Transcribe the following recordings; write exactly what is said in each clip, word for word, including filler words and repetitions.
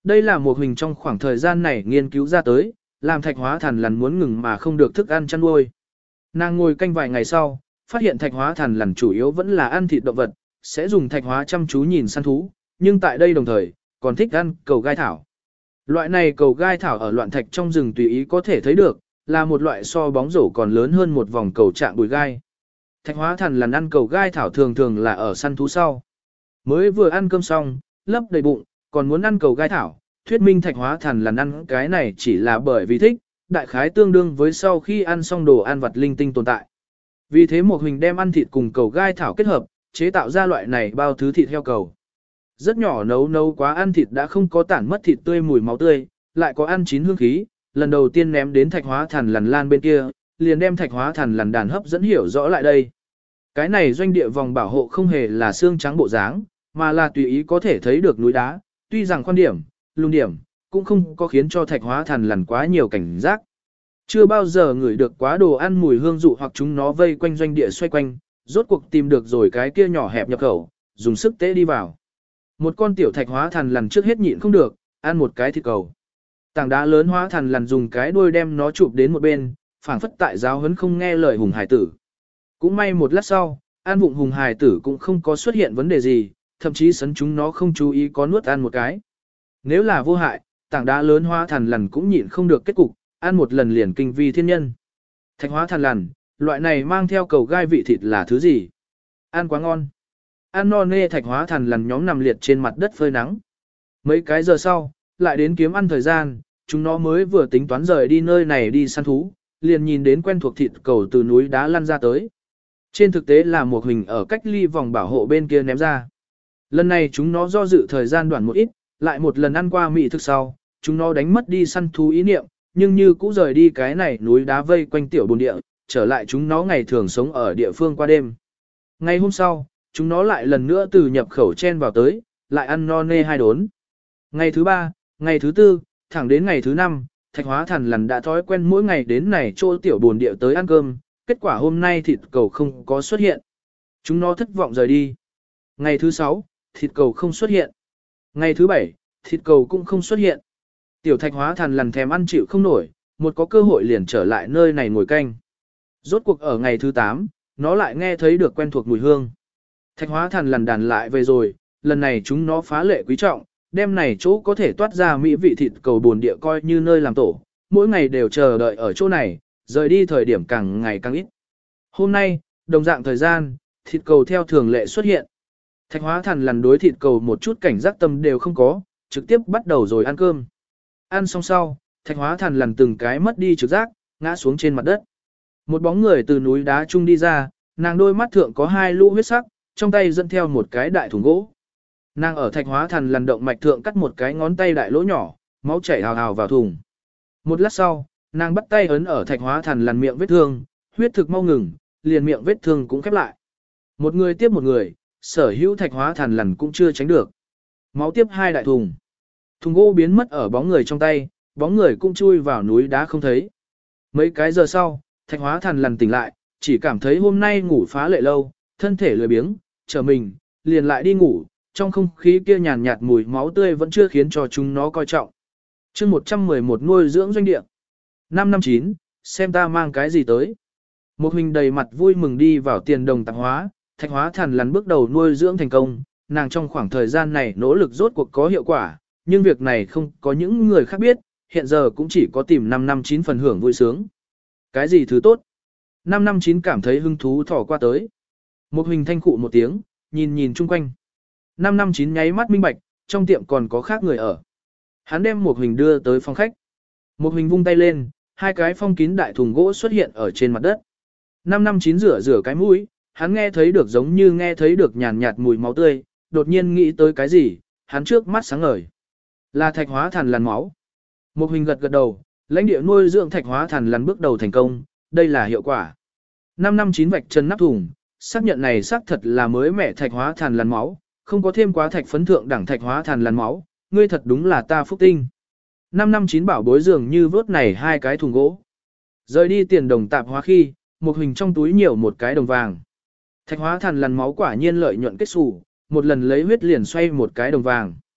Đây là một hình trong khoảng thời gian này nghiên cứu ra tới, làm thạch hóa thằn lằn muốn ngừng mà không được thức ăn chăn nuôi. Nàng ngồi canh vài ngày sau, phát hiện thạch hóa thằn lằn chủ yếu vẫn là ăn thịt động vật, sẽ dùng thạch hóa chăm chú nhìn săn thú, nhưng tại đây đồng thời, còn thích ăn cầu gai thảo. Loại này cầu gai thảo ở loạn thạch trong rừng tùy ý có thể thấy được, là một loại so bóng rổ còn lớn hơn một vòng cầu trạng bùi gai. Thạch hóa thằn lằn ăn cầu gai thảo thường thường là ở săn thú sau. Mới vừa ăn cơm xong, lấp đầy bụng, còn muốn ăn cầu gai thảo, thuyết minh thạch hóa thằn lằn ăn cái này chỉ là bởi vì thích, đại khái tương đương với sau khi ăn xong đồ ăn vặt linh tinh tồn tại. Vì thế một hình đem ăn thịt cùng cầu gai thảo kết hợp, chế tạo ra loại này bao thứ thịt heo cầu. Rất nhỏ nấu nấu quá ăn thịt đã không có tản mất thịt tươi mùi máu tươi, lại có ăn chín hương khí, lần đầu tiên ném đến thạch hóa thằn lằn lan bên kia, liền đem thạch hóa thằn lằn đàn hấp dẫn hiểu rõ lại đây. Cái này doanh địa vòng bảo hộ không hề là xương trắng bộ dáng, mà là tùy ý có thể thấy được núi đá, tuy rằng khoan điểm, lùn điểm, cũng không có khiến cho thạch hóa thằn lằn quá nhiều cảnh giác. Chưa bao giờ ngửi được quá đồ ăn mùi hương dụ hoặc chúng nó vây quanh doanh địa xoay quanh, rốt cuộc tìm được rồi cái kia nhỏ hẹp nhập khẩu, dùng sức tế đi vào. Một con tiểu thạch hóa thằn lằn trước hết nhịn không được, ăn một cái thịt cầu. Tảng đá lớn hóa thằn lằn dùng cái đuôi đem nó chụp đến một bên, phảng phất tại giáo huấn không nghe lời hùng hải tử. Cũng may một lát sau, ăn vụng hùng hải tử cũng không có xuất hiện vấn đề gì, thậm chí sấn chúng nó không chú ý có nuốt ăn một cái. Nếu là vô hại, tảng đá lớn hóa thằn lằn cũng nhịn không được kết cục, ăn một lần liền kinh vi thiên nhân. Thạch hóa thằn lằn, loại này mang theo cầu gai vị thịt là thứ gì? Ăn quá ngon. Ăn no nê thạch hóa thằn lằn nhóm nằm liệt trên mặt đất phơi nắng. Mấy cái giờ sau, lại đến kiếm ăn thời gian, chúng nó mới vừa tính toán rời đi nơi này đi săn thú, liền nhìn đến quen thuộc thịt cầu từ núi đá lăn ra tới. Trên thực tế là một hình ở cách ly vòng bảo hộ bên kia ném ra. Lần này chúng nó do dự thời gian đoạn một ít, lại một lần ăn qua mị thực sau, chúng nó đánh mất đi săn thú ý niệm, nhưng như cũ rời đi cái này núi đá vây quanh tiểu bồn địa, trở lại chúng nó ngày thường sống ở địa phương qua đêm. Ngày hôm sau, chúng nó lại lần nữa từ nhập khẩu chen vào tới, lại ăn no nê hai đốn. Ngày thứ ba, ngày thứ tư, thẳng đến ngày thứ năm, thạch hóa thằn lằn đã thói quen mỗi ngày đến này chỗ tiểu bồn địa tới ăn cơm, kết quả hôm nay thịt cầu không có xuất hiện. Chúng nó thất vọng rời đi. Ngày thứ sáu, thịt cầu không xuất hiện. Ngày thứ bảy, thịt cầu cũng không xuất hiện. Tiểu thạch hóa thằn lằn thèm ăn chịu không nổi, một có cơ hội liền trở lại nơi này ngồi canh. Rốt cuộc ở ngày thứ tám, nó lại nghe thấy được quen thuộc mùi hương. Thạch hóa thằn lằn đàn lại về rồi, lần này chúng nó phá lệ quý trọng, đêm này chỗ có thể toát ra mỹ vị thịt cầu bồn địa coi như nơi làm tổ, mỗi ngày đều chờ đợi ở chỗ này, rời đi thời điểm càng ngày càng ít. Hôm nay, đồng dạng thời gian, thịt cầu theo thường lệ xuất hiện. Thạch hóa thằn lằn đối thịt cầu một chút cảnh giác tâm đều không có, trực tiếp bắt đầu rồi ăn cơm. Ăn xong sau, thạch hóa thằn lằn từng cái mất đi trực giác, ngã xuống trên mặt đất. Một bóng người từ núi đá chung đi ra, nàng đôi mắt thượng có hai lũ huyết sắc, trong tay dẫn theo một cái đại thùng gỗ. Nàng ở thạch hóa thằn lằn động mạch thượng cắt một cái ngón tay đại lỗ nhỏ, máu chảy hào hào vào thùng. Một lát sau, nàng bắt tay ấn ở thạch hóa thằn lằn miệng vết thương, huyết thực mau ngừng, liền miệng vết thương cũng khép lại. Một người tiếp một người, sở hữu thạch hóa thằn lằn cũng chưa tránh được. Máu tiếp hai đại thùng. Thùng gỗ biến mất ở bóng người trong tay, bóng người cũng chui vào núi đá không thấy. Mấy cái giờ sau, thạch hóa thằn lằn tỉnh lại, chỉ cảm thấy hôm nay ngủ phá lệ lâu, thân thể lười biếng, chờ mình, liền lại đi ngủ, trong không khí kia nhàn nhạt mùi máu tươi vẫn chưa khiến cho chúng nó coi trọng. chương một trăm mười một nuôi dưỡng doanh địa. năm năm chín, xem ta mang cái gì tới. Một hình đầy mặt vui mừng đi vào tiền đồng tạp hóa, thạch hóa thằn lằn bước đầu nuôi dưỡng thành công, nàng trong khoảng thời gian này nỗ lực rốt cuộc có hiệu quả, nhưng việc này không có những người khác biết, hiện giờ cũng chỉ có tìm năm năm chín phần hưởng vui sướng. Cái gì thứ tốt? năm năm chín cảm thấy hứng thú thỏ qua tới. Một hình thanh khụ một tiếng, nhìn nhìn chung quanh. năm năm chín nháy mắt minh bạch, trong tiệm còn có khác người ở. Hắn đem một hình đưa tới phòng khách. Một hình vung tay lên, hai cái phong kín đại thùng gỗ xuất hiện ở trên mặt đất. năm năm chín rửa rửa cái mũi, hắn nghe thấy được giống như nghe thấy được nhàn nhạt mùi máu tươi, đột nhiên nghĩ tới cái gì, hắn trước mắt sáng ngời. Là thạch hóa thằn lằn máu. Một hình gật gật đầu, lãnh địa nuôi dưỡng thạch hóa thằn lằn bước đầu thành công, đây là hiệu quả. năm năm chín vạch chân nắp thùng, xác nhận này xác thật là mới mẻ thạch hóa thằn lằn máu, không có thêm quá thạch phấn thượng đẳng thạch hóa thằn lằn máu, ngươi thật đúng là ta phúc tinh. năm năm chín bảo bối dường như vớt này hai cái thùng gỗ. Rời đi tiền đồng tạp hóa khi, một hình trong túi nhiều một cái đồng vàng. Thạch hóa thằn lằn máu quả nhiên lợi nhuận kết xù, một lần lấy huyết liền xoay một cái đồng vàng.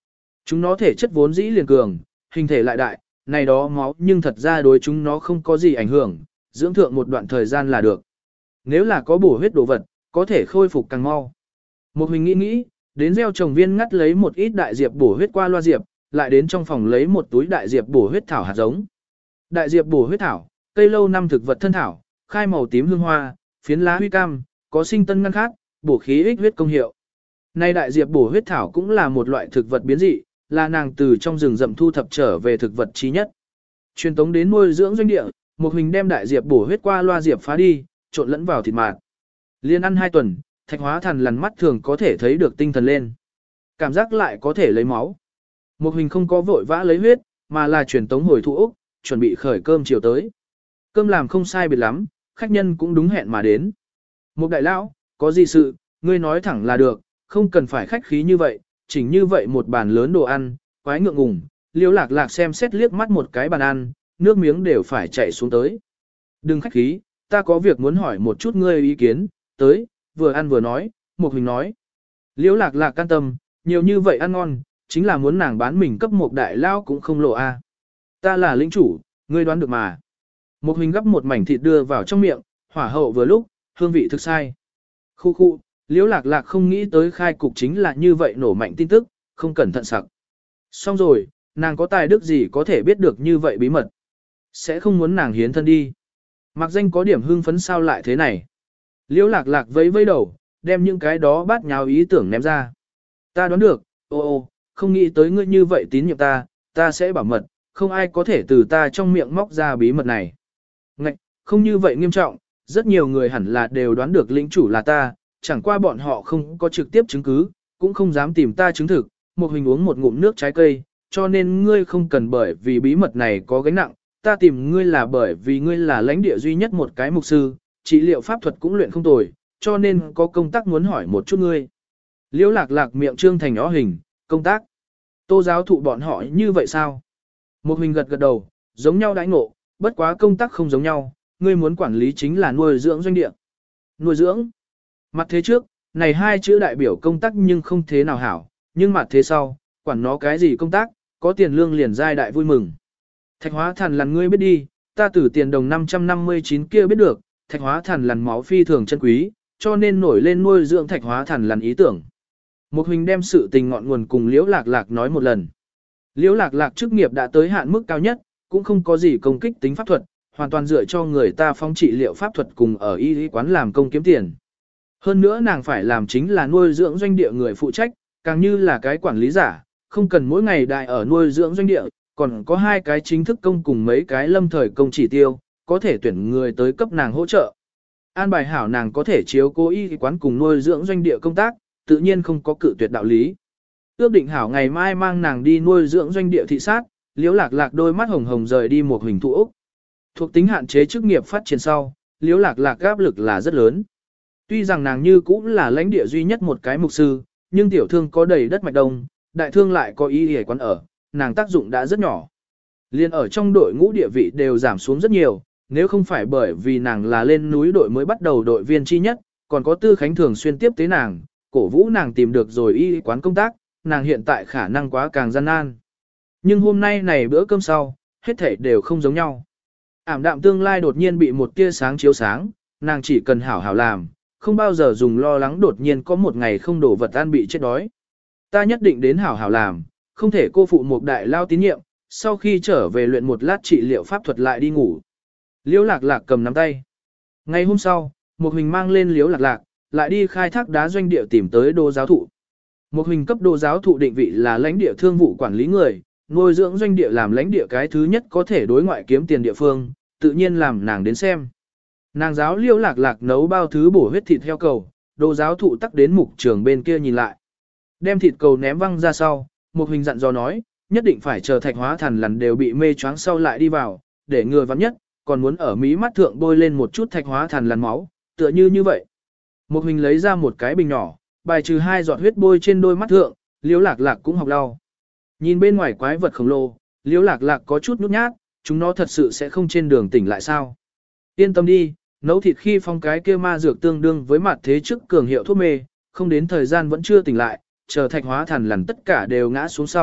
Chúng nó thể chất vốn dĩ liền cường, hình thể lại đại, này đó máu nhưng thật ra đối chúng nó không có gì ảnh hưởng, dưỡng thượng một đoạn thời gian là được. Nếu là có bổ huyết đồ vật, có thể khôi phục càng mau. Một hình nghĩ nghĩ, đến gieo trồng viên ngắt lấy một ít đại diệp bổ huyết qua loa diệp, lại đến trong phòng lấy một túi đại diệp bổ huyết thảo hạt giống. Đại diệp bổ huyết thảo, cây lâu năm thực vật thân thảo, khai màu tím hương hoa, phiến lá huy cam, có sinh tân ngăn khát, bổ khí ích huyết công hiệu. Nay đại diệp bổ huyết thảo cũng là một loại thực vật biến dị, là nàng từ trong rừng rậm thu thập trở về thực vật chí nhất. Truyền tống đến nuôi dưỡng doanh địa, một hình đem đại diệp bổ huyết qua loa diệp phá đi, trộn lẫn vào thịt mạt. Liên ăn hai tuần, thạch hóa thần lằn mắt thường có thể thấy được tinh thần lên. Cảm giác lại có thể lấy máu. Một hình không có vội vã lấy huyết, mà là truyền tống hồi thu Úc, chuẩn bị khởi cơm chiều tới. Cơm làm không sai biệt lắm, khách nhân cũng đúng hẹn mà đến. Một đại lão, có gì sự, ngươi nói thẳng là được, không cần phải khách khí như vậy, chỉnh như vậy một bàn lớn đồ ăn, quái ngượng ngùng. Liễu Lạc Lạc xem xét liếc mắt một cái bàn ăn, nước miếng đều phải chảy xuống tới. Đừng khách khí, ta có việc muốn hỏi một chút ngươi ý kiến, tới, vừa ăn vừa nói, một hình nói. Liễu Lạc Lạc can tâm, nhiều như vậy ăn ngon, chính là muốn nàng bán mình cấp một đại lao cũng không lộ a. Ta là lĩnh chủ, ngươi đoán được mà. Một hình gấp một mảnh thịt đưa vào trong miệng, hỏa hậu vừa lúc, hương vị thực sai. Khu khu, Liễu Lạc Lạc không nghĩ tới khai cục chính là như vậy nổ mạnh tin tức, không cẩn thận sặc. Xong rồi, nàng có tài đức gì có thể biết được như vậy bí mật. Sẽ không muốn nàng hiến thân đi. Mặc danh có điểm hưng phấn sao lại thế này. Liễu Lạc Lạc vẫy vẫy đầu, đem những cái đó bát nháo ý tưởng ném ra. Ta đoán được, ô ô, không nghĩ tới ngươi như vậy tín nhiệm ta, ta sẽ bảo mật, không ai có thể từ ta trong miệng móc ra bí mật này. Ngạch, không như vậy nghiêm trọng, rất nhiều người hẳn là đều đoán được lĩnh chủ là ta, chẳng qua bọn họ không có trực tiếp chứng cứ, cũng không dám tìm ta chứng thực, một hình uống một ngụm nước trái cây, cho nên ngươi không cần bởi vì bí mật này có gánh nặng, ta tìm ngươi là bởi vì ngươi là lãnh địa duy nhất một cái mục sư, trị liệu pháp thuật cũng luyện không tồi, cho nên có công tác muốn hỏi một chút ngươi. Liễu Lạc Lạc miệng trương thành nhỏ hình, công tác. Tô giáo thụ bọn họ như vậy sao? Một hình gật gật đầu, giống nhau đãi ngộ, bất quá công tác không giống nhau, ngươi muốn quản lý chính là nuôi dưỡng doanh địa. Nuôi dưỡng. Mặt thế trước, này hai chữ đại biểu công tác nhưng không thế nào hảo, nhưng mặt thế sau, quản nó cái gì công tác, có tiền lương liền giai đại vui mừng. Thạch hóa thần lằn ngươi biết đi, ta từ tiền đồng năm trăm năm mươi chín kia biết được, thạch hóa thần lằn máu phi thường chân quý, cho nên nổi lên nuôi dưỡng thạch hóa thần lằn ý tưởng. Một hình đem sự tình ngọn nguồn cùng Liễu Lạc Lạc nói một lần. Liễu Lạc Lạc chức nghiệp đã tới hạn mức cao nhất, cũng không có gì công kích tính pháp thuật, hoàn toàn dựa cho người ta phong trị liệu pháp thuật cùng ở y y quán làm công kiếm tiền. Hơn nữa nàng phải làm chính là nuôi dưỡng doanh địa người phụ trách, càng như là cái quản lý giả, không cần mỗi ngày đại ở nuôi dưỡng doanh địa, còn có hai cái chính thức công cùng mấy cái lâm thời công chỉ tiêu, có thể tuyển người tới cấp nàng hỗ trợ. An bài hảo nàng có thể chiếu cố y quán cùng nuôi dưỡng doanh địa công tác, tự nhiên không có cự tuyệt đạo lý. Ước định hảo ngày mai mang nàng đi nuôi dưỡng doanh địa thị sát, Liễu Lạc Lạc đôi mắt hồng hồng rời đi một hình thụ Úc. Thuộc tính hạn chế chức nghiệp phát triển sau, Liễu Lạc Lạc áp lực là rất lớn. Tuy rằng nàng như cũng là lãnh địa duy nhất một cái mục sư, nhưng tiểu thương có đầy đất mạch đông, đại thương lại có y y quán ở, nàng tác dụng đã rất nhỏ. Liên ở trong đội ngũ địa vị đều giảm xuống rất nhiều, nếu không phải bởi vì nàng là lên núi đội mới bắt đầu đội viên chi nhất, còn có Tư Khánh thường xuyên tiếp tế nàng, cổ vũ nàng tìm được rồi y quán công tác, nàng hiện tại khả năng quá càng gian nan. Nhưng hôm nay này bữa cơm sau, hết thảy đều không giống nhau. Ảm đạm tương lai đột nhiên bị một tia sáng chiếu sáng, nàng chỉ cần hảo hảo làm, không bao giờ dùng lo lắng đột nhiên có một ngày không đổ vật ăn bị chết đói. Ta nhất định đến hảo hảo làm, không thể cô phụ một đại lao tín nhiệm, sau khi trở về luyện một lát trị liệu pháp thuật lại đi ngủ. Liễu Lạc Lạc cầm nắm tay. Ngày hôm sau, một hình mang lên Liễu Lạc Lạc, lại đi khai thác đá doanh địa tìm tới đô giáo thụ. Một hình cấp đô giáo thụ định vị là lãnh địa thương vụ quản lý người, nuôi dưỡng doanh địa làm lãnh địa cái thứ nhất có thể đối ngoại kiếm tiền địa phương, tự nhiên làm nàng đến xem. Nàng giáo Liễu Lạc Lạc nấu bao thứ bổ huyết thịt heo cầu, đô giáo thụ tắc đến mục trường bên kia nhìn lại. Đem thịt cầu ném văng ra sau, một hình dặn dò nói, nhất định phải chờ thạch hóa thần lằn đều bị mê choáng sau lại đi vào, để người vắng nhất, còn muốn ở mí mắt thượng bôi lên một chút thạch hóa thần lằn máu, tựa như như vậy. Một hình lấy ra một cái bình nhỏ, bài trừ hai giọt huyết bôi trên đôi mắt thượng, Liễu Lạc Lạc cũng học lau. Nhìn bên ngoài quái vật khổng lồ, Liễu Lạc Lạc có chút nhút nhát, chúng nó thật sự sẽ không trên đường tỉnh lại sao? Yên tâm đi, nấu thịt khi phong cái kia ma dược tương đương với mặt thế trước cường hiệu thuốc mê, không đến thời gian vẫn chưa tỉnh lại, chờ thạch hóa thần lằn tất cả đều ngã xuống sau,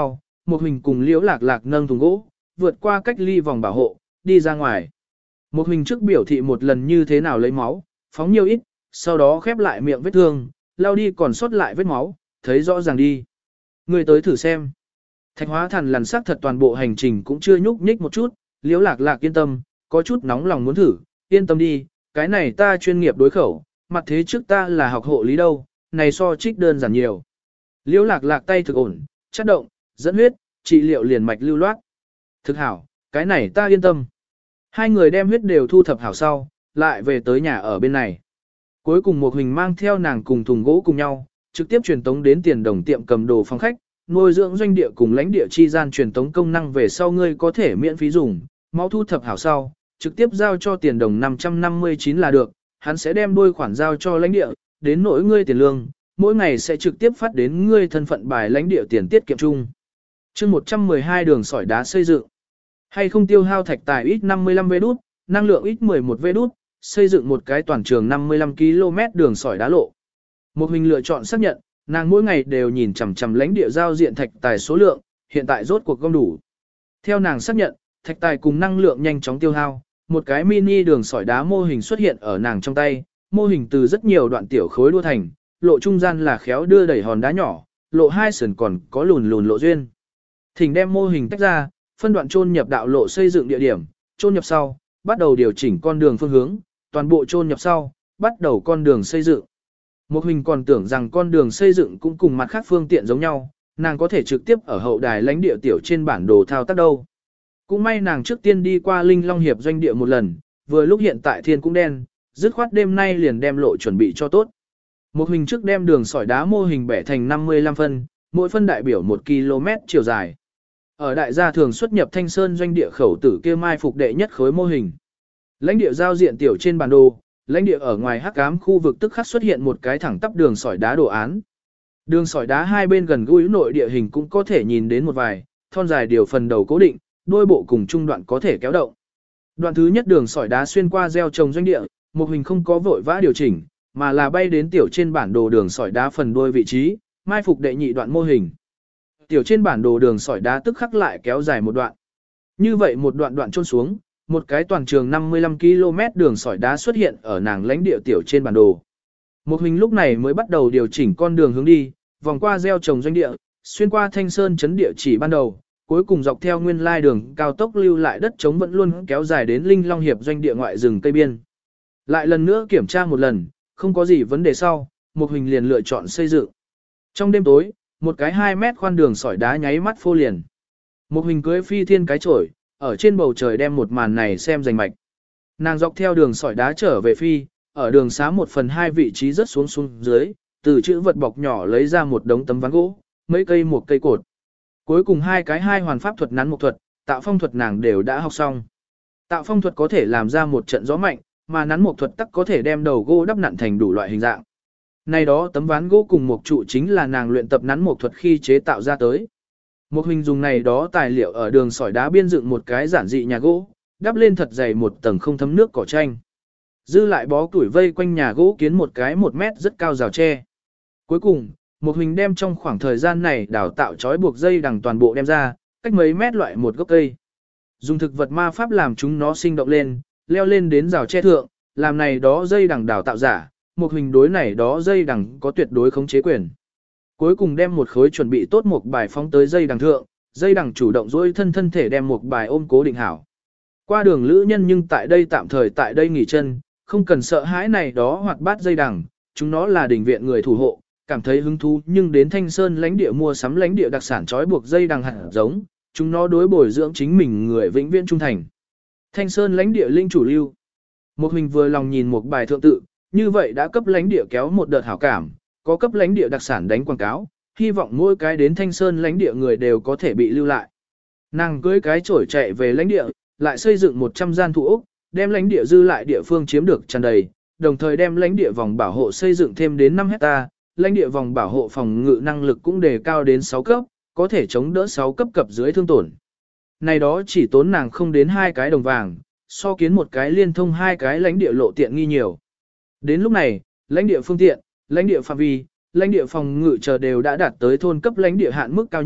một hình cùng liễu lạc lạc nâng thùng gỗ, vượt qua cách ly vòng bảo hộ, đi ra ngoài. Một hình trước biểu thị một lần như thế nào lấy máu, phóng nhiều ít, sau đó khép lại miệng vết thương, lau đi còn sót lại vết máu, thấy rõ ràng đi. Người tới thử xem. Thạch hóa thần lằn sắc thật toàn bộ hành trình cũng chưa nhúc nhích một chút, liễu lạc lạc yên tâm, có chút nóng lòng muốn thử, yên tâm đi, cái này ta chuyên nghiệp đối khẩu, mặt thế trước ta là học hộ lý đâu, này so trích đơn giản nhiều. Liễu lạc lạc tay thực ổn, chất động, dẫn huyết, trị liệu liền mạch lưu loát. Thực hảo, cái này ta yên tâm. Hai người đem huyết đều thu thập hảo sau, lại về tới nhà ở bên này. Cuối cùng một hình mang theo nàng cùng thùng gỗ cùng nhau, trực tiếp truyền tống đến tiền đồng tiệm cầm đồ phòng khách, nuôi dưỡng doanh địa cùng lãnh địa chi gian truyền tống công năng về sau ngươi có thể miễn phí dùng, máu thu thập hảo sau, trực tiếp giao cho tiền đồng năm trăm năm mươi chín là được, hắn sẽ đem đôi khoản giao cho lãnh địa, đến nỗi ngươi tiền lương, mỗi ngày sẽ trực tiếp phát đến ngươi thân phận bài lãnh địa tiền tiết kiệm chung. Chương một trăm mười hai đường sỏi đá xây dựng. Hay không tiêu hao thạch tài ít năm mươi lăm vê đút, năng lượng ít mười một vê đút, xây dựng một cái toàn trường năm mươi lăm ki lô mét đường sỏi đá lộ. Một hình lựa chọn xác nhận, nàng mỗi ngày đều nhìn chằm chằm lãnh địa giao diện thạch tài số lượng, hiện tại rốt cuộc gom đủ. Theo nàng xác nhận, thạch tài cùng năng lượng nhanh chóng tiêu hao, một cái mini đường sỏi đá mô hình xuất hiện ở nàng trong tay, mô hình từ rất nhiều đoạn tiểu khối đua thành, lộ trung gian là khéo đưa đẩy hòn đá nhỏ, lộ hai sườn còn có lùn lùn lộ duyên. Thỉnh đem mô hình tách ra, phân đoạn chôn nhập đạo lộ xây dựng địa điểm, chôn nhập sau, bắt đầu điều chỉnh con đường phương hướng, toàn bộ chôn nhập sau, bắt đầu con đường xây dựng. Một hình còn tưởng rằng con đường xây dựng cũng cùng mặt khác phương tiện giống nhau, nàng có thể trực tiếp ở hậu đài lãnh địa tiểu trên bản đồ thao tác đâu. Cũng may nàng trước tiên đi qua Linh Long Hiệp doanh địa một lần, vừa lúc hiện tại thiên cũng đen, dứt khoát đêm nay liền đem lộ chuẩn bị cho tốt. Một hình trước đem đường sỏi đá mô hình bẻ thành năm mươi lăm phân, mỗi phân đại biểu một ki lô mét chiều dài. Ở đại gia thường xuất nhập Thanh Sơn doanh địa khẩu tử kia mai phục đệ nhất khối mô hình. Lãnh địa giao diện tiểu trên bản đồ, lãnh địa ở ngoài hắc ám khu vực tức khắc xuất hiện một cái thẳng tắp đường sỏi đá đồ án. Đường sỏi đá hai bên gần gũi nội địa hình cũng có thể nhìn đến một vài, thon dài điều phần đầu cố định, đuôi bộ cùng trung đoạn có thể kéo động. Đoạn thứ nhất đường sỏi đá xuyên qua gieo trồng doanh địa, một hình không có vội vã điều chỉnh, mà là bay đến tiểu trên bản đồ đường sỏi đá phần đuôi vị trí, mai phục đệ nhị đoạn mô hình. Tiểu trên bản đồ đường sỏi đá tức khắc lại kéo dài một đoạn. Như vậy một đoạn đoạn chôn xuống, một cái toàn trường năm mươi lăm ki lô mét đường sỏi đá xuất hiện ở nàng lãnh địa tiểu trên bản đồ. Một hình lúc này mới bắt đầu điều chỉnh con đường hướng đi, vòng qua gieo trồng doanh địa, xuyên qua Thanh Sơn chấn địa chỉ ban đầu, cuối cùng dọc theo nguyên lai đường cao tốc lưu lại đất trống vẫn luôn kéo dài đến Linh Long Hiệp doanh địa ngoại rừng cây biên. Lại lần nữa kiểm tra một lần, không có gì vấn đề sau, một hình liền lựa chọn xây dựng. Trong đêm tối, một cái hai mét khoan đường sỏi đá nháy mắt phô liền. Một hình cưới phi thiên cái chổi, ở trên bầu trời đem một màn này xem rành mạch. Nàng dọc theo đường sỏi đá trở về phi, ở đường xá một phần hai vị trí rất xuống xuống dưới, từ chữ vật bọc nhỏ lấy ra một đống tấm ván gỗ, mấy cây một cây cột. Cuối cùng hai cái hai hoàn pháp thuật nắn một thuật, tạo phong thuật nàng đều đã học xong. Tạo phong thuật có thể làm ra một trận gió mạnh, mà nắn một thuật tắc có thể đem đầu gỗ đắp nặn thành đủ loại hình dạng. Này đó tấm ván gỗ cùng một trụ chính là nàng luyện tập nắn một thuật khi chế tạo ra tới. Một hình dùng này đó tài liệu ở đường sỏi đá biên dựng một cái giản dị nhà gỗ, đắp lên thật dày một tầng không thấm nước cỏ tranh. Dư lại bó củi vây quanh nhà gỗ kiến một cái một mét rất cao rào tre. Cuối cùng, một hình đem trong khoảng thời gian này đào tạo trói buộc dây đằng toàn bộ đem ra, cách mấy mét loại một gốc cây. Dùng thực vật ma pháp làm chúng nó sinh động lên, leo lên đến rào tre thượng, làm này đó dây đằng đào tạo giả, một hình đối này đó dây đằng có tuyệt đối khống chế quyền. Cuối cùng đem một khối chuẩn bị tốt một bài phóng tới dây đằng thượng, dây đằng chủ động duỗi thân thân thể đem một bài ôm cố định hảo. Qua đường lữ nhân nhưng tại đây tạm thời tại đây nghỉ chân, không cần sợ hãi này đó hoặc bát dây đằng, chúng nó là đình viện người thủ hộ, cảm thấy hứng thú nhưng đến Thanh Sơn lãnh địa mua sắm lãnh địa đặc sản trói buộc dây đằng hạt giống, chúng nó đối bồi dưỡng chính mình người vĩnh viễn trung thành. Thanh Sơn lãnh địa linh chủ lưu. Một hình vừa lòng nhìn một bài thượng tự, như vậy đã cấp lãnh địa kéo một đợt hảo cảm, có cấp lãnh địa đặc sản đánh quảng cáo, hy vọng mỗi cái đến Thanh Sơn lãnh địa người đều có thể bị lưu lại. Nàng cưới cái chổi chạy về lãnh địa, lại xây dựng một trăm gian thủ ốc, đem lãnh địa dư lại địa phương chiếm được tràn đầy, đồng thời đem lãnh địa vòng bảo hộ xây dựng thêm đến năm hecta, lãnh địa vòng bảo hộ phòng ngự năng lực cũng đề cao đến sáu cấp, có thể chống đỡ sáu cấp cập dưới thương tổn. Này đó chỉ tốn nàng không đến hai cái đồng vàng, so kiến một cái liên thông hai cái lãnh địa lộ tiện nghi nhiều. Đến lúc này, lãnh địa phương tiện, lãnh địa phạm vi, lãnh địa phòng ngự chờ đều đã đạt tới thôn cấp lãnh địa hạn mức cao nhất,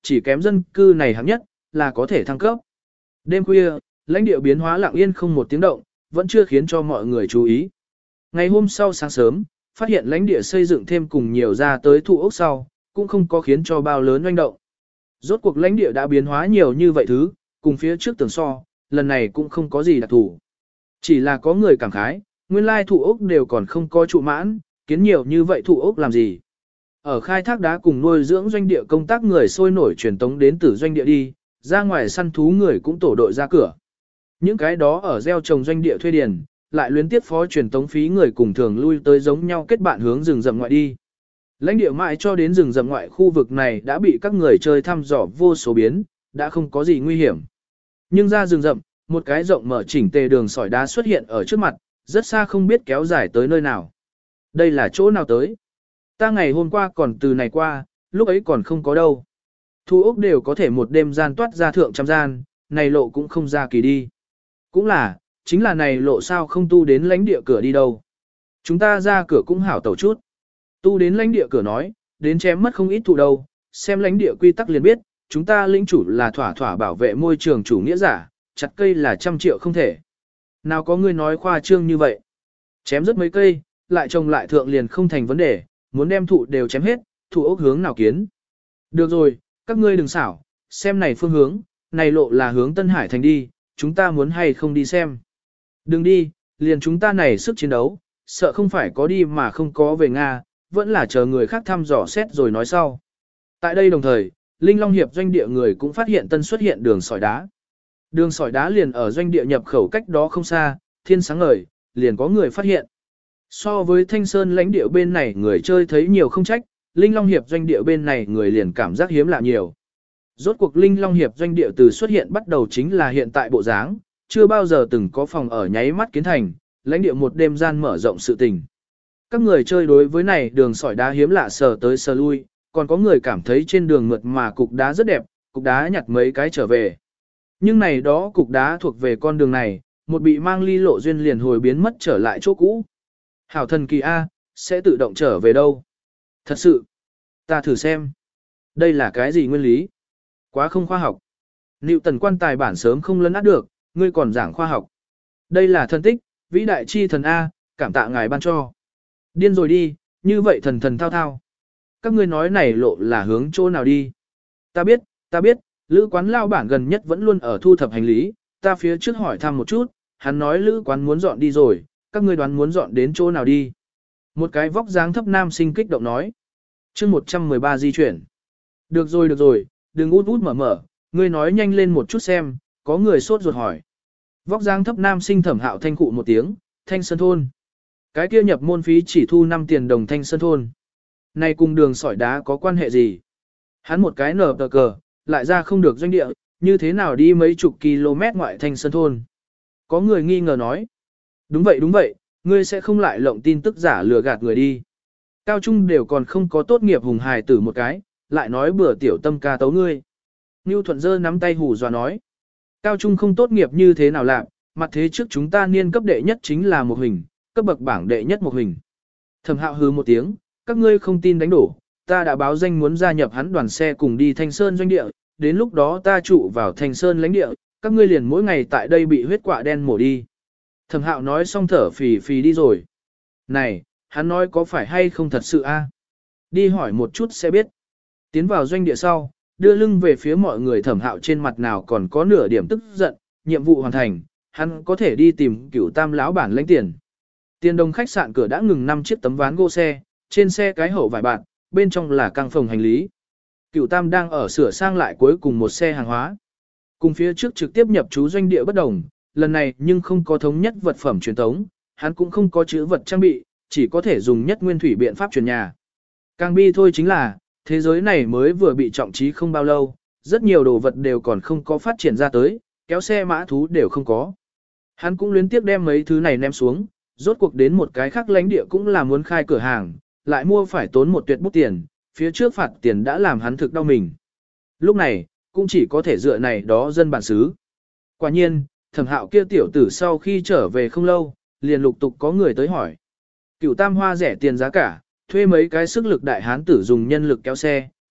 chỉ kém dân cư này hạng nhất, là có thể thăng cấp. Đêm khuya, lãnh địa biến hóa lặng yên không một tiếng động, vẫn chưa khiến cho mọi người chú ý. Ngày hôm sau sáng sớm, phát hiện lãnh địa xây dựng thêm cùng nhiều ra tới thụ ốc sau, cũng không có khiến cho bao lớn oanh động. Rốt cuộc lãnh địa đã biến hóa nhiều như vậy thứ, cùng phía trước tường so, lần này cũng không có gì đặc thủ. Chỉ là có người cảm khái, nguyên lai thụ ốc đều còn không có trụ mãn, kiến nhiều như vậy thụ ốc làm gì. Ở khai thác đá cùng nuôi dưỡng doanh địa công tác người sôi nổi truyền tống đến từ doanh địa đi, ra ngoài săn thú người cũng tổ đội ra cửa. Những cái đó ở gieo trồng doanh địa thuê điền, lại luyến tiếp phó truyền tống phí người cùng thường lui tới giống nhau kết bạn hướng rừng rậm ngoại đi. Lãnh địa mãi cho đến rừng rậm ngoại khu vực này đã bị các người chơi thăm dò vô số biến, đã không có gì nguy hiểm. Nhưng ra rừng rậm, một cái rộng mở chỉnh tề đường sỏi đá xuất hiện ở trước mặt, rất xa không biết kéo dài tới nơi nào. Đây là chỗ nào tới? Ta ngày hôm qua còn từ này qua, lúc ấy còn không có đâu. Thu ốc đều có thể một đêm gian toát ra thượng trăm gian, này lộ cũng không ra kỳ đi. Cũng là, chính là này lộ sao không tu đến lãnh địa cửa đi đâu. Chúng ta ra cửa cũng hảo tẩu chút. Tu đến lãnh địa cửa nói, đến chém mất không ít thụ đâu, xem lãnh địa quy tắc liền biết, chúng ta lĩnh chủ là thỏa thỏa bảo vệ môi trường chủ nghĩa giả, chặt cây là trăm triệu không thể. Nào có người nói khoa trương như vậy. Chém rất mấy cây, lại trồng lại thượng liền không thành vấn đề, muốn đem thụ đều chém hết, thụ ốc hướng nào kiến. Được rồi, các ngươi đừng xảo, xem này phương hướng, này lộ là hướng Tân Hải thành đi, chúng ta muốn hay không đi xem. Đừng đi, liền chúng ta này sức chiến đấu, sợ không phải có đi mà không có về Nga, vẫn là chờ người khác thăm dò xét rồi nói sau. Tại đây đồng thời, Linh Long Hiệp doanh địa người cũng phát hiện tân xuất hiện đường sỏi đá. Đường sỏi đá liền ở doanh địa nhập khẩu cách đó không xa, thiên sáng ngời, liền có người phát hiện. So với Thanh Sơn lãnh địa bên này người chơi thấy nhiều không trách, Linh Long Hiệp doanh địa bên này người liền cảm giác hiếm lạ nhiều. Rốt cuộc Linh Long Hiệp doanh địa từ xuất hiện bắt đầu chính là hiện tại bộ dáng, chưa bao giờ từng có phòng ở nháy mắt kiến thành, lãnh địa một đêm gian mở rộng sự tình. Các người chơi đối với này đường sỏi đá hiếm lạ sờ tới sờ lui, còn có người cảm thấy trên đường mượt mà cục đá rất đẹp, cục đá nhặt mấy cái trở về. Nhưng này đó cục đá thuộc về con đường này, một bị mang ly lộ duyên liền hồi biến mất trở lại chỗ cũ. Hảo thần kỳ A, sẽ tự động trở về đâu? Thật sự, ta thử xem. Đây là cái gì nguyên lý? Quá không khoa học. Newton quan tài bản sớm không lấn át được, ngươi còn giảng khoa học. Đây là thần tích, vĩ đại chi thần A, cảm tạ ngài ban cho. Điên rồi đi, như vậy thần thần thao thao. Các ngươi nói này lộ là hướng chỗ nào đi? Ta biết, ta biết, lữ quán lao bản gần nhất vẫn luôn ở thu thập hành lý, ta phía trước hỏi thăm một chút, hắn nói lữ quán muốn dọn đi rồi, các ngươi đoán muốn dọn đến chỗ nào đi? Một cái vóc dáng thấp nam sinh kích động nói. chương một trăm mười ba di chuyển. Được rồi được rồi, đừng út út mở mở, ngươi nói nhanh lên một chút xem, có người sốt ruột hỏi. Vóc dáng thấp nam sinh Thẩm Hạo thanh cụ một tiếng, Thanh Sơn thôn. Cái kia nhập môn phí chỉ thu năm tiền đồng Thanh Sơn thôn. Này cùng đường sỏi đá có quan hệ gì? Hắn một cái nở tờ cờ, lại ra không được doanh địa, như thế nào đi mấy chục km ngoại Thanh Sơn thôn? Có người nghi ngờ nói. Đúng vậy đúng vậy, ngươi sẽ không lại lộng tin tức giả lừa gạt người đi. Cao trung đều còn không có tốt nghiệp hùng hài tử một cái, lại nói bữa tiểu tâm ca tấu ngươi. Ngưu Thuận Dơ nắm tay hù dọa nói. Cao trung không tốt nghiệp như thế nào làm, mặt thế trước chúng ta niên cấp đệ nhất chính là một hình, cấp bậc bảng đệ nhất một hình. Thẩm Hạo hừ một tiếng, các ngươi không tin đánh đổ, ta đã báo danh muốn gia nhập hắn đoàn xe cùng đi Thanh Sơn doanh địa, đến lúc đó ta trụ vào Thanh Sơn lãnh địa, các ngươi liền mỗi ngày tại đây bị huyết quạ đen mổ đi. Thẩm Hạo nói xong thở phì phì đi rồi. Này, hắn nói có phải hay không thật sự a? Đi hỏi một chút sẽ biết. Tiến vào doanh địa sau, đưa lưng về phía mọi người Thẩm Hạo trên mặt nào còn có nửa điểm tức giận, nhiệm vụ hoàn thành, hắn có thể đi tìm Cửu Tam lão bản lãnh tiền. Tiền đồng khách sạn cửa đã ngừng năm chiếc tấm ván gỗ xe, trên xe cái hậu vài bạn, bên trong là căng phòng hành lý. Cửu Tam đang ở sửa sang lại cuối cùng một xe hàng hóa. Cùng phía trước trực tiếp nhập trú doanh địa bất đồng, lần này nhưng không có thống nhất vật phẩm truyền tống, hắn cũng không có chữ vật trang bị, chỉ có thể dùng nhất nguyên thủy biện pháp truyền nhà. Càng bi thôi chính là, thế giới này mới vừa bị trọng trí không bao lâu, rất nhiều đồ vật đều còn không có phát triển ra tới, kéo xe mã thú đều không có. Hắn cũng luyến tiếp đem mấy thứ này ném xuống, rốt cuộc đến một cái khác lãnh địa cũng là muốn khai cửa hàng, lại mua phải tốn một tuyệt bút tiền, phía trước phạt tiền đã làm hắn thực đau mình. Lúc này, cũng chỉ có thể dựa này đó dân bản xứ. Quả nhiên, Thẩm Hạo kia tiểu tử sau khi trở về không lâu, liền lục tục có người tới hỏi. Cửu Tam hoa rẻ tiền giá cả, thuê mấy cái sức lực đại hán tử dùng nhân lực kéo xe,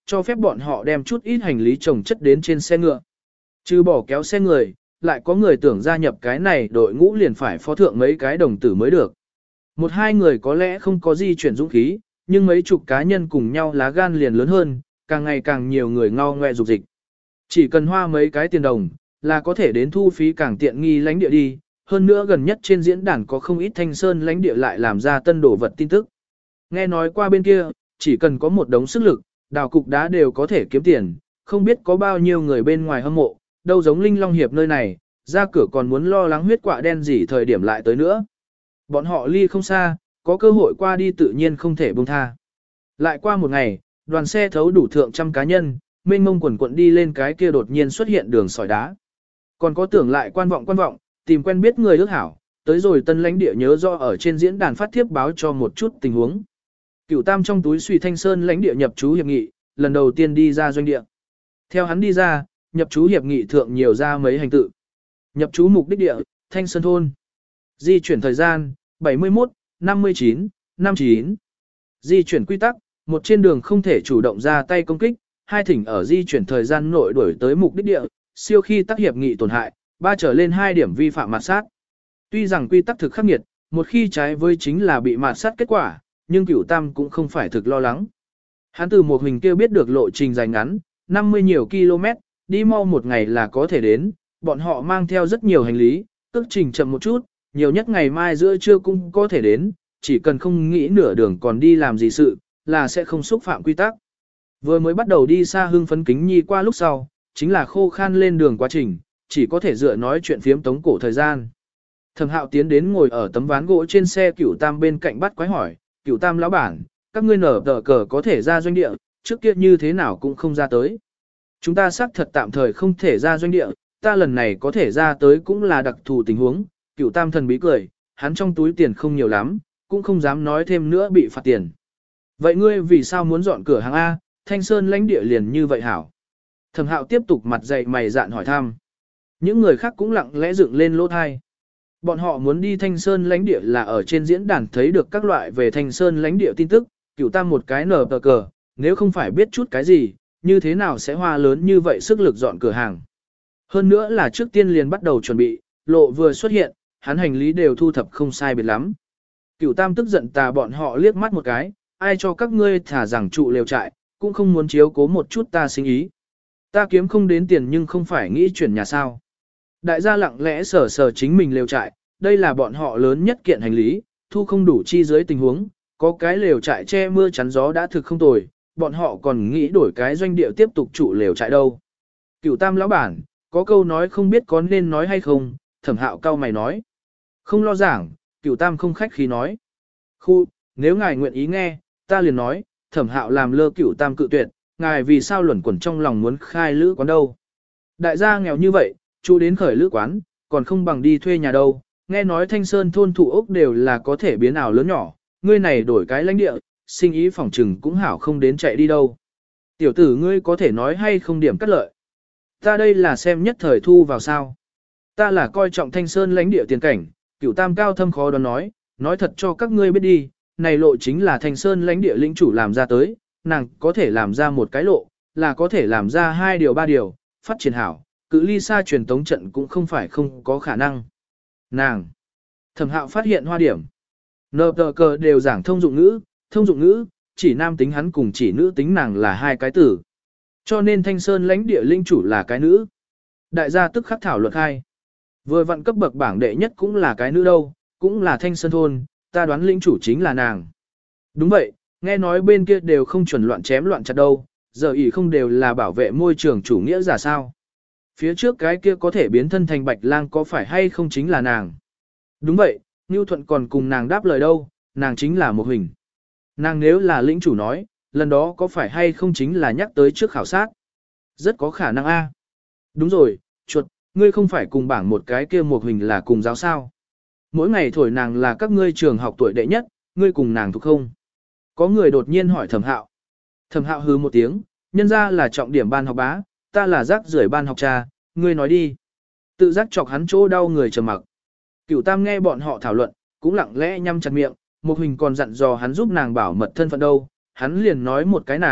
cho phép bọn họ đem chút ít hành lý chồng chất đến trên xe ngựa. Trừ bỏ kéo xe người, lại có người tưởng gia nhập cái này đội ngũ liền phải phó thượng mấy cái đồng tử mới được. Một hai người có lẽ không có di chuyển dũng khí, nhưng mấy chục cá nhân cùng nhau lá gan liền lớn hơn, càng ngày càng nhiều người ngao ngoe dục dịch. Chỉ cần hoa mấy cái tiền đồng, là có thể đến thu phí càng tiện nghi lãnh địa đi, hơn nữa gần nhất trên diễn đàn có không ít Thanh Sơn lãnh địa lại làm ra tân đồ vật tin tức. Nghe nói qua bên kia, chỉ cần có một đống sức lực, đào cục đá đều có thể kiếm tiền, không biết có bao nhiêu người bên ngoài hâm mộ, đâu giống Linh Long Hiệp nơi này, ra cửa còn muốn lo lắng huyết quạ đen gì thời điểm lại tới nữa. Bọn họ ly không xa, có cơ hội qua đi tự nhiên không thể buông tha. Lại qua một ngày, đoàn xe thấu đủ thượng trăm cá nhân, mênh mông quần quận đi lên cái kia đột nhiên xuất hiện đường sỏi đá. Còn có tưởng lại quan vọng quan vọng, tìm quen biết người ước hảo, tới rồi tân lãnh địa nhớ do ở trên diễn đàn phát thiếp báo cho một chút tình huống. Cửu Tam trong túi suy Thanh Sơn lãnh địa nhập trú hiệp nghị, lần đầu tiên đi ra doanh địa. Theo hắn đi ra, nhập trú hiệp nghị thượng nhiều ra mấy hành tự. Nhập trú mục đích địa, Thanh Sơn thôn. Di chuyển thời gian, bảy mươi mốt, năm mươi chín, năm mươi chín. Di chuyển quy tắc, một trên đường không thể chủ động ra tay công kích, hai thỉnh ở di chuyển thời gian nội đuổi tới mục đích địa, siêu khi tác hiệp nghị tổn hại, ba trở lên hai điểm vi phạm mạt sát. Tuy rằng quy tắc thực khắc nghiệt, một khi trái với chính là bị mạt sát kết quả, nhưng Cửu Tam cũng không phải thực lo lắng. Hắn từ một hình kia biết được lộ trình dài ngắn, năm mươi nhiều km, đi mau một ngày là có thể đến, bọn họ mang theo rất nhiều hành lý, cước trình chậm một chút, nhiều nhất ngày mai giữa trưa cũng có thể đến, chỉ cần không nghĩ nửa đường còn đi làm gì sự, là sẽ không xúc phạm quy tắc. Vừa mới bắt đầu đi xa hưng phấn kính nhi qua lúc sau, chính là khô khan lên đường quá trình, chỉ có thể dựa nói chuyện phiếm tống cổ thời gian. Thẩm Hạo tiến đến ngồi ở tấm ván gỗ trên xe Cửu Tam bên cạnh bắt quái hỏi, Cửu Tam lão bản, các ngươi nở tờ cờ có thể ra doanh địa, trước kia như thế nào cũng không ra tới. Chúng ta xác thật tạm thời không thể ra doanh địa, ta lần này có thể ra tới cũng là đặc thù tình huống. Cửu Tam thần bí cười, hắn trong túi tiền không nhiều lắm, cũng không dám nói thêm nữa bị phạt tiền. Vậy ngươi vì sao muốn dọn cửa hàng A, Thanh Sơn lãnh địa liền như vậy hảo? Thẩm Hạo tiếp tục mặt dày mày dạn hỏi thăm. Những người khác cũng lặng lẽ dựng lên lỗ thai. Bọn họ muốn đi Thanh Sơn lãnh địa là ở trên diễn đàn thấy được các loại về Thanh Sơn lãnh địa tin tức, Cửu Tam một cái nở tờ cờ, nếu không phải biết chút cái gì, như thế nào sẽ hoa lớn như vậy sức lực dọn cửa hàng. Hơn nữa là trước tiên liền bắt đầu chuẩn bị, lộ vừa xuất hiện, hắn hành lý đều thu thập không sai biệt lắm. Cửu Tam tức giận tà bọn họ liếc mắt một cái, ai cho các ngươi thả rằng trụ lều trại, cũng không muốn chiếu cố một chút ta sinh ý. Ta kiếm không đến tiền nhưng không phải nghĩ chuyển nhà sao. Đại gia lặng lẽ sờ sờ chính mình lều trại, đây là bọn họ lớn nhất kiện hành lý, thu không đủ chi dưới tình huống, có cái lều trại che mưa chắn gió đã thực không tồi, bọn họ còn nghĩ đổi cái doanh địa tiếp tục trụ lều trại đâu. Cửu Tam lão bản, có câu nói không biết có nên nói hay không, Thẩm Hạo cao mày nói. Không lo giảng, Cửu Tam không khách khí nói. Khu, nếu ngài nguyện ý nghe, ta liền nói, Thẩm Hạo làm lơ Cửu Tam cự tuyệt, ngài vì sao luẩn quẩn trong lòng muốn khai lữ quán đâu. Đại gia nghèo như vậy, chú đến khởi lữ quán, còn không bằng đi thuê nhà đâu, nghe nói Thanh Sơn thôn thủ ốc đều là có thể biến ảo lớn nhỏ, ngươi này đổi cái lãnh địa, sinh ý phòng trừng cũng hảo không đến chạy đi đâu. Tiểu tử ngươi có thể nói hay không điểm cắt lợi. Ta đây là xem nhất thời thu vào sao. Ta là coi trọng Thanh Sơn lãnh địa tiền cảnh, Cửu Tam cao thâm khó đoán nói, nói thật cho các ngươi biết đi, này lộ chính là Thanh Sơn lãnh địa lĩnh chủ làm ra tới, nàng có thể làm ra một cái lộ, là có thể làm ra hai điều ba điều, phát triển hảo, cự ly xa truyền tống trận cũng không phải không có khả năng. Nàng. Thẩm Hạo phát hiện hoa điểm. Nờ tờ cờ đều giảng thông dụng ngữ, thông dụng ngữ, chỉ nam tính hắn cùng chỉ nữ tính nàng là hai cái tử. Cho nên Thanh Sơn lãnh địa linh chủ là cái nữ. Đại gia tức khắc thảo luận khai. Vừa vặn cấp bậc bảng đệ nhất cũng là cái nữ đâu, cũng là Thanh Sơn thôn, ta đoán linh chủ chính là nàng. Đúng vậy, nghe nói bên kia đều không chuẩn loạn chém loạn chặt đâu, giờ ỷ không đều là bảo vệ môi trường chủ nghĩa giả sao. Phía trước cái kia có thể biến thân thành bạch lang có phải hay không chính là nàng. Đúng vậy, Nưu Thuận còn cùng nàng đáp lời đâu, nàng chính là một hình. Nàng nếu là lĩnh chủ nói, lần đó có phải hay không chính là nhắc tới trước khảo sát. Rất có khả năng a. Đúng rồi, chuột, ngươi không phải cùng bảng một cái kia một hình là cùng giáo sao. Mỗi ngày thổi nàng là các ngươi trường học tuổi đệ nhất, ngươi cùng nàng thuộc không? Có người đột nhiên hỏi Thẩm Hạo. Thẩm Hạo hừ một tiếng, nhân ra là trọng điểm ban học bá, ta là rác rưởi ban học trà, ngươi nói đi. Tự giác chọc hắn chỗ đau người trầm mặc. Cửu Tam nghe bọn họ thảo luận, cũng lặng lẽ nhắm chặt miệng, một hình còn dặn dò hắn giúp nàng bảo mật thân phận đâu, hắn liền nói một cái nàng,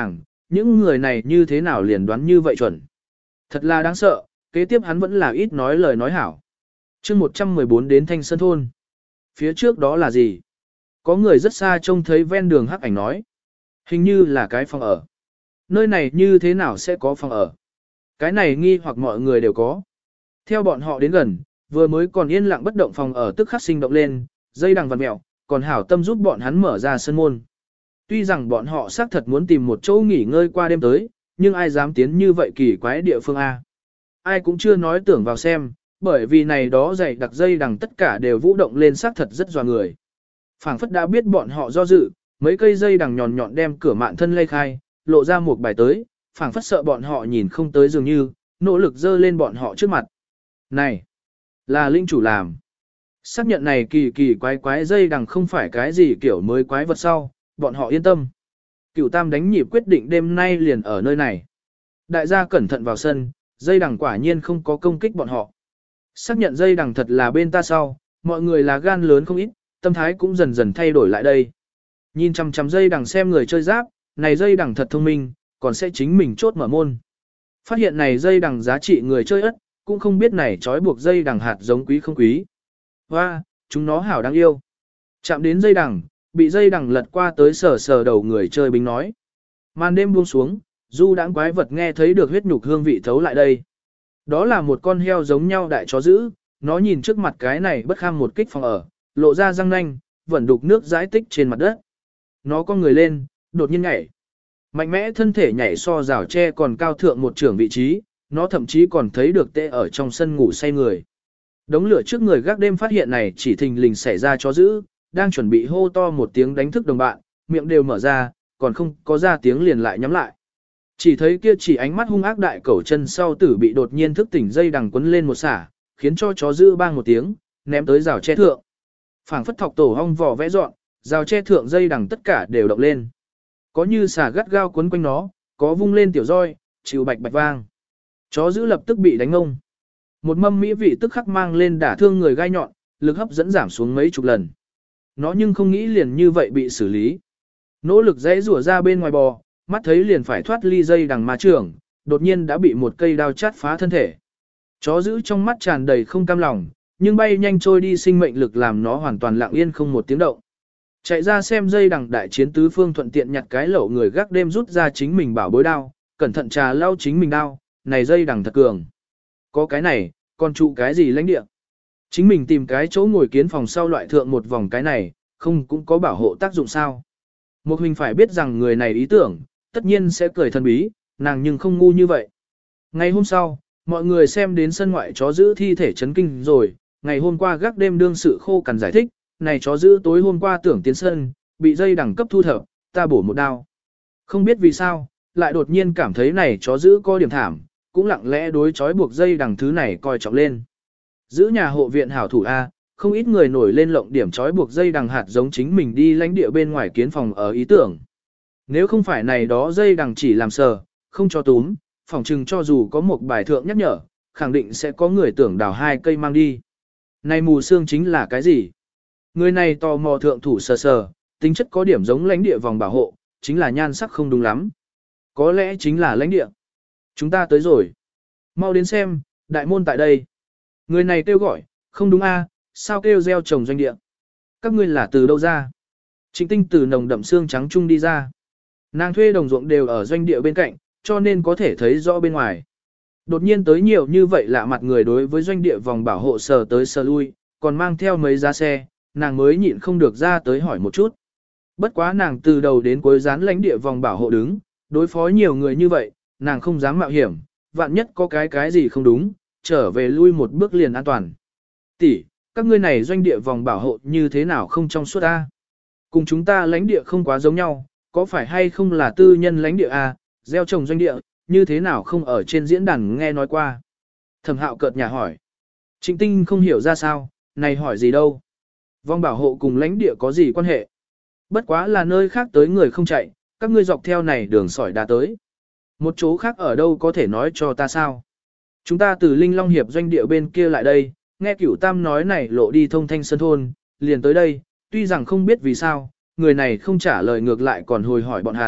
những người này như thế nào liền đoán như vậy chuẩn. Thật là đáng sợ, kế tiếp hắn vẫn là ít nói lời nói hảo. chương một trăm mười bốn đến Thanh Sơn Thôn. Phía trước đó là gì? Có người rất xa trông thấy ven đường hắc ảnh nói. Hình như là cái phòng ở. Nơi này như thế nào sẽ có phòng ở? Cái này nghi hoặc mọi người đều có. Theo bọn họ đến gần, vừa mới còn yên lặng bất động phòng ở tức khắc sinh động lên, dây đằng vằn mẹo, còn hảo tâm giúp bọn hắn mở ra sân môn. Tuy rằng bọn họ xác thật muốn tìm một chỗ nghỉ ngơi qua đêm tới, nhưng ai dám tiến như vậy kỳ quái địa phương A. Ai cũng chưa nói tưởng vào xem, bởi vì này đó dày đặc dây đằng tất cả đều vũ động lên xác thật rất dọa người. Phảng phất đã biết bọn họ do dự, mấy cây dây đằng nhọn nhọn đem cửa mạn thân lây khai, lộ ra một bài tới, phảng phất sợ bọn họ nhìn không tới dường như, nỗ lực dơ lên bọn họ trước mặt. Này, là linh chủ làm. Xác nhận này kỳ kỳ quái quái dây đằng không phải cái gì kiểu mới quái vật sau, bọn họ yên tâm. Cửu Tam đánh nhịp quyết định đêm nay liền ở nơi này. Đại gia cẩn thận vào sân, dây đằng quả nhiên không có công kích bọn họ. Xác nhận dây đằng thật là bên ta sau, mọi người là gan lớn không ít, tâm thái cũng dần dần thay đổi lại đây. Nhìn chằm chằm dây đằng xem người chơi giáp, này dây đằng thật thông minh, còn sẽ chính mình chốt mở môn. Phát hiện này dây đằng giá trị người chơi ất, cũng không biết này trói buộc dây đằng hạt giống quý không quý. Hoa, chúng nó hảo đáng yêu. Chạm đến dây đằng, bị dây đằng lật qua tới sờ sờ đầu người chơi bính nói. Màn đêm buông xuống, du đãng quái vật nghe thấy được huyết nhục hương vị thấu lại đây. Đó là một con heo giống nhau đại chó dữ, nó nhìn trước mặt cái này bất kham một kích phòng ở, lộ ra răng nanh, vẫn đục nước dãi tích trên mặt đất. Nó con người lên, đột nhiên nhảy. Mạnh mẽ thân thể nhảy so rào tre còn cao thượng một trưởng vị trí, nó thậm chí còn thấy được tê ở trong sân ngủ say người. Đống lửa trước người gác đêm phát hiện này chỉ thình lình xảy ra chó dữ, đang chuẩn bị hô to một tiếng đánh thức đồng bạn, miệng đều mở ra, còn không có ra tiếng liền lại nhắm lại. Chỉ thấy kia chỉ ánh mắt hung ác đại cẩu chân sau tử bị đột nhiên thức tỉnh dây đằng quấn lên một xả, khiến cho chó dữ bang một tiếng, ném tới rào che thượng. Phảng phất thọc tổ hong vỏ vẽ dọn, rào che thượng dây đằng tất cả đều động lên. Có như xả gắt gao quấn quanh nó, có vung lên tiểu roi, chịu bạch bạch vang. Chó dữ lập tức bị đánh ngông. Một mâm mỹ vị tức khắc mang lên đả thương người gai nhọn, lực hấp dẫn giảm xuống mấy chục lần. Nó nhưng không nghĩ liền như vậy bị xử lý. Nỗ lực dãy rủa ra bên ngoài bò, mắt thấy liền phải thoát ly dây đằng ma trưởng, đột nhiên đã bị một cây đao chát phá thân thể. Chó dữ trong mắt tràn đầy không cam lòng, nhưng bay nhanh trôi đi sinh mệnh lực làm nó hoàn toàn lặng yên không một tiếng động. Chạy ra xem dây đằng đại chiến tứ phương thuận tiện nhặt cái lẩu người gác đêm rút ra chính mình bảo bối đao, cẩn thận trà lau chính mình đao, này dây đằng thật cường. Có cái này, còn trụ cái gì lãnh địa? Chính mình tìm cái chỗ ngồi kiến phòng sau loại thượng một vòng cái này, không cũng có bảo hộ tác dụng sao? Một hình phải biết rằng người này ý tưởng, tất nhiên sẽ cười thân bí, nàng nhưng không ngu như vậy. Ngày hôm sau, mọi người xem đến sân ngoại chó giữ thi thể chấn kinh rồi, ngày hôm qua gác đêm đương sự khô cằn giải thích, này chó giữ tối hôm qua tưởng tiến sân, bị dây đẳng cấp thu thập, ta bổ một đao. Không biết vì sao, lại đột nhiên cảm thấy này chó giữ có điểm thảm, cũng lặng lẽ đối chói buộc dây đằng thứ này coi trọng lên. Giữ nhà hộ viện hảo thủ A, không ít người nổi lên lộng điểm chói buộc dây đằng hạt giống chính mình đi lãnh địa bên ngoài kiến phòng ở ý tưởng. Nếu không phải này đó dây đằng chỉ làm sờ, không cho túm, phòng trừng cho dù có một bài thượng nhắc nhở, khẳng định sẽ có người tưởng đào hai cây mang đi. Này mù xương chính là cái gì? Người này tò mò thượng thủ sờ sờ, tính chất có điểm giống lãnh địa vòng bảo hộ, chính là nhan sắc không đúng lắm. Có lẽ chính là lãnh địa. Chúng ta tới rồi. Mau đến xem, đại môn tại đây. Người này kêu gọi, không đúng a, sao kêu gieo trồng doanh địa? Các ngươi là từ đâu ra? Trịnh Tinh từ nồng đậm xương trắng trung đi ra. Nàng thuê đồng ruộng đều ở doanh địa bên cạnh, cho nên có thể thấy rõ bên ngoài. Đột nhiên tới nhiều như vậy lạ mặt người đối với doanh địa vòng bảo hộ sờ tới sờ lui, còn mang theo mấy giá xe, nàng mới nhịn không được ra tới hỏi một chút. Bất quá nàng từ đầu đến cuối dán lãnh địa vòng bảo hộ đứng, đối phó nhiều người như vậy, nàng không dám mạo hiểm, vạn nhất có cái cái gì không đúng, trở về lui một bước liền an toàn. Tỷ, các ngươi này doanh địa vòng bảo hộ như thế nào không trong suốt a? Cùng chúng ta lãnh địa không quá giống nhau, có phải hay không là tư nhân lãnh địa a, gieo trồng doanh địa, như thế nào không ở trên diễn đàn nghe nói qua? Thẩm Hạo cợt nhà hỏi. Trịnh Tinh không hiểu ra sao, này hỏi gì đâu? Vòng bảo hộ cùng lãnh địa có gì quan hệ? Bất quá là nơi khác tới người không chạy, các ngươi dọc theo này đường sỏi đá tới. Một chỗ khác ở đâu có thể nói cho ta sao? Chúng ta từ Linh Long Hiệp doanh địa bên kia lại đây, nghe Cửu Tam nói này lộ đi thông Thanh Sơn thôn, liền tới đây, tuy rằng không biết vì sao, người này không trả lời ngược lại còn hồi hỏi bọn hắn,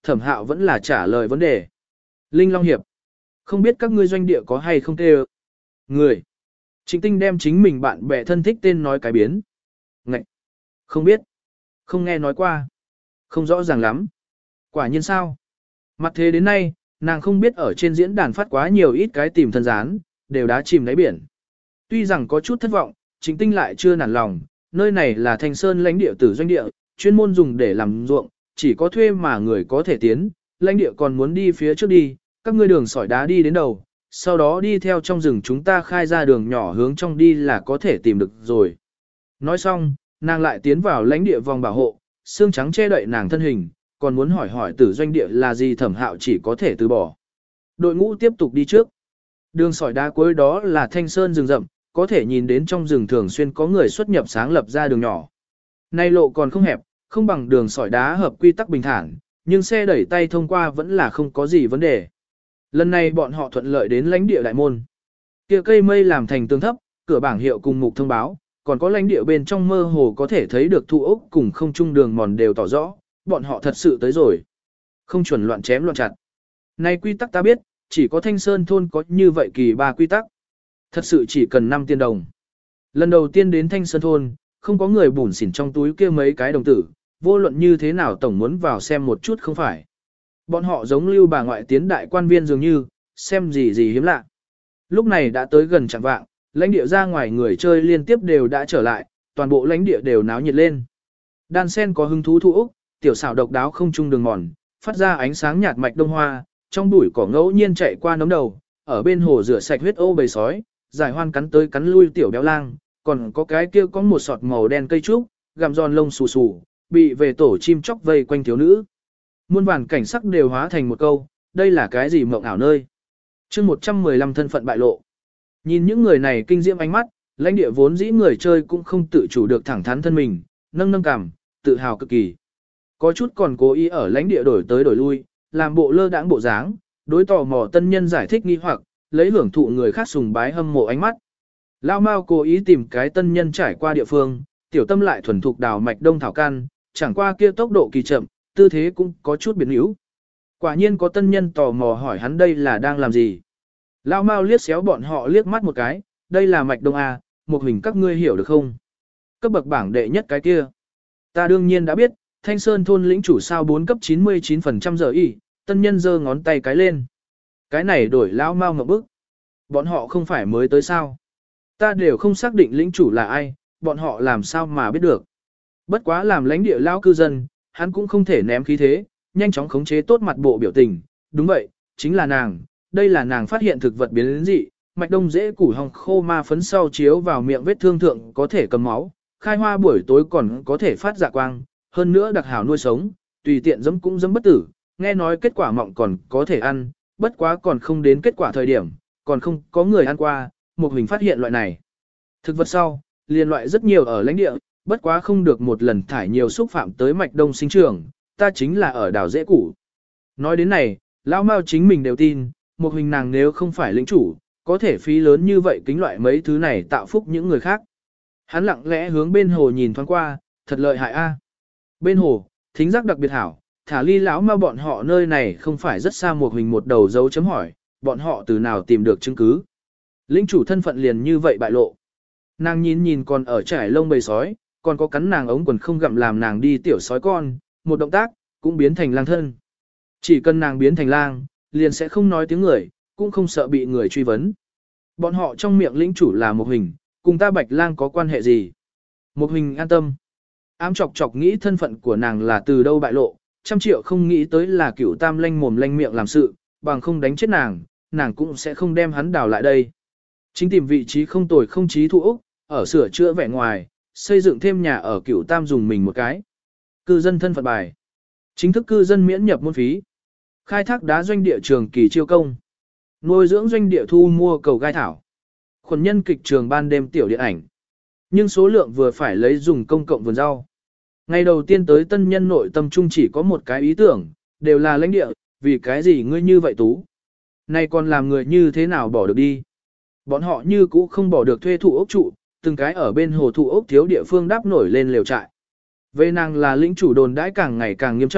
Thẩm Hạo vẫn là trả lời vấn đề. Linh Long Hiệp, không biết các ngươi doanh địa có hay không tê người. Trịnh Tinh đem chính mình bạn bè thân thích tên nói cái biến. Ngậy! Không biết. Không nghe nói qua. Không rõ ràng lắm. Quả nhiên sao? Mặt thế đến nay, nàng không biết ở trên diễn đàn phát quá nhiều ít cái tìm thân gián, đều đã chìm đáy biển. Tuy rằng có chút thất vọng, Trịnh Tinh lại chưa nản lòng, nơi này là Thanh Sơn lãnh địa tử doanh địa, chuyên môn dùng để làm ruộng, chỉ có thuê mà người có thể tiến, lãnh địa còn muốn đi phía trước đi, các ngươi đường sỏi đá đi đến đầu, sau đó đi theo trong rừng chúng ta khai ra đường nhỏ hướng trong đi là có thể tìm được rồi. Nói xong, nàng lại tiến vào lãnh địa vòng bảo hộ, xương trắng che đậy nàng thân hình, còn muốn hỏi hỏi tử doanh địa là gì. Thẩm Hạo chỉ có thể từ bỏ. Đội ngũ tiếp tục đi trước. Đường sỏi đá cuối đó là Thanh Sơn rừng rậm, có thể nhìn đến trong rừng thường xuyên có người xuất nhập sáng lập ra đường nhỏ. Nay lộ còn không hẹp, không bằng đường sỏi đá hợp quy tắc bình thản, nhưng xe đẩy tay thông qua vẫn là không có gì vấn đề. Lần này bọn họ thuận lợi đến lãnh địa đại môn. Kia cây mây làm thành tường thấp, cửa bảng hiệu cùng mục thông báo, còn có lãnh địa bên trong mơ hồ có thể thấy được thụ ốc cùng không trung đường mòn đều tỏ rõ, bọn họ thật sự tới rồi. Không chuẩn loạn chém loạn chặt. Này quy tắc ta biết, chỉ có Thanh Sơn thôn có như vậy kỳ ba quy tắc. Thật sự chỉ cần năm tiền đồng. Lần đầu tiên đến Thanh Sơn thôn, không có người bủn xỉn trong túi kia mấy cái đồng tử, vô luận như thế nào tổng muốn vào xem một chút không phải. Bọn họ giống lưu bà ngoại tiến đại quan viên dường như, xem gì gì hiếm lạ. Lúc này đã tới gần chẳng vạng, lãnh địa ra ngoài người chơi liên tiếp đều đã trở lại, toàn bộ lãnh địa đều náo nhiệt lên. Đan sen có hứng thú thu úc, tiểu xảo độc đáo không chung đường mòn, phát ra ánh sáng nhạt mạch đông hoa, trong bụi cỏ ngẫu nhiên chạy qua nấm đầu, ở bên hồ rửa sạch huyết ô bầy sói, giải hoan cắn tới cắn lui tiểu béo lang, còn có cái kia có một sọt màu đen cây trúc, gặm giòn lông xù xù, bị về tổ chim chóc vây quanh thiếu nữ. Muôn vàn cảnh sắc đều hóa thành một câu, đây là cái gì mộng ảo nơi. chương một trăm mười lăm thân phận bại lộ. Nhìn những người này kinh diễm ánh mắt, lãnh địa vốn dĩ người chơi cũng không tự chủ được thẳng thắn thân mình, nâng nâng cằm, tự hào cực kỳ. Có chút còn cố ý ở lãnh địa đổi tới đổi lui, làm bộ lơ đãng bộ dáng, đối tò mò tân nhân giải thích nghi hoặc, lấy hưởng thụ người khác sùng bái hâm mộ ánh mắt. Lao Mao cố ý tìm cái tân nhân trải qua địa phương, tiểu tâm lại thuần thục đào mạch đông thảo căn, chẳng qua kia tốc độ kỳ chậm, tư thế cũng có chút biến yếu. Quả nhiên có tân nhân tò mò hỏi hắn đây là đang làm gì. Lao Mao liếc xéo bọn họ liếc mắt một cái, đây là mạch đông A, một hình các ngươi hiểu được không? Cấp bậc bảng đệ nhất cái kia. Ta đương nhiên đã biết, Thanh Sơn thôn lĩnh chủ sao bốn cấp chín mươi chín phần trăm giờ y, tân nhân giơ ngón tay cái lên. Cái này đổi Lao Mao ngậm bức. Bọn họ không phải mới tới sao? Ta đều không xác định lĩnh chủ là ai, bọn họ làm sao mà biết được. Bất quá làm lãnh địa lao cư dân, hắn cũng không thể ném khí thế, nhanh chóng khống chế tốt mặt bộ biểu tình. Đúng vậy, chính là nàng, đây là nàng phát hiện thực vật biến đến dị, mạch đông dễ củ hồng khô ma phấn sau chiếu vào miệng vết thương thượng có thể cầm máu, khai hoa buổi tối còn có thể phát dạ quang, hơn nữa đặc hảo nuôi sống, tùy tiện dẫm cũng dẫm bất tử, nghe nói kết quả mọng còn có thể ăn, bất quá còn không đến kết quả thời điểm, còn không có người ăn qua, một hình phát hiện loại này. Thực vật sau, liên loại rất nhiều ở lãnh địa, bất quá không được một lần thải nhiều xúc phạm tới mạch đông sinh trưởng, ta chính là ở đảo dễ củ. Nói đến này, lão Mao chính mình đều tin, một hình nàng nếu không phải lĩnh chủ, có thể phí lớn như vậy kính loại mấy thứ này tạo phúc những người khác. Hắn lặng lẽ hướng bên hồ nhìn thoáng qua, thật lợi hại a. Bên hồ, thính giác đặc biệt hảo, thả ly lão Mao bọn họ nơi này không phải rất xa một hình một đầu dấu chấm hỏi, bọn họ từ nào tìm được chứng cứ. Lĩnh chủ thân phận liền như vậy bại lộ. Nàng nhìn nhìn còn ở trải lông bầy sói, còn có cắn nàng ống quần không gặm làm nàng đi tiểu sói con, một động tác, cũng biến thành lang thân. Chỉ cần nàng biến thành lang, liền sẽ không nói tiếng người, cũng không sợ bị người truy vấn. Bọn họ trong miệng lĩnh chủ là một hình, cùng ta bạch lang có quan hệ gì? Một hình an tâm. Ám chọc chọc nghĩ thân phận của nàng là từ đâu bại lộ, trăm triệu không nghĩ tới là cửu tam lanh mồm lanh miệng làm sự, bằng không đánh chết nàng, nàng cũng sẽ không đem hắn đào lại đây. Chính tìm vị trí không tồi không trí thu Úc, ở sửa chữa vẻ ngoài, xây dựng thêm nhà ở cửu tam dùng mình một cái. Cư dân thân phận bài. Chính thức cư dân miễn nhập môn phí. Khai thác đá doanh địa trường kỳ chiêu công. Nuôi dưỡng doanh địa thu mua cầu gai thảo. Khuẩn nhân kịch trường ban đêm tiểu điện ảnh. Nhưng số lượng vừa phải lấy dùng công cộng vườn rau. Ngày đầu tiên tới tân nhân nội tâm trung chỉ có một cái ý tưởng, đều là lãnh địa, vì cái gì ngươi như vậy tú. Này còn làm người như thế nào bỏ được đi. Bọn họ như cũ không bỏ được thuê thụ ốc trụ, từng cái ở bên hồ thụ ốc thiếu địa phương đáp nổi lên lều trại. Về nàng là lĩnh chủ đồn đãi càng ngày càng nghiêm trọng,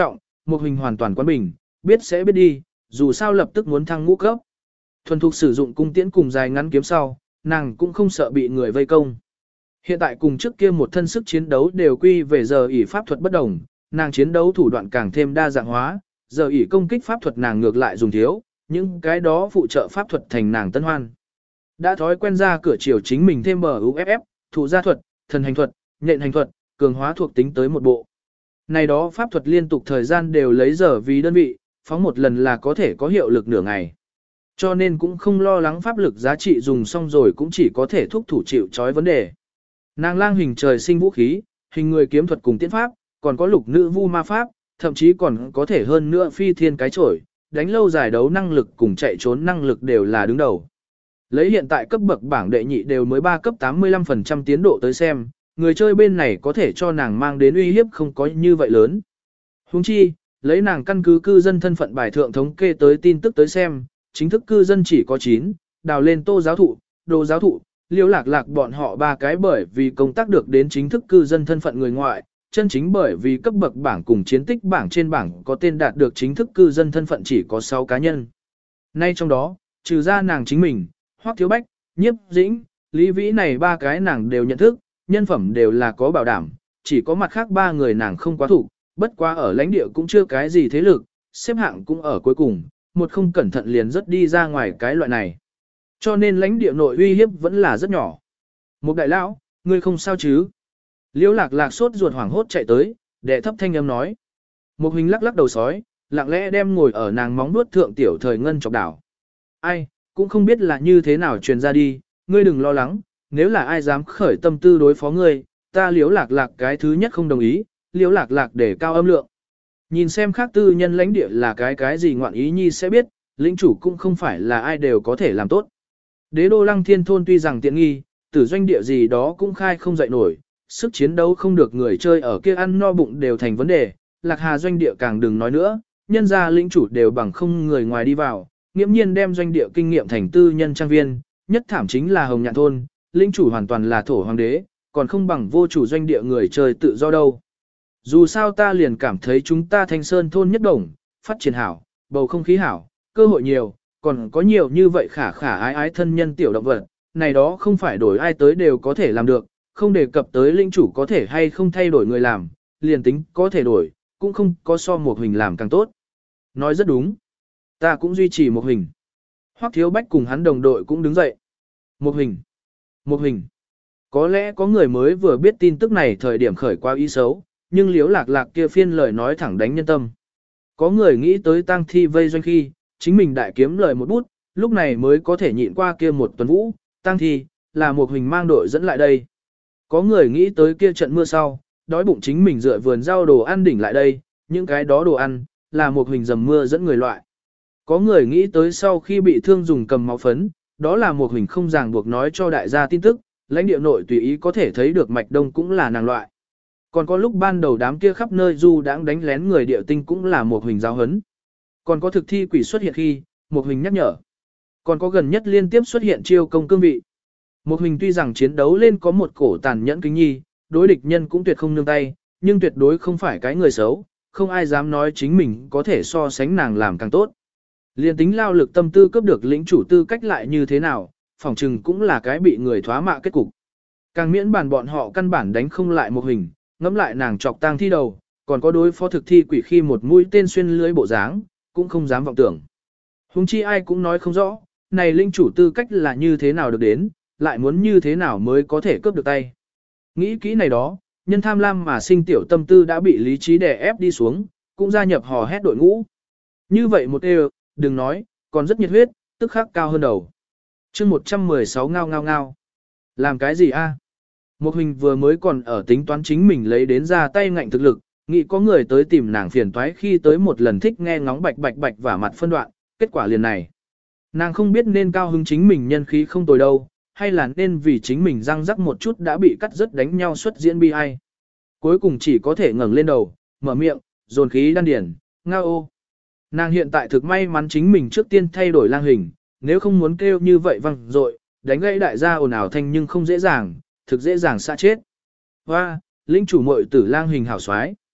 một hình hoàn toàn quán bình, biết sẽ biết đi, dù sao lập tức muốn thăng ngũ cấp. Thuần thục sử dụng cung tiễn cùng dài ngắn kiếm sau, nàng cũng không sợ bị người vây công. Hiện tại cùng trước kia một thân sức chiến đấu đều quy về giờ ỷ pháp thuật bất đồng, nàng chiến đấu thủ đoạn càng thêm đa dạng hóa, giờ ỷ công kích pháp thuật nàng ngược lại dùng thiếu, những cái đó phụ trợ pháp thuật thành nàng tân hoan. Đã thói quen ra cửa chiều chính mình thêm bờ u ép ép, thủ gia thuật, thần hành thuật, nhện hành thuật, cường hóa thuộc tính tới một bộ. Này đó pháp thuật liên tục thời gian đều lấy giờ vì đơn vị, phóng một lần là có thể có hiệu lực nửa ngày. Cho nên cũng không lo lắng pháp lực giá trị dùng xong rồi cũng chỉ có thể thúc thủ chịu chói vấn đề. Nàng lang hình trời sinh vũ khí, hình người kiếm thuật cùng tiễn pháp, còn có lục nữ vu ma pháp, thậm chí còn có thể hơn nữa phi thiên cái chổi, đánh lâu giải đấu năng lực cùng chạy trốn năng lực đều là đứng đầu. Lấy hiện tại cấp bậc bảng đệ nhị đều mới ba cấp tám mươi lăm phần trăm tiến độ tới xem, người chơi bên này có thể cho nàng mang đến uy hiếp không có như vậy lớn. Huống chi, lấy nàng căn cứ cư dân thân phận bài thượng thống kê tới tin tức tới xem, chính thức cư dân chỉ có chín, đào lên Tô giáo thụ, Đồ giáo thụ, Liễu Lạc Lạc bọn họ ba cái bởi vì công tác được đến chính thức cư dân thân phận người ngoại, chân chính bởi vì cấp bậc bảng cùng chiến tích bảng trên bảng có tên đạt được chính thức cư dân thân phận chỉ có sáu cá nhân. Nay trong đó, trừ ra nàng chính mình, Hoắc Thiếu Bách, Nhiếp Dĩnh, Lý Vĩ này ba cái nàng đều nhận thức, nhân phẩm đều là có bảo đảm, chỉ có mặt khác ba người nàng không quá thủ, bất quá ở lãnh địa cũng chưa cái gì thế lực, xếp hạng cũng ở cuối cùng, một không cẩn thận liền rất đi ra ngoài cái loại này. Cho nên lãnh địa nội uy hiếp vẫn là rất nhỏ. Một đại lão, ngươi không sao chứ? Liễu Lạc Lạc sốt ruột hoảng hốt chạy tới, đệ thấp thanh âm nói. Một hình lắc lắc đầu sói, lặng lẽ đem ngồi ở nàng móng nuốt thượng tiểu thời ngân chọc đảo. Ai, cũng không biết là như thế nào truyền ra đi, ngươi đừng lo lắng, nếu là ai dám khởi tâm tư đối phó ngươi, ta Liễu Lạc Lạc cái thứ nhất không đồng ý, Liễu Lạc Lạc để cao âm lượng. Nhìn xem khác tư nhân lãnh địa là cái cái gì ngoạn ý nhi sẽ biết, lĩnh chủ cũng không phải là ai đều có thể làm tốt. Đế đô Lăng Thiên thôn tuy rằng tiện nghi, tử doanh địa gì đó cũng khai không dậy nổi, sức chiến đấu không được người chơi ở kia ăn no bụng đều thành vấn đề, Lạc Hà doanh địa càng đừng nói nữa, nhân ra lĩnh chủ đều bằng không người ngoài đi vào, nghiễm nhiên đem doanh địa kinh nghiệm thành tư nhân trang viên, nhất thảm chính là Hồng Nhạn thôn, lĩnh chủ hoàn toàn là thổ hoàng đế, còn không bằng vô chủ doanh địa người chơi tự do đâu. Dù sao ta liền cảm thấy chúng ta Thanh Sơn thôn nhất đồng, phát triển hảo, bầu không khí hảo, cơ hội nhiều, còn có nhiều như vậy khả khả ái ái thân nhân tiểu động vật, này đó không phải đổi ai tới đều có thể làm được, không đề cập tới lĩnh chủ có thể hay không thay đổi người làm, liền tính có thể đổi, cũng không có so một hình làm càng tốt. Nói rất đúng. Ta cũng duy trì một hình. Hoắc Thiếu Bách cùng hắn đồng đội cũng đứng dậy. Một hình. Một hình. Có lẽ có người mới vừa biết tin tức này thời điểm khởi qua ý xấu, nhưng Liễu Lạc Lạc kia phiên lời nói thẳng đánh nhân tâm. Có người nghĩ tới tang thi vây doanh khi, chính mình đại kiếm lời một bút, lúc này mới có thể nhịn qua kia một tuần vũ, tang thi, là một hình mang đội dẫn lại đây. Có người nghĩ tới kia trận mưa sau, đói bụng chính mình dựa vườn rau đồ ăn đỉnh lại đây, những cái đó đồ ăn, là một hình dầm mưa dẫn người loại. Có người nghĩ tới sau khi bị thương dùng cầm máu phấn, đó là một hình không ràng buộc nói cho đại gia tin tức, lãnh địa nội tùy ý có thể thấy được mạch đông cũng là nàng loại. Còn có lúc ban đầu đám kia khắp nơi du đãng đánh lén người địa tinh cũng là một hình giáo hấn. Còn có thực thi quỷ xuất hiện khi, một hình nhắc nhở. Còn có gần nhất liên tiếp xuất hiện chiêu công cương vị. Một hình tuy rằng chiến đấu lên có một cổ tàn nhẫn kính nhi, đối địch nhân cũng tuyệt không nương tay, nhưng tuyệt đối không phải cái người xấu, không ai dám nói chính mình có thể so sánh nàng làm càng tốt. Liên tính lao lực tâm tư cấp được lĩnh chủ tư cách lại như thế nào, phỏng chừng cũng là cái bị người thoá mạ kết cục. Càng miễn bàn bọn họ căn bản đánh không lại một hình, ngẫm lại nàng chọc tang thi đầu, còn có đối phó thực thi quỷ khi một mũi tên xuyên lưới bộ dáng, cũng không dám vọng tưởng. Hùng chi ai cũng nói không rõ, này linh chủ tư cách là như thế nào được đến, lại muốn như thế nào mới có thể cướp được tay. Nghĩ kỹ này đó, nhân tham lam mà sinh tiểu tâm tư đã bị lý trí đè ép đi xuống, cũng gia nhập hò hét đội ngũ. Như vậy một đều, đừng nói, còn rất nhiệt huyết, tức khắc cao hơn đầu. chương một trăm mười sáu ngao ngao ngao. Làm cái gì a? Một hình vừa mới còn ở tính toán chính mình lấy đến ra tay ngạnh thực lực, nghĩ có người tới tìm nàng phiền toái khi tới một lần thích nghe ngóng bạch bạch bạch và mặt phân đoạn, kết quả liền này. Nàng không biết nên cao hứng chính mình nhân khí không tồi đâu, hay là nên vì chính mình răng rắc một chút đã bị cắt rớt đánh nhau xuất diễn bi ai. Cuối cùng chỉ có thể ngẩng lên đầu, mở miệng, dồn khí đan điển, ngao ô. Nàng hiện tại thực may mắn chính mình trước tiên thay đổi lang hình, nếu không muốn kêu như vậy văng rồi, đánh gãy đại gia ồn ào thanh nhưng không dễ dàng, thực dễ dàng xa chết. Hoa, linh chủ muội tử lang hình hảo xoái.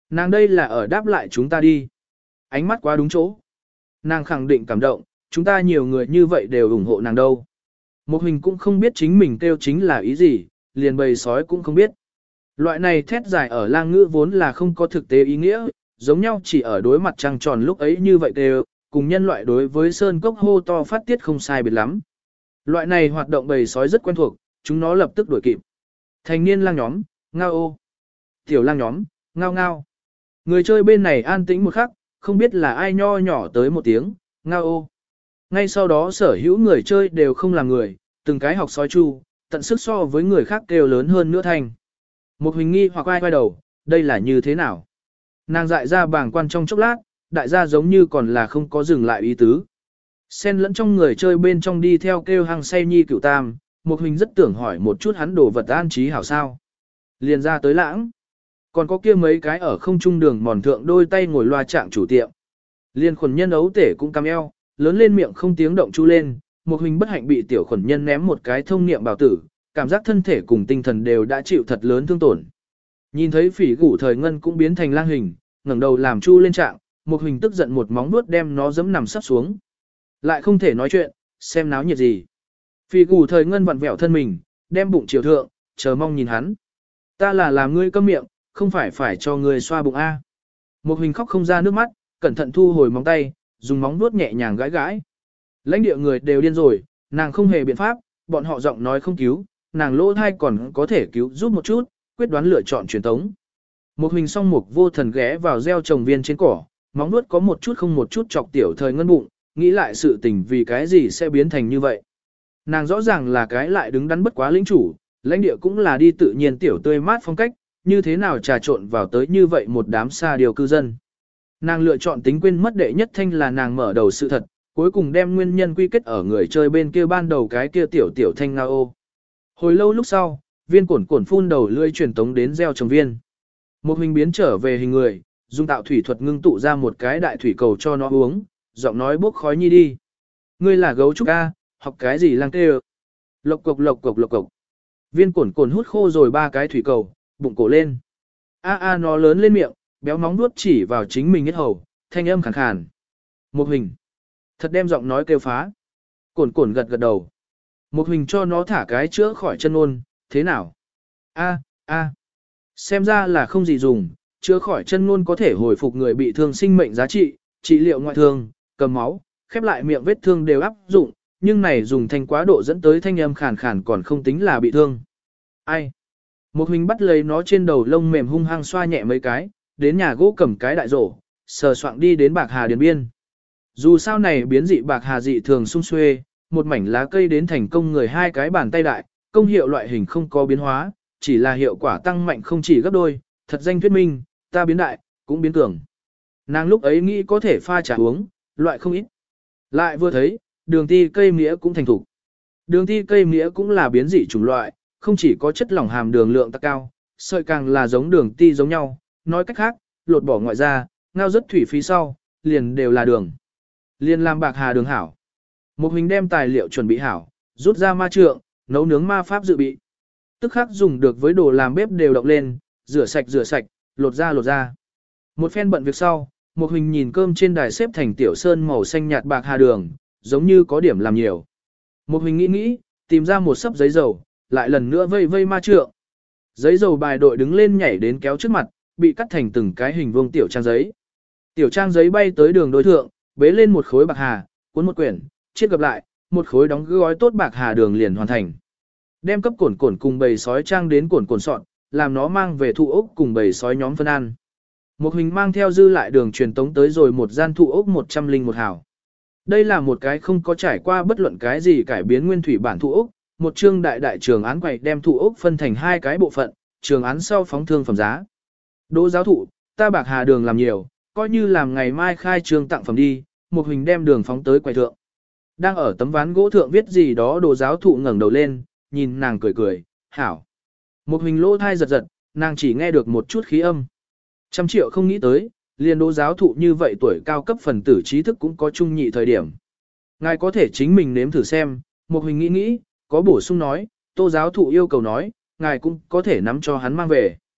Nàng đây là ở đáp lại chúng ta đi. Ánh mắt quá đúng chỗ. Nàng khẳng định cảm động, chúng ta nhiều người như vậy đều ủng hộ nàng đâu. Một hình cũng không biết chính mình kêu chính là ý gì, liền bầy sói cũng không biết. Loại này thét dài ở lang ngữ vốn là không có thực tế ý nghĩa, giống nhau chỉ ở đối mặt trăng tròn lúc ấy như vậy đều, cùng nhân loại đối với sơn cốc hô to phát tiết không sai biệt lắm. Loại này hoạt động bầy sói rất quen thuộc, chúng nó lập tức đuổi kịp. Thành niên lang nhóm, ngao ô. Tiểu lang nhóm, ngao ngao. Người chơi bên này an tĩnh một khắc, không biết là ai nho nhỏ tới một tiếng, ngao ô. Ngay sau đó sở hữu người chơi đều không làm người, từng cái học sói chu, tận sức so với người khác kêu lớn hơn nữa thành. Một hình nghi hoặc ai quay đầu, đây là như thế nào? Nàng dại ra bảng quan trong chốc lát, đại gia giống như còn là không có dừng lại ý tứ. Xen lẫn trong người chơi bên trong đi theo kêu hàng say nhi cựu tam, một hình rất tưởng hỏi một chút hắn đồ vật an trí hảo sao. Liền ra tới lãng. Còn có kia mấy cái ở không trung đường mòn thượng đôi tay ngồi loa trạng chủ tiệm. Liên khuẩn nhân ấu tể cũng cam eo, lớn lên miệng không tiếng động chu lên, một hình bất hạnh bị tiểu khuẩn nhân ném một cái thông niệm bảo tử, cảm giác thân thể cùng tinh thần đều đã chịu thật lớn thương tổn. Nhìn thấy phỉ gủ thời ngân cũng biến thành lang hình, ngẩng đầu làm chu lên trạng, một hình tức giận một móng vuốt đem nó giẫm nằm sắp xuống. Lại không thể nói chuyện, xem náo nhiệt gì. Phỉ gủ thời ngân vặn vẹo thân mình, đem bụng chiều thượng, chờ mong nhìn hắn. Ta là làm ngươi câm miệng, không phải phải cho ngươi xoa bụng A. Một hình khóc không ra nước mắt, cẩn thận thu hồi móng tay, dùng móng vuốt nhẹ nhàng gãi gãi. Lãnh địa người đều điên rồi, nàng không hề biện pháp, bọn họ giọng nói không cứu, nàng lỗ thai còn có thể cứu giúp một chút, quyết đoán lựa chọn truyền tống. Một hình song mục vô thần ghé vào gieo trồng viên trên cỏ, móng vuốt có một chút không một chút chọc tiểu thời ngân bụng, nghĩ lại sự tình vì cái gì sẽ biến thành như vậy. Nàng rõ ràng là cái lại đứng đắn bất quá lĩnh chủ, lãnh địa cũng là đi tự nhiên tiểu tươi mát phong cách, như thế nào trà trộn vào tới như vậy một đám xa điều cư dân. Nàng lựa chọn tính quên mất đệ nhất thanh là nàng mở đầu sự thật, cuối cùng đem nguyên nhân quy kết ở người chơi bên kia ban đầu cái kia tiểu tiểu thanh nga ô. Hồi lâu lúc sau, viên cổn cổn phun đầu lưỡi truyền tống đến gieo trồng viên. Một hình biến trở về hình người, dùng tạo thủy thuật ngưng tụ ra một cái đại thủy cầu cho nó uống, giọng nói bốc khói nhi đi. Ngươi là gấu trúc A, học cái gì lang tê lộc cộc lộc cộc lộc cộc. Viên cổn cổn hút khô rồi ba cái thủy cầu, bụng cổ lên. A a nó lớn lên miệng, béo móng nuốt chỉ vào chính mình hết hầu, thanh âm khàn khàn. Một hình. Thật đem giọng nói kêu phá. Cổn cổn gật gật đầu. Một hình cho nó thả cái chữa khỏi chân ôn, thế nào? A, a. Xem ra là không gì dùng, chữa khỏi chân ngôn có thể hồi phục người bị thương sinh mệnh giá trị, trị liệu ngoại thương, cầm máu, khép lại miệng vết thương đều áp dụng, nhưng này dùng thanh quá độ dẫn tới thanh âm khàn khàn còn không tính là bị thương. Ai? Một hình bắt lấy nó trên đầu lông mềm hung hăng xoa nhẹ mấy cái, đến nhà gỗ cầm cái đại rổ, sờ soạng đi đến bạc hà điền biên. Dù sao này biến dị bạc hà dị thường sung xuê, một mảnh lá cây đến thành công người hai cái bàn tay đại, công hiệu loại hình không có biến hóa, chỉ là hiệu quả tăng mạnh không chỉ gấp đôi, thật danh thuyết minh, ta biến đại, cũng biến cường. Nàng lúc ấy nghĩ có thể pha trà uống, loại không ít. Lại vừa thấy, đường ti cây mía cũng thành thục. Đường ti cây mía cũng là biến dị chủng loại, không chỉ có chất lỏng hàm đường lượng tăng cao, sợi càng là giống đường ti giống nhau, nói cách khác, lột bỏ ngoại ra, ngao rất thủy phí sau, liền đều là đường. Liền làm bạc hà đường hảo. Một hình đem tài liệu chuẩn bị hảo, rút ra ma trượng, nấu nướng ma pháp dự bị. Tức khắc dùng được với đồ làm bếp đều động lên, rửa sạch rửa sạch, lột ra lột ra. Một phen bận việc sau, một hình nhìn cơm trên đài xếp thành tiểu sơn màu xanh nhạt bạc hà đường, giống như có điểm làm nhiều. Một hình nghĩ nghĩ, tìm ra một sấp giấy dầu, lại lần nữa vây vây ma trượng. Giấy dầu bài đội đứng lên nhảy đến kéo trước mặt, bị cắt thành từng cái hình vuông tiểu trang giấy. Tiểu trang giấy bay tới đường đối thượng, bế lên một khối bạc hà, cuốn một quyển, chiết gập lại, một khối đóng gói tốt bạc hà đường liền hoàn thành. Đem cấp cổn cổn cùng bầy sói trang đến cổn cổn sọn, làm nó mang về thụ ốc cùng bầy sói nhóm phân ăn. Một hình mang theo dư lại đường truyền tống tới rồi một gian thụ ốc một trăm linh một hào. Đây là một cái không có trải qua bất luận cái gì cải biến nguyên thủy bản thụ ốc, một chương đại đại trường án quậy đem thụ ốc phân thành hai cái bộ phận, trường án sau phóng thương phẩm giá. Đỗ giáo thụ, ta bạc hà đường làm nhiều, coi như làm ngày mai khai trương tặng phẩm đi, một hình đem đường phóng tới quầy thượng. Đang ở tấm ván gỗ thượng viết gì đó đồ giáo thụ ngẩng đầu lên, nhìn nàng cười cười, hảo. Một hình lỗ thai giật giật, nàng chỉ nghe được một chút khí âm. Trăm triệu không nghĩ tới, liền đô giáo thụ như vậy tuổi cao cấp phần tử trí thức cũng có trung nhị thời điểm. Ngài có thể chính mình nếm thử xem, một hình nghĩ nghĩ, có bổ sung nói, tô giáo thụ yêu cầu nói, ngài cũng có thể nắm cho hắn mang về.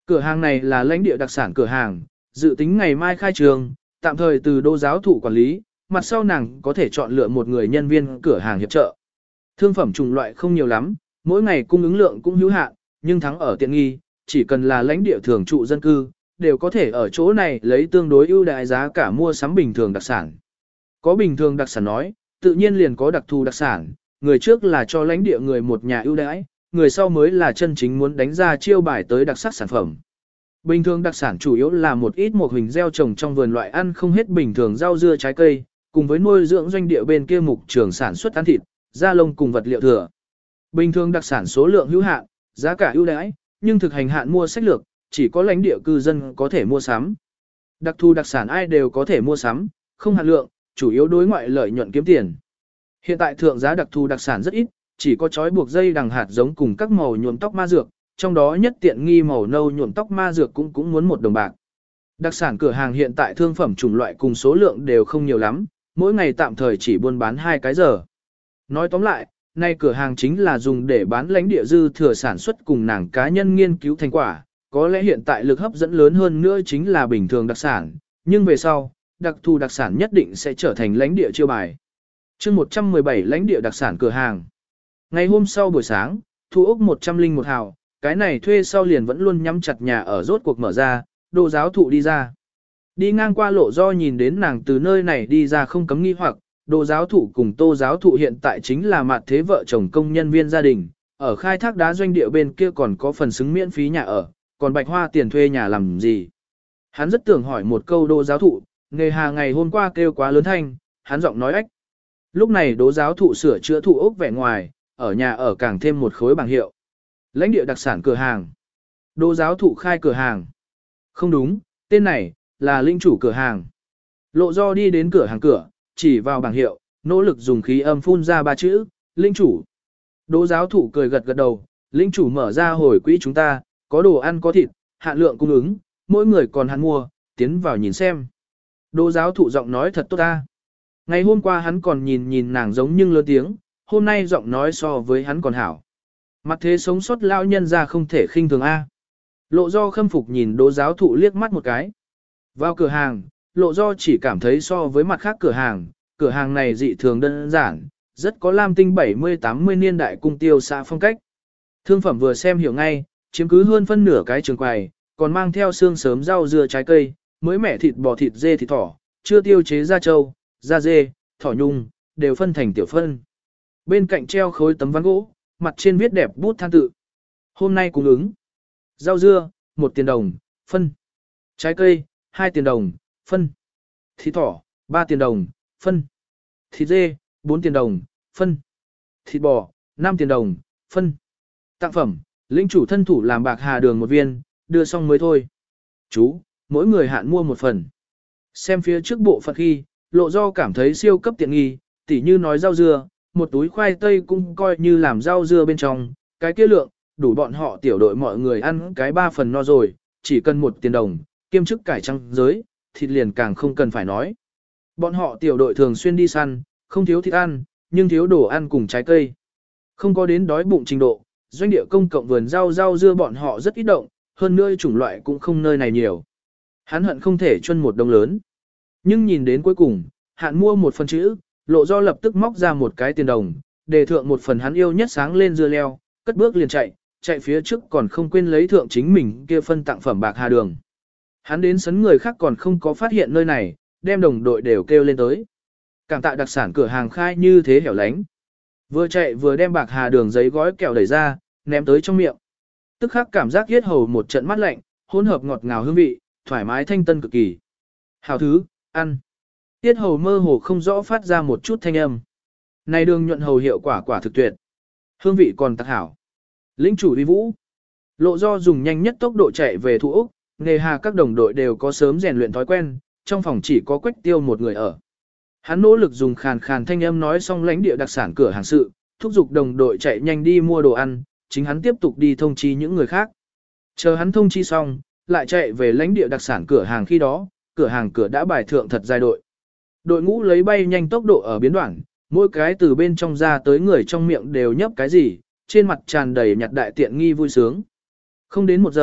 Cửa hàng này là lãnh địa đặc sản cửa hàng, dự tính ngày mai khai trường, tạm thời từ đô giáo thụ quản lý, mặt sau nàng có thể chọn lựa một người nhân viên cửa hàng hiệp trợ. Thương phẩm chủng loại không nhiều lắm, mỗi ngày cung ứng lượng cũng hữu hạn, nhưng thắng ở tiện nghi, chỉ cần là lãnh địa thường trụ dân cư, đều có thể ở chỗ này lấy tương đối ưu đại giá cả mua sắm bình thường đặc sản. Có bình thường đặc sản nói, tự nhiên liền có đặc thù đặc sản, người trước là cho lãnh địa người một nhà ưu đãi, người sau mới là chân chính muốn đánh ra chiêu bài tới đặc sắc sản phẩm. Bình thường đặc sản chủ yếu là một ít một hình gieo trồng trong vườn loại ăn không hết bình thường rau dưa trái cây, cùng với nuôi dưỡng doanh địa bên kia mục trường sản xuất ăn thịt, da lông cùng vật liệu thừa. Bình thường đặc sản số lượng hữu hạn, giá cả ưu đãi, nhưng thực hành hạn mua sách lược, chỉ có lãnh địa cư dân có thể mua sắm. Đặc thù đặc sản ai đều có thể mua sắm, không hạn lượng, chủ yếu đối ngoại lợi nhuận kiếm tiền. Hiện tại thượng giá đặc thù đặc sản rất ít, chỉ có chói buộc dây đằng hạt giống cùng các màu nhuộm tóc ma dược, trong đó nhất tiện nghi màu nâu nhuộm tóc ma dược cũng cũng muốn một đồng bạc. Đặc sản cửa hàng hiện tại thương phẩm chủng loại cùng số lượng đều không nhiều lắm, mỗi ngày tạm thời chỉ buôn bán hai cái giờ. Nói tóm lại, nay cửa hàng chính là dùng để bán lãnh địa dư thừa sản xuất cùng nàng cá nhân nghiên cứu thành quả, có lẽ hiện tại lực hấp dẫn lớn hơn nữa chính là bình thường đặc sản, nhưng về sau, đặc thù đặc sản nhất định sẽ trở thành lãnh địa chiêu bài. Chương một trăm mười bảy lãnh địa đặc sản cửa hàng. Ngày hôm sau buổi sáng, Thu Úc một trăm lẻ một hào, cái này thuê sau liền vẫn luôn nhắm chặt nhà ở rốt cuộc mở ra, Đô giáo thụ đi ra. Đi ngang qua lộ do nhìn đến nàng từ nơi này đi ra không cấm nghi hoặc, Đô giáo thụ cùng Tô giáo thụ hiện tại chính là mặt thế vợ chồng công nhân viên gia đình, ở khai thác đá doanh địa bên kia còn có phần xứng miễn phí nhà ở, còn Bạch Hoa tiền thuê nhà làm gì. Hắn rất tưởng hỏi một câu Đô giáo thụ, nghề hà ngày hôm qua kêu quá lớn thanh, hắn giọng nói ếch. Lúc này Đô giáo thụ sửa chữa thụ ốc vẻ ngoài, ở nhà ở càng thêm một khối bảng hiệu. Lãnh địa đặc sản cửa hàng. Đô giáo thụ khai cửa hàng. Không đúng, tên này, là linh chủ cửa hàng. Lộ do đi đến cửa hàng cửa, chỉ vào bảng hiệu, nỗ lực dùng khí âm phun ra ba chữ, linh chủ. Đô giáo thụ cười gật gật đầu, linh chủ mở ra hồi quỹ chúng ta, có đồ ăn có thịt, hạn lượng cung ứng, mỗi người còn hạn mua, tiến vào nhìn xem. Đô giáo thụ giọng nói thật tốt ta. Ngày hôm qua hắn còn nhìn nhìn nàng giống nhưng lớn tiếng, hôm nay giọng nói so với hắn còn hảo. Mặt thế sống sót lao nhân ra không thể khinh thường A. Lộ do khâm phục nhìn đô giáo thụ liếc mắt một cái. Vào cửa hàng, lộ do chỉ cảm thấy so với mặt khác cửa hàng, cửa hàng này dị thường đơn giản, rất có lam tinh bảy mươi tám mươi niên đại cung tiêu xã phong cách. Thương phẩm vừa xem hiểu ngay, chiếm cứ hơn phân nửa cái trường quầy, còn mang theo xương sớm rau dưa trái cây, mới mẻ thịt bò thịt dê thịt thỏ, chưa tiêu chế da trâu, da dê, thỏ nhung, đều phân thành tiểu phân. Bên cạnh treo khối tấm ván gỗ, mặt trên viết đẹp bút than tự. Hôm nay cung ứng. Rau dưa, một tiền đồng, phân. Trái cây, hai tiền đồng, phân. Thịt thỏ, ba tiền đồng, phân. Thịt dê, bốn tiền đồng, phân. Thịt bò, năm tiền đồng, phân. Tặng phẩm, lĩnh chủ thân thủ làm bạc hà đường một viên, đưa xong mới thôi. Chú, mỗi người hạn mua một phần. Xem phía trước bộ phận khi, lộ do cảm thấy siêu cấp tiện nghi, tỉ như nói rau dưa, một túi khoai tây cũng coi như làm rau dưa bên trong, cái kia lượng, đủ bọn họ tiểu đội mọi người ăn cái ba phần no rồi, chỉ cần một tiền đồng, kiêm chức cải trăng giới, thịt liền càng không cần phải nói. Bọn họ tiểu đội thường xuyên đi săn, không thiếu thịt ăn, nhưng thiếu đồ ăn cùng trái cây. Không có đến đói bụng trình độ, doanh địa công cộng vườn rau rau dưa bọn họ rất ít động, hơn nữa chủng loại cũng không nơi này nhiều. Hắn hận không thể chuân một đồng lớn. Nhưng nhìn đến cuối cùng, hạn mua một phần chữ, lộ do lập tức móc ra một cái tiền đồng, đề thượng một phần hắn yêu nhất sáng lên dưa leo, cất bước liền chạy, chạy phía trước còn không quên lấy thượng chính mình kia phân tặng phẩm bạc hà đường. Hắn đến sấn người khác còn không có phát hiện nơi này, đem đồng đội đều kêu lên tới. Cảm tạ đặc sản cửa hàng khai như thế hẻo lánh. Vừa chạy vừa đem bạc hà đường giấy gói kẹo đẩy ra, ném tới trong miệng. Tức khắc cảm giác yết hầu một trận mát lạnh, hỗn hợp ngọt ngào hương vị, thoải mái thanh tân cực kỳ. Hào thứ, ăn. Tiết hầu mơ hồ không rõ phát ra một chút thanh âm. Này đường nhuận hầu hiệu quả quả thực tuyệt. Hương vị còn tặc hảo. Lĩnh chủ uy vũ. Lộ do dùng nhanh nhất tốc độ chạy về Thu Úc, nghề hà các đồng đội đều có sớm rèn luyện thói quen, trong phòng chỉ có Quách Tiêu một người ở. Hắn nỗ lực dùng khàn khàn thanh âm nói xong lãnh địa đặc sản cửa hàng sự, thúc giục đồng đội chạy nhanh đi mua đồ ăn, chính hắn tiếp tục đi thông chi những người khác. Chờ hắn thông chi xong, lại chạy về lãnh địa đặc sản cửa hàng khi đó, cửa hàng cửa đã bài thượng thật dài đội. Đội ngũ lấy bay nhanh tốc độ ở biến đoạn, mỗi cái từ bên trong ra tới người trong miệng đều nhấp cái gì, trên mặt tràn đầy nhặt đại tiện nghi vui sướng. Không đến một giờ,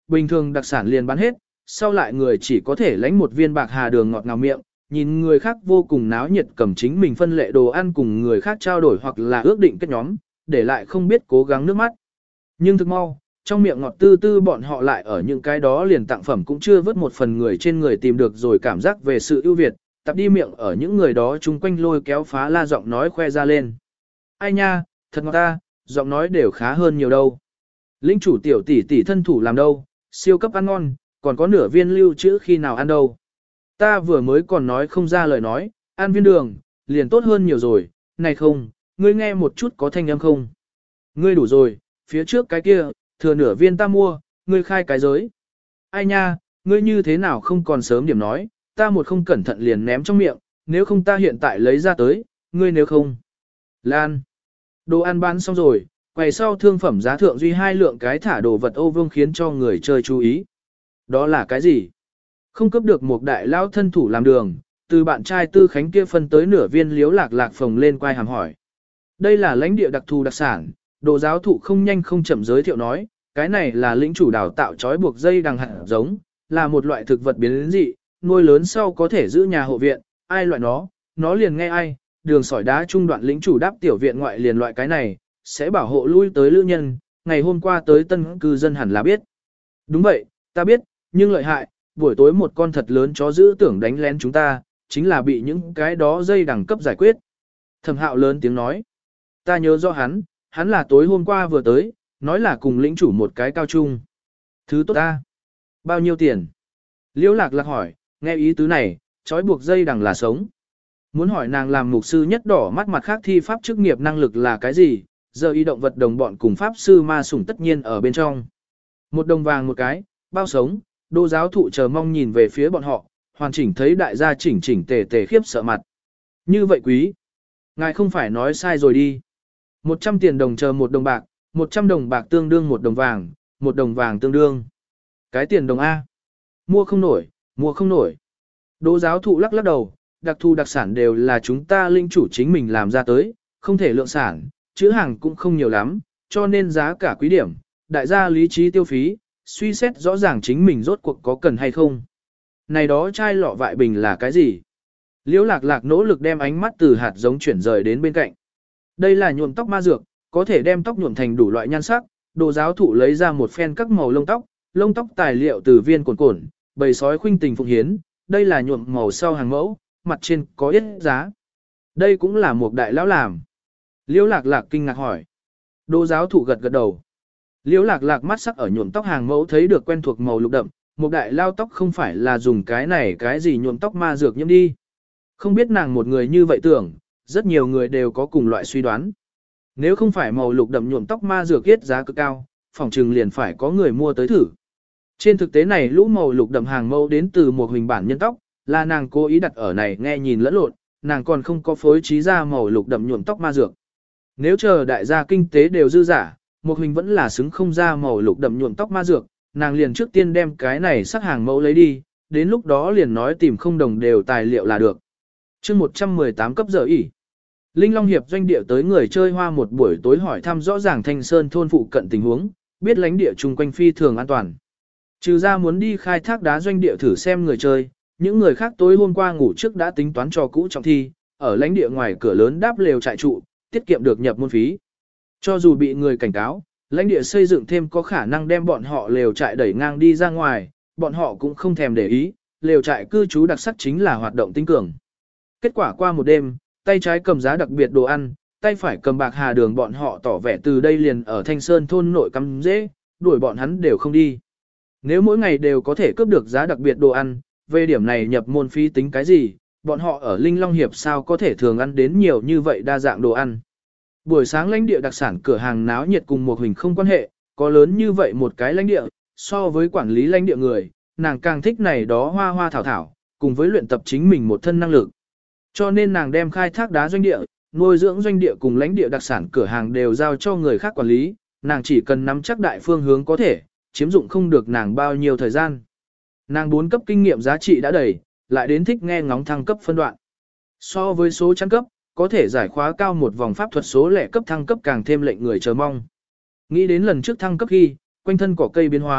bình thường đặc sản liền bán hết, sau lại người chỉ có thể lãnh một viên bạc hà đường ngọt ngào miệng, nhìn người khác vô cùng náo nhiệt cầm chính mình phân lệ đồ ăn cùng người khác trao đổi hoặc là ước định kết nhóm, để lại không biết cố gắng nước mắt. Nhưng thực mau, trong miệng ngọt tư tư bọn họ lại ở những cái đó liền tặng phẩm cũng chưa vớt một phần người trên người tìm được rồi cảm giác về sự ưu việt, tập đi miệng ở những người đó chung quanh lôi kéo phá la giọng nói khoe ra lên. Ai nha, thật ngọt ta, giọng nói đều khá hơn nhiều đâu. Linh chủ tiểu tỷ tỷ thân thủ làm đâu, siêu cấp ăn ngon, còn có nửa viên lưu trữ khi nào ăn đâu. Ta vừa mới còn nói không ra lời nói, ăn viên đường, liền tốt hơn nhiều rồi, này không, ngươi nghe một chút có thanh âm không? Ngươi đủ rồi, phía trước cái kia, thừa nửa viên ta mua, ngươi khai cái giới. Ai nha, ngươi như thế nào không còn sớm điểm nói, ta một không cẩn thận liền ném trong miệng, nếu không ta hiện tại lấy ra tới, ngươi nếu không. Lan. Đồ ăn bán xong rồi, quầy sau thương phẩm giá thượng duy hai lượng cái thả đồ vật ô vương khiến cho người chơi chú ý. Đó là cái gì? Không cấp được một đại lao thân thủ làm đường, từ bạn trai Tư Khánh kia phân tới nửa viên liếu lạc lạc phồng lên quay hàm hỏi. Đây là lãnh địa đặc thù đặc sản, đồ giáo thụ không nhanh không chậm giới thiệu nói, cái này là lĩnh chủ đào tạo trói buộc dây đằng hạt giống, là một loại thực vật biến dị, nuôi lớn sau có thể giữ nhà hộ viện, ai loại nó, nó liền nghe ai, đường sỏi đá trung đoạn lĩnh chủ đáp tiểu viện ngoại liền loại cái này, sẽ bảo hộ lui tới lữ nhân, ngày hôm qua tới tân cư dân hẳn là biết. Đúng vậy, ta biết, nhưng lợi hại, buổi tối một con thật lớn chó giữ tưởng đánh lén chúng ta, chính là bị những cái đó dây đẳng cấp giải quyết. Thẩm Hạo lớn tiếng nói, ta nhớ rõ hắn, hắn là tối hôm qua vừa tới, nói là cùng lĩnh chủ một cái cao trung. Thứ tốt ta. Bao nhiêu tiền? Liễu lạc lạc hỏi, nghe ý tứ này, trói buộc dây đằng là sống. Muốn hỏi nàng làm mục sư nhất đỏ mắt mặt khác thi pháp chức nghiệp năng lực là cái gì, giờ y động vật đồng bọn cùng pháp sư ma sủng tất nhiên ở bên trong. Một đồng vàng một cái, bao sống, đô giáo thụ chờ mong nhìn về phía bọn họ, hoàn chỉnh thấy đại gia chỉnh chỉnh tề tề khiếp sợ mặt. Như vậy quý. Ngài không phải nói sai rồi đi. Một trăm tiền đồng chờ một đồng bạc, một trăm đồng bạc tương đương một đồng vàng, một đồng vàng tương đương. Cái tiền đồng A. Mua không nổi, mua không nổi. Đỗ giáo thụ lắc lắc đầu, đặc thù đặc sản đều là chúng ta linh chủ chính mình làm ra tới, không thể lượng sản, chữ hàng cũng không nhiều lắm, cho nên giá cả quý điểm, đại gia lý trí tiêu phí, suy xét rõ ràng chính mình rốt cuộc có cần hay không. Này đó chai lọ vại bình là cái gì? Liễu lạc lạc nỗ lực đem ánh mắt từ hạt giống chuyển rời đến bên cạnh. Đây là nhuộm tóc ma dược, có thể đem tóc nhuộm thành đủ loại nhan sắc, đồ giáo thụ lấy ra một phen các màu lông tóc, lông tóc tài liệu từ viên cồn cồn, bầy sói khuynh tình phụng hiến, đây là nhuộm màu sau hàng mẫu, mặt trên có ít giá. Đây cũng là một đại lão làm. Liễu lạc lạc kinh ngạc hỏi. Đồ giáo thụ gật gật đầu. Liễu lạc lạc mắt sắc ở nhuộm tóc hàng mẫu thấy được quen thuộc màu lục đậm, một đại lao tóc không phải là dùng cái này cái gì nhuộm tóc ma dược nhiễm đi. Không biết nàng một người như vậy tưởng, rất nhiều người đều có cùng loại suy đoán. Nếu không phải màu lục đậm nhuộm tóc ma dược yết giá cực cao, phòng trừng liền phải có người mua tới thử. Trên thực tế này lũ màu lục đậm hàng mẫu đến từ một hình bản nhân tóc, là nàng cố ý đặt ở này nghe nhìn lẫn lộn, nàng còn không có phối trí ra màu lục đậm nhuộm tóc ma dược. Nếu chờ đại gia kinh tế đều dư giả, một hình vẫn là xứng không ra màu lục đậm nhuộm tóc ma dược, nàng liền trước tiên đem cái này sắc hàng mẫu lấy đi, đến lúc đó liền nói tìm không đồng đều tài liệu là được. chương một trăm mười tám cấp giờ ỉ. Linh Long Hiệp doanh địa tới người chơi hoa một buổi tối hỏi thăm rõ ràng Thanh Sơn thôn phụ cận tình huống, biết lãnh địa chung quanh phi thường an toàn. Trừ ra muốn đi khai thác đá doanh địa thử xem người chơi, những người khác tối hôm qua ngủ trước đã tính toán cho cũ trọng thi, ở lãnh địa ngoài cửa lớn đáp lều trại trụ, tiết kiệm được nhập môn phí. Cho dù bị người cảnh cáo, lãnh địa xây dựng thêm có khả năng đem bọn họ lều trại đẩy ngang đi ra ngoài, bọn họ cũng không thèm để ý, lều trại cư trú đặc sắc chính là hoạt động tinh cường. Kết quả qua một đêm, tay trái cầm giá đặc biệt đồ ăn, tay phải cầm bạc hà đường bọn họ tỏ vẻ từ đây liền ở Thanh Sơn thôn nội cắm dễ, đuổi bọn hắn đều không đi. Nếu mỗi ngày đều có thể cướp được giá đặc biệt đồ ăn, về điểm này nhập môn phí tính cái gì, bọn họ ở Linh Long Hiệp sao có thể thường ăn đến nhiều như vậy đa dạng đồ ăn. Buổi sáng lãnh địa đặc sản cửa hàng náo nhiệt cùng một hình không quan hệ, có lớn như vậy một cái lãnh địa, so với quản lý lãnh địa người, nàng càng thích này đó hoa hoa thảo thảo, cùng với luyện tập chính mình một thân năng lực. Cho nên nàng đem khai thác đá doanh địa, nuôi dưỡng doanh địa cùng lãnh địa đặc sản cửa hàng đều giao cho người khác quản lý, nàng chỉ cần nắm chắc đại phương hướng có thể, chiếm dụng không được nàng bao nhiêu thời gian. Nàng bốn cấp kinh nghiệm giá trị đã đầy, lại đến thích nghe ngóng thăng cấp phân đoạn. So với số chăn cấp, có thể giải khóa cao một vòng pháp thuật số lẻ cấp thăng cấp càng thêm lệnh người chờ mong. Nghĩ đến lần trước thăng cấp khi, quanh thân cỏ cây biến hóa,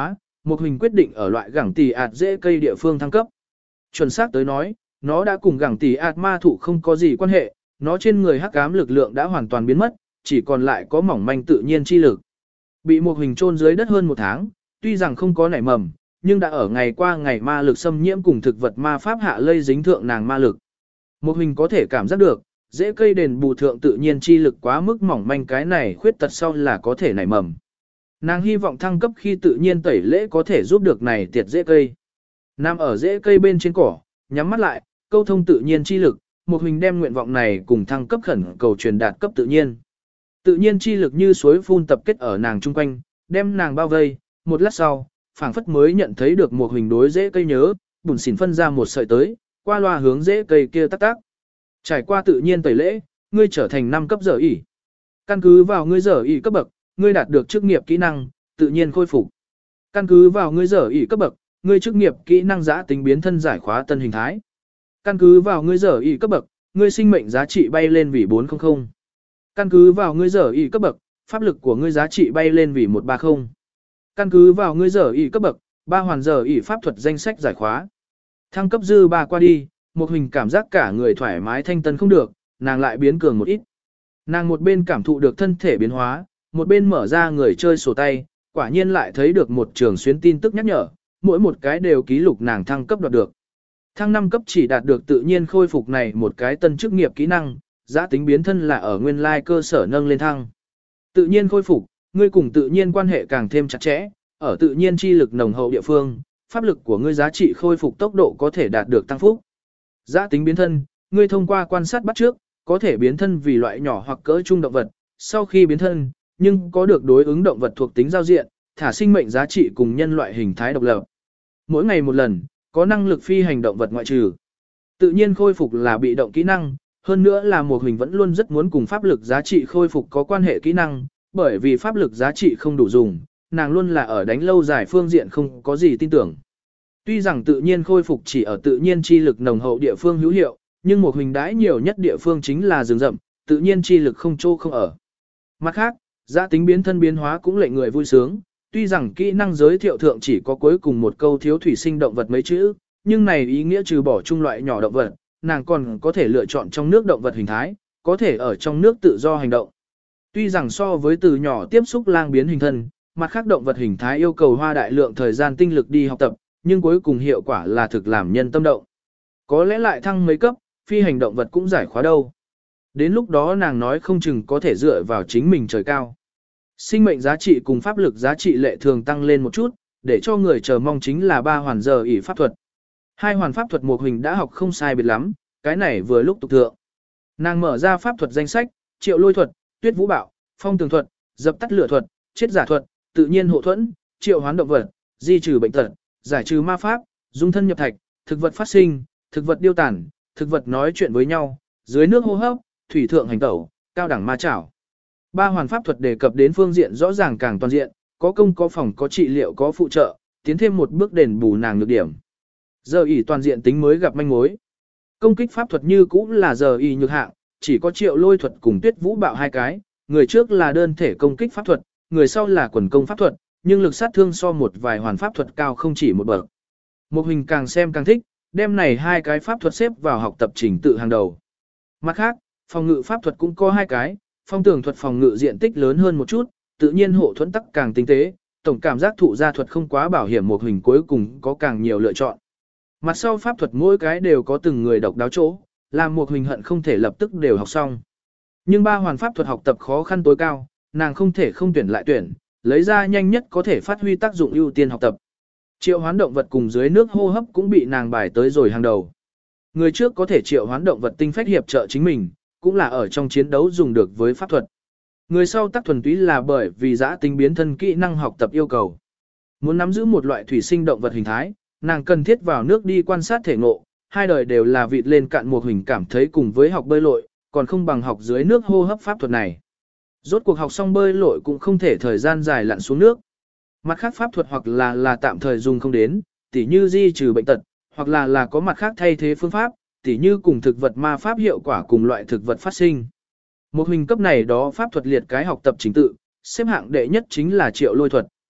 Một Huỳnh quyết định ở loại gẳng tỷ ạt dễ cây địa phương thăng cấp. Chuẩn xác tới nói, nó đã cùng gẳng tỷ ạt ma thụ không có gì quan hệ, nó trên người hắc ám lực lượng đã hoàn toàn biến mất, chỉ còn lại có mỏng manh tự nhiên chi lực. Bị một Huỳnh chôn dưới đất hơn một tháng, tuy rằng không có nảy mầm, nhưng đã ở ngày qua ngày ma lực xâm nhiễm cùng thực vật ma pháp hạ lây dính thượng nàng ma lực. Một Huỳnh có thể cảm giác được, dễ cây đền bù thượng tự nhiên chi lực quá mức mỏng manh, cái này khuyết tật sau là có thể nảy mầm. Nàng hy vọng thăng cấp khi tự nhiên tẩy lễ có thể giúp được này tiệt dễ cây. Nằm ở rễ cây bên trên cỏ, nhắm mắt lại, câu thông tự nhiên chi lực, một Huỳnh đem nguyện vọng này cùng thăng cấp khẩn cầu truyền đạt cấp tự nhiên. Tự nhiên chi lực như suối phun tập kết ở nàng chung quanh, đem nàng bao vây, một lát sau, phảng phất mới nhận thấy được một Huỳnh đối rễ cây nhớ, bùn xỉn phân ra một sợi tới, qua loa hướng rễ cây kia tắc tác. Trải qua tự nhiên tẩy lễ, ngươi trở thành năm cấp giờ ỉ. Căn cứ vào ngươi giờ ỉ cấp bậc, ngươi đạt được chức nghiệp kỹ năng, tự nhiên khôi phục. Căn cứ vào ngươi giờ ỉ cấp bậc, ngươi chức nghiệp kỹ năng giã tính biến thân giải khóa tân hình thái. Căn cứ vào ngươi giờ ỉ cấp bậc, ngươi sinh mệnh giá trị bay lên vì bốn trăm. Căn cứ vào ngươi giờ ỉ cấp bậc, pháp lực của ngươi giá trị bay lên vì một trăm ba mươi. Căn cứ vào ngươi giờ ỉ cấp bậc, ba hoàn giờ ỉ pháp thuật danh sách giải khóa. Thăng cấp dư ba qua đi, một Huỳnh cảm giác cả người thoải mái thanh tân không được, nàng lại biến cường một ít. Nàng một bên cảm thụ được thân thể biến hóa, một bên mở ra người chơi sổ tay, quả nhiên lại thấy được một trường xuyến tin tức nhắc nhở, mỗi một cái đều ký lục nàng thăng cấp đoạt được. Thăng năm cấp chỉ đạt được tự nhiên khôi phục này một cái tân chức nghiệp kỹ năng, giá tính biến thân là ở nguyên lai cơ sở nâng lên thăng. Tự nhiên khôi phục, ngươi cùng tự nhiên quan hệ càng thêm chặt chẽ, ở tự nhiên chi lực nồng hậu địa phương, pháp lực của ngươi giá trị khôi phục tốc độ có thể đạt được tăng phúc. Giá tính biến thân, ngươi thông qua quan sát bắt trước, có thể biến thân vì loại nhỏ hoặc cỡ trung động vật, sau khi biến thân, nhưng có được đối ứng động vật thuộc tính giao diện, thả sinh mệnh giá trị cùng nhân loại hình thái độc lập. Mỗi ngày một lần, có năng lực phi hành động vật ngoại trừ. Tự nhiên khôi phục là bị động kỹ năng, hơn nữa là một Huỳnh vẫn luôn rất muốn cùng pháp lực giá trị khôi phục có quan hệ kỹ năng, bởi vì pháp lực giá trị không đủ dùng, nàng luôn là ở đánh lâu dài phương diện không có gì tin tưởng. Tuy rằng tự nhiên khôi phục chỉ ở tự nhiên chi lực nồng hậu địa phương hữu hiệu, nhưng một Huỳnh đãi nhiều nhất địa phương chính là rừng rậm, tự nhiên chi lực không chỗ không ở. Mặt khác, giá tính biến thân biến hóa cũng lệnh người vui sướng, tuy rằng kỹ năng giới thiệu thượng chỉ có cuối cùng một câu thiếu thủy sinh động vật mấy chữ, nhưng này ý nghĩa trừ bỏ chung loại nhỏ động vật, nàng còn có thể lựa chọn trong nước động vật hình thái, có thể ở trong nước tự do hành động. Tuy rằng so với từ nhỏ tiếp xúc lang biến hình thân, mặt khác động vật hình thái yêu cầu hoa đại lượng thời gian tinh lực đi học tập, nhưng cuối cùng hiệu quả là thực làm nhân tâm động. Có lẽ lại thăng mấy cấp, phi hành động vật cũng giải khóa đâu. Đến lúc đó nàng nói không chừng có thể dựa vào chính mình trời cao. Sinh mệnh giá trị cùng pháp lực giá trị lệ thường tăng lên một chút, để cho người chờ mong chính là ba hoàn giờ ỉ pháp thuật. Hai hoàn pháp thuật một Huỳnh đã học không sai biệt lắm, cái này vừa lúc tục thượng. Nàng mở ra pháp thuật danh sách, triệu lôi thuật, tuyết vũ bạo, phong tường thuật, dập tắt lửa thuật, chết giả thuật, tự nhiên hộ thuẫn, triệu hoán động vật, di trừ bệnh tật, giải trừ ma pháp, dung thân nhập thạch, thực vật phát sinh, thực vật điêu tản, thực vật nói chuyện với nhau, dưới nước hô hấp, thủy thượng hành tẩu, cao đẳng ma chảo. Ba hoàn pháp thuật đề cập đến phương diện rõ ràng càng toàn diện, có công có phòng có trị liệu có phụ trợ, tiến thêm một bước đền bù nàng nhược điểm. Giờ ỉ toàn diện tính mới gặp manh mối. Công kích pháp thuật như cũ là giờ ỉ nhược hạng, chỉ có triệu lôi thuật cùng tuyết vũ bạo hai cái, người trước là đơn thể công kích pháp thuật, người sau là quần công pháp thuật, nhưng lực sát thương so một vài hoàn pháp thuật cao không chỉ một bậc. Một Huỳnh càng xem càng thích, đem này hai cái pháp thuật xếp vào học tập trình tự hàng đầu. Mặt khác, phòng ngự pháp thuật cũng có hai cái, phong tường thuật phòng ngự diện tích lớn hơn một chút, tự nhiên hộ thuẫn tắc càng tinh tế, tổng cảm giác thụ gia thuật không quá bảo hiểm, một Huỳnh cuối cùng có càng nhiều lựa chọn. Mặt sau pháp thuật mỗi cái đều có từng người độc đáo chỗ, làm một Huỳnh hận không thể lập tức đều học xong. Nhưng ba hoàn pháp thuật học tập khó khăn tối cao, nàng không thể không tuyển lại tuyển, lấy ra nhanh nhất có thể phát huy tác dụng ưu tiên học tập. Triệu hoán động vật cùng dưới nước hô hấp cũng bị nàng bài tới rồi hàng đầu. Người trước có thể triệu hoán động vật tinh phách hiệp trợ chính mình, cũng là ở trong chiến đấu dùng được với pháp thuật. Người sau tác thuần túy là bởi vì giã tính biến thân kỹ năng học tập yêu cầu. Muốn nắm giữ một loại thủy sinh động vật hình thái, nàng cần thiết vào nước đi quan sát thể ngộ, hai đời đều là vịt lên cạn. Một Huỳnh cảm thấy cùng với học bơi lội, còn không bằng học dưới nước hô hấp pháp thuật này. Rốt cuộc học xong bơi lội cũng không thể thời gian dài lặn xuống nước. Mặt khác pháp thuật hoặc là là tạm thời dùng không đến, tỉ như di trừ bệnh tật, hoặc là là có mặt khác thay thế phương pháp, tỉ như cùng thực vật ma pháp hiệu quả cùng loại thực vật phát sinh. Một Huỳnh cấp này đó pháp thuật liệt cái học tập chính tự, xếp hạng đệ nhất chính là triệu lôi thuật.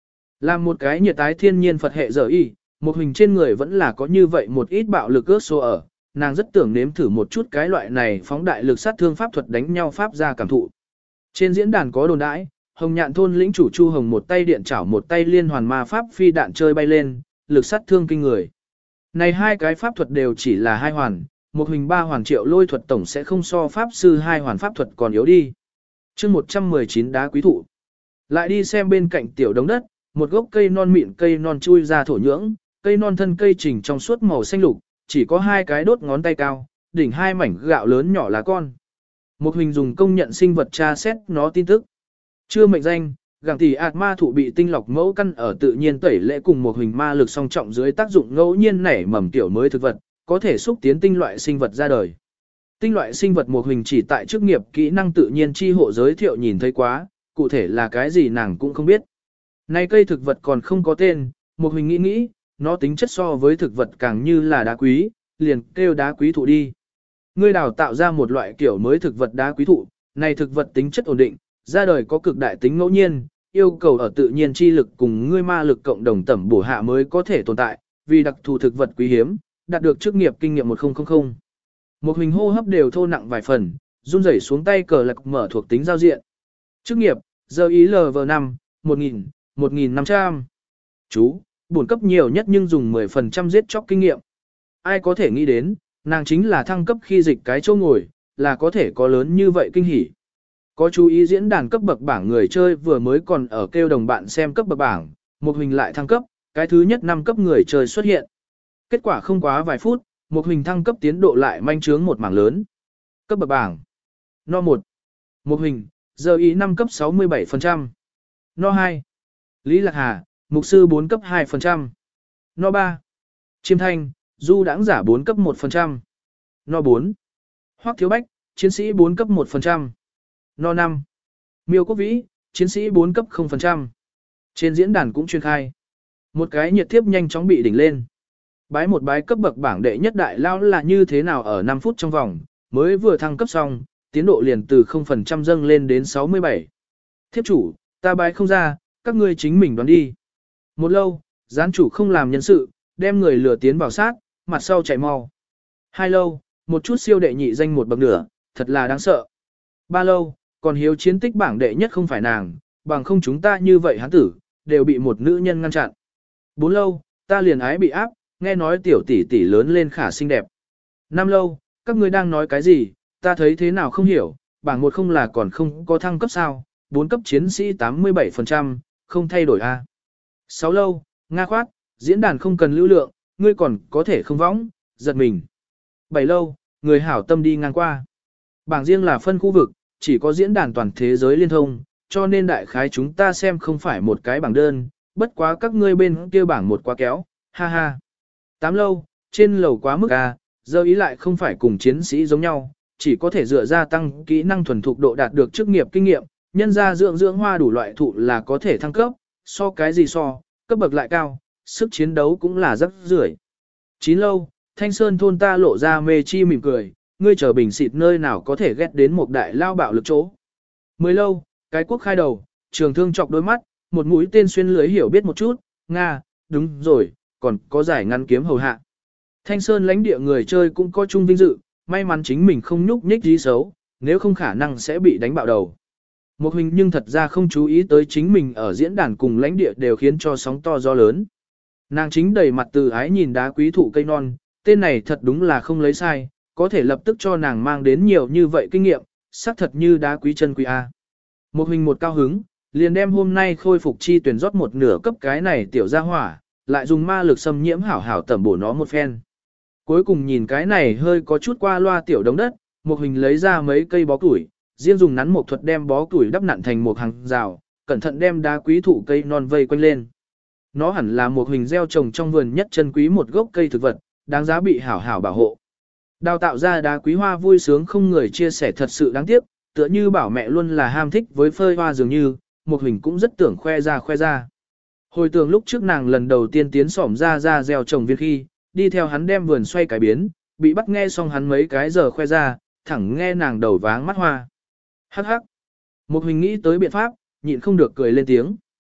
Làm một cái nhiệt tái thiên nhiên Phật hệ giờ y, một hình trên người vẫn là có như vậy một ít bạo lực ước số ở, nàng rất tưởng nếm thử một chút cái loại này phóng đại lực sát thương pháp thuật đánh nhau pháp ra cảm thụ. Trên diễn đàn có đồn đãi, Hồng Nhạn thôn lĩnh chủ Chu Hồng một tay điện chảo một tay liên hoàn ma pháp phi đạn chơi bay lên, lực sát thương kinh người. Này hai cái pháp thuật đều chỉ là hai hoàn, một hình ba hoàn triệu lôi thuật tổng sẽ không so pháp sư hai hoàn pháp thuật còn yếu đi. Chương một trăm mười chín đá quý thụ. Lại đi xem bên cạnh tiểu đống đất, một gốc cây non mịn cây non chui ra thổ nhưỡng, cây non thân cây chỉnh trong suốt màu xanh lục, chỉ có hai cái đốt ngón tay cao, đỉnh hai mảnh gạo lớn nhỏ lá con. Một hình dùng công nhận sinh vật tra xét nó tin tức. Chưa mệnh danh, gàng tỷ ạt ma thụ bị tinh lọc mẫu căn ở tự nhiên tẩy lễ cùng một hình ma lực song trọng dưới tác dụng ngẫu nhiên nảy mầm tiểu mới thực vật, có thể xúc tiến tinh loại sinh vật ra đời. Tinh loại sinh vật một hình chỉ tại chức nghiệp kỹ năng tự nhiên chi hộ giới thiệu nhìn thấy quá, cụ thể là cái gì nàng cũng không biết. Này cây thực vật còn không có tên, một hình nghĩ nghĩ, nó tính chất so với thực vật càng như là đá quý, liền kêu đá quý thụ đi. Ngươi đào tạo ra một loại kiểu mới thực vật đá quý thụ, này thực vật tính chất ổn định, ra đời có cực đại tính ngẫu nhiên, yêu cầu ở tự nhiên chi lực cùng ngươi ma lực cộng đồng tẩm bổ hạ mới có thể tồn tại, vì đặc thù thực vật quý hiếm, đạt được chức nghiệp kinh nghiệm một nghìn. Một hình hô hấp đều thô nặng vài phần, run rẩy xuống tay cờ lạc mở thuộc tính giao diện. Chức nghiệp, giờ ý lờ vê năm, một nghìn, một nghìn năm trăm. Chú, bổn cấp nhiều nhất nhưng dùng mười phần trăm giết chóc kinh nghiệm. Ai có thể nghĩ đến, nàng chính là thăng cấp khi dịch cái chỗ ngồi, là có thể có lớn như vậy kinh hỉ. Có chú ý diễn đàn cấp bậc bảng người chơi vừa mới còn ở kêu đồng bạn xem cấp bậc bảng, một hình lại thăng cấp, cái thứ nhất năm cấp người chơi xuất hiện. Kết quả không quá vài phút, một hình thăng cấp tiến độ lại manh trướng một mảng lớn. Cấp bậc bảng. No một. Một hình, giờ ý năm cấp sáu mươi bảy phần trăm. No hai. Lý Lạc Hà, mục sư bốn cấp hai phần trăm. No ba. Chiêm Thanh, du đãng giả bốn cấp một phần trăm. No bốn. Hoắc Thiếu Bách, chiến sĩ bốn cấp một phần trăm. No năm. Miêu Quốc Vĩ, chiến sĩ bốn cấp không phần trăm. Trên diễn đàn cũng chuyên khai. Một cái nhiệt thiếp nhanh chóng bị đỉnh lên. Bái một bái cấp bậc bảng đệ nhất đại lao là như thế nào ở năm phút trong vòng, mới vừa thăng cấp xong, tiến độ liền từ không phần trăm dâng lên đến sáu mươi bảy. Thiếp chủ, ta bái không ra, các ngươi chính mình đoán đi. Một lâu, gián chủ không làm nhân sự, đem người lừa tiến vào sát, mặt sau chạy mau. Hai lâu, một chút siêu đệ nhị danh một bậc nửa, thật là đáng sợ. Ba lâu, còn hiếu chiến tích bảng đệ nhất không phải nàng, bằng không chúng ta như vậy hắn tử, đều bị một nữ nhân ngăn chặn. Bốn lâu, ta liền ái bị áp, nghe nói tiểu tỷ tỷ lớn lên khả xinh đẹp. Năm lâu, các ngươi đang nói cái gì, ta thấy thế nào không hiểu, bảng một không là còn không có thăng cấp sao, bốn cấp chiến sĩ tám mươi bảy phần trăm, không thay đổi a. Sáu lâu, Nga khoát, diễn đàn không cần lưu lượng, ngươi còn có thể không võng, giật mình. Bảy lâu, người hảo tâm đi ngang qua. Bảng riêng là phân khu vực, chỉ có diễn đàn toàn thế giới liên thông, cho nên đại khái chúng ta xem không phải một cái bảng đơn, bất quá các ngươi bên kia bảng một quá kéo, ha ha. Tám lâu, trên lầu quá mức a, giờ ý lại không phải cùng chiến sĩ giống nhau, chỉ có thể dựa ra tăng kỹ năng thuần thục độ đạt được chức nghiệp kinh nghiệm, nhân ra dưỡng dưỡng hoa đủ loại thụ là có thể thăng cấp, so cái gì so, cấp bậc lại cao, sức chiến đấu cũng là rất rưởi. Chín lâu, Thanh Sơn thôn ta lộ ra mê chi mỉm cười, ngươi chờ bình xịt nơi nào có thể ghét đến một đại lao bạo lực chỗ. Mười lâu, cái quốc khai đầu, trường thương chọc đôi mắt, một mũi tên xuyên lưới hiểu biết một chút, Nga, đúng rồi, còn có giải ngắn kiếm hầu hạ. Thanh Sơn lãnh địa người chơi cũng có chung vinh dự, may mắn chính mình không nhúc nhích gì xấu, nếu không khả năng sẽ bị đánh bạo đầu. Một hình nhưng thật ra không chú ý tới chính mình ở diễn đàn cùng lãnh địa đều khiến cho sóng to gió lớn. Nàng chính đầy mặt từ ái nhìn đá quý thụ cây non, tên này thật đúng là không lấy sai, có thể lập tức cho nàng mang đến nhiều như vậy kinh nghiệm, xác thật như đá quý chân quý A. Một hình một cao hứng, liền đem hôm nay khôi phục chi tuyển rót một nửa cấp cái này tiểu gia hỏa, lại dùng ma lực xâm nhiễm hảo hảo tẩm bổ nó một phen. Cuối cùng nhìn cái này hơi có chút qua loa tiểu đống đất, một hình lấy ra mấy cây bó củi, riêng dùng nắn một thuật đem bó củi đắp nặn thành một hàng rào, cẩn thận đem đá quý thụ cây non vây quanh lên. Nó hẳn là một hình gieo trồng trong vườn nhất chân quý một gốc cây thực vật, đáng giá bị hảo hảo bảo hộ. Đào tạo ra đá quý hoa vui sướng không người chia sẻ thật sự đáng tiếc, tựa như bảo mẹ luôn là ham thích với phơi hoa dường như, một hình cũng rất tưởng khoe ra khoe ra. Hồi tưởng lúc trước nàng lần đầu tiên tiến xỏm ra ra gieo trồng viên khi, đi theo hắn đem vườn xoay cải biến, bị bắt nghe xong hắn mấy cái giờ khoe ra, thẳng nghe nàng đầu váng mắt hoa. Hắc hắc. Một hình nghĩ tới biện pháp, nhịn không được cười lên tiếng.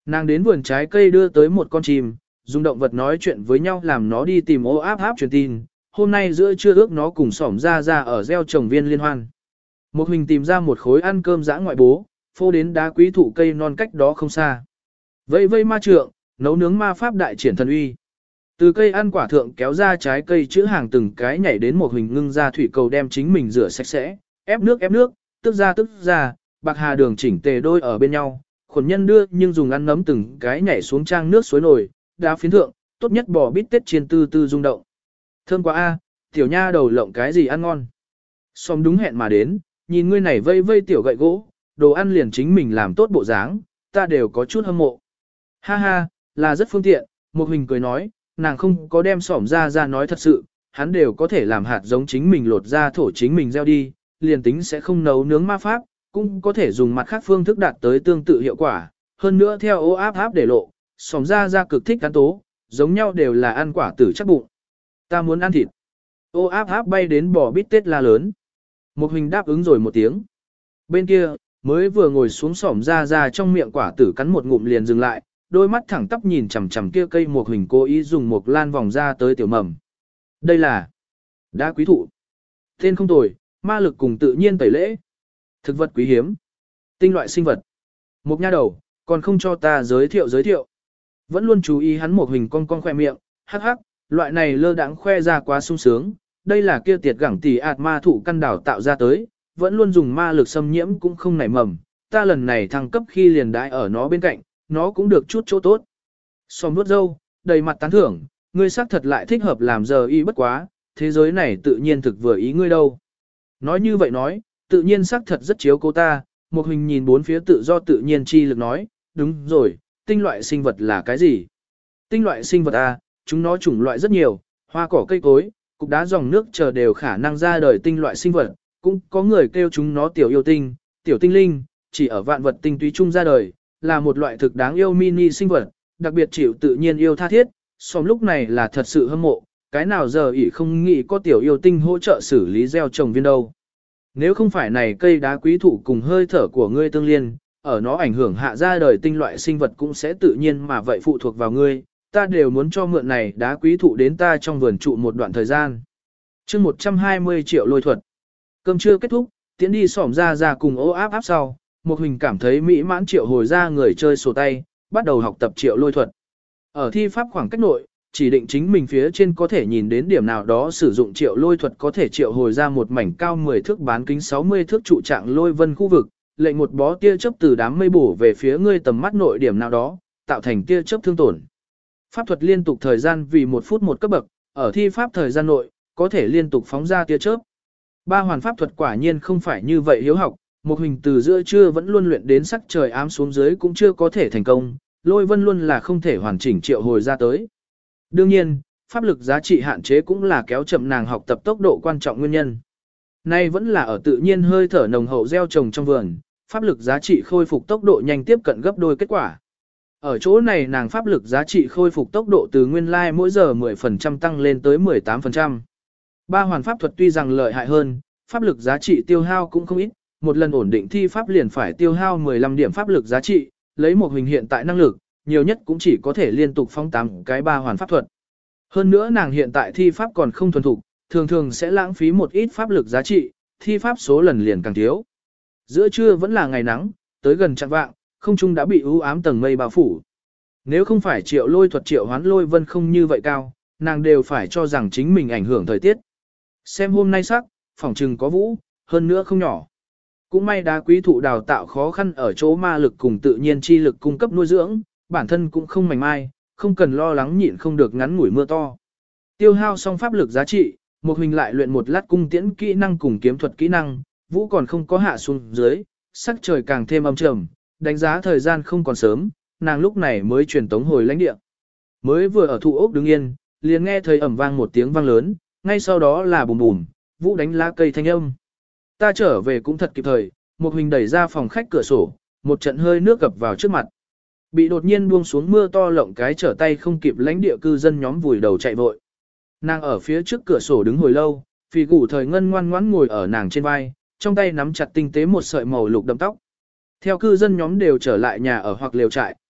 Nàng đến vườn trái cây đưa tới một con chim, dùng động vật nói chuyện với nhau làm nó đi tìm ô áp áp truyền tin. Hôm nay giữa trưa ước nó cùng xỏm ra ra ở gieo trồng viên liên hoan. Một mình tìm ra một khối ăn cơm dã ngoại bố, phô đến đá quý thụ cây non cách đó không xa. Vây vây ma trượng, nấu nướng ma pháp đại triển thần uy. Từ cây ăn quả thượng kéo ra trái cây chữ hàng từng cái nhảy đến một hình ngưng ra thủy cầu đem chính mình rửa sạch sẽ, ép nước ép nước, tức ra tức ra, bạc hà đường chỉnh tề đôi ở bên nhau, khuẩn nhân đưa nhưng dùng ăn nấm từng cái nhảy xuống trang nước suối nổi, đá phiến thượng, tốt nhất bò bít tết chiên tư tư rung động. Thơm quá a, tiểu nha đầu lộng cái gì ăn ngon. Xóm đúng hẹn mà đến, nhìn ngươi này vây vây tiểu gậy gỗ, đồ ăn liền chính mình làm tốt bộ dáng, ta đều có chút hâm mộ. Ha ha, là rất phương tiện, một hình cười nói, nàng không có đem xỏm ra ra nói thật sự, hắn đều có thể làm hạt giống chính mình lột ra thổ chính mình gieo đi, liền tính sẽ không nấu nướng ma pháp, cũng có thể dùng mặt khác phương thức đạt tới tương tự hiệu quả. Hơn nữa theo ô áp áp để lộ, xỏm ra ra cực thích ăn tố, giống nhau đều là ăn quả tử chắc bụng. Ta muốn ăn thịt. Ô áp áp bay đến bò bít tết la lớn. Một hình đáp ứng rồi một tiếng. Bên kia, mới vừa ngồi xuống xỏm ra ra trong miệng quả tử cắn một ngụm liền dừng lại, đôi mắt thẳng tắp nhìn chằm chằm kia cây một hình cố ý dùng một lan vòng ra tới tiểu mầm. Đây là đá quý thụ. Tên không tồi, ma lực cùng tự nhiên tẩy lễ. Thực vật quý hiếm. Tinh loại sinh vật. Một nha đầu, còn không cho ta giới thiệu giới thiệu. Vẫn luôn chú ý hắn một hình con con khoe miệng, hắc hắc, loại này lơ đãng khoe ra quá sung sướng. Đây là kia tiệt gẳng tỷ ạt ma thụ căn đảo tạo ra tới, vẫn luôn dùng ma lực xâm nhiễm cũng không nảy mầm. Ta lần này thăng cấp khi liền đãi ở nó bên cạnh, nó cũng được chút chỗ tốt. Xòm nuốt dâu, đầy mặt tán thưởng, ngươi xác thật lại thích hợp làm giờ y bất quá, thế giới này tự nhiên thực vừa ý ngươi đâu. Nói như vậy nói, tự nhiên xác thật rất chiếu cô ta, một hình nhìn bốn phía tự do tự nhiên chi lực nói, đúng rồi, tinh loại sinh vật là cái gì? Tinh loại sinh vật à, chúng nó chủng loại rất nhiều, hoa cỏ cây cối, cục đá dòng nước chờ đều khả năng ra đời tinh loại sinh vật, cũng có người kêu chúng nó tiểu yêu tinh, tiểu tinh linh, chỉ ở vạn vật tinh túy chung ra đời, là một loại thực đáng yêu mini sinh vật, đặc biệt chịu tự nhiên yêu tha thiết, xong lúc này là thật sự hâm mộ, cái nào giờ ỷ không nghĩ có tiểu yêu tinh hỗ trợ xử lý gieo trồng viên đâu. Nếu không phải này cây đá quý thụ cùng hơi thở của ngươi tương liên, ở nó ảnh hưởng hạ ra đời tinh loại sinh vật cũng sẽ tự nhiên mà vậy phụ thuộc vào ngươi, ta đều muốn cho mượn này đá quý thụ đến ta trong vườn trụ một đoạn thời gian. chương một trăm hai mươi triệu lôi thuật. Cơm trưa kết thúc, tiến đi xỏm ra ra cùng ô áp áp sau, một hình cảm thấy mỹ mãn triệu hồi ra người chơi sổ tay, bắt đầu học tập triệu lôi thuật. Ở thi pháp khoảng cách nội, chỉ định chính mình phía trên có thể nhìn đến điểm nào đó sử dụng triệu lôi thuật có thể triệu hồi ra một mảnh cao mười thước bán kính sáu mươi thước trụ trạng lôi vân khu vực, lệnh một bó tia chớp từ đám mây bổ về phía ngươi tầm mắt nội điểm nào đó, tạo thành tia chớp thương tổn. Pháp thuật liên tục thời gian vì một phút một cấp bậc, ở thi pháp thời gian nội, có thể liên tục phóng ra tia chớp. Ba hoàn pháp thuật quả nhiên không phải như vậy hiếu học, một hình từ giữa trưa vẫn luôn luyện đến sắc trời ám xuống dưới cũng chưa có thể thành công, lôi vân luôn là không thể hoàn chỉnh triệu hồi ra tới. Đương nhiên, pháp lực giá trị hạn chế cũng là kéo chậm nàng học tập tốc độ quan trọng nguyên nhân. Nay vẫn là ở tự nhiên hơi thở nồng hậu gieo trồng trong vườn, pháp lực giá trị khôi phục tốc độ nhanh tiếp cận gấp đôi kết quả. Ở chỗ này nàng pháp lực giá trị khôi phục tốc độ từ nguyên lai mỗi giờ mười phần trăm tăng lên tới mười tám phần trăm. Ba hoàn pháp thuật tuy rằng lợi hại hơn, pháp lực giá trị tiêu hao cũng không ít, một lần ổn định thi pháp liền phải tiêu hao mười lăm điểm pháp lực giá trị, lấy một hình hiện tại năng lực, nhiều nhất cũng chỉ có thể liên tục phóng tám cái ba hoàn pháp thuật. Hơn nữa nàng hiện tại thi pháp còn không thuần thục, thường thường sẽ lãng phí một ít pháp lực giá trị, thi pháp số lần liền càng thiếu. Giữa trưa vẫn là ngày nắng, tới gần chạng vạng, không trung đã bị u ám tầng mây bao phủ. Nếu không phải triệu lôi thuật triệu hoán lôi vân không như vậy cao, nàng đều phải cho rằng chính mình ảnh hưởng thời tiết. Xem hôm nay sắc, phỏng trừng có vũ, hơn nữa không nhỏ. Cũng may đá quý thụ đào tạo khó khăn ở chỗ ma lực cùng tự nhiên chi lực cung cấp nuôi dưỡng, bản thân cũng không mảnh mai, không cần lo lắng nhịn không được ngắn ngủi mưa to. Tiêu hao xong pháp lực giá trị, một hình lại luyện một lát cung tiễn kỹ năng cùng kiếm thuật kỹ năng, vũ còn không có hạ xuống dưới, sắc trời càng thêm âm trầm, đánh giá thời gian không còn sớm, nàng lúc này mới truyền tống hồi lãnh địa. Mới vừa ở thụ ốc đứng yên, liền nghe thấy ầm vang một tiếng vang lớn, ngay sau đó là bùm bùm, vũ đánh lá cây thanh âm. Ta trở về cũng thật kịp thời, một hình đẩy ra phòng khách cửa sổ, một trận hơi nước gập vào trước mặt. Bị đột nhiên buông xuống mưa to lộng cái trở tay không kịp lãnh địa cư dân nhóm vùi đầu chạy vội. Nàng ở phía trước cửa sổ đứng hồi lâu, phì gủ thời ngân ngoan ngoãn ngồi ở nàng trên vai, trong tay nắm chặt tinh tế một sợi màu lục đậm tóc. Theo cư dân nhóm đều trở lại nhà ở hoặc lều trại,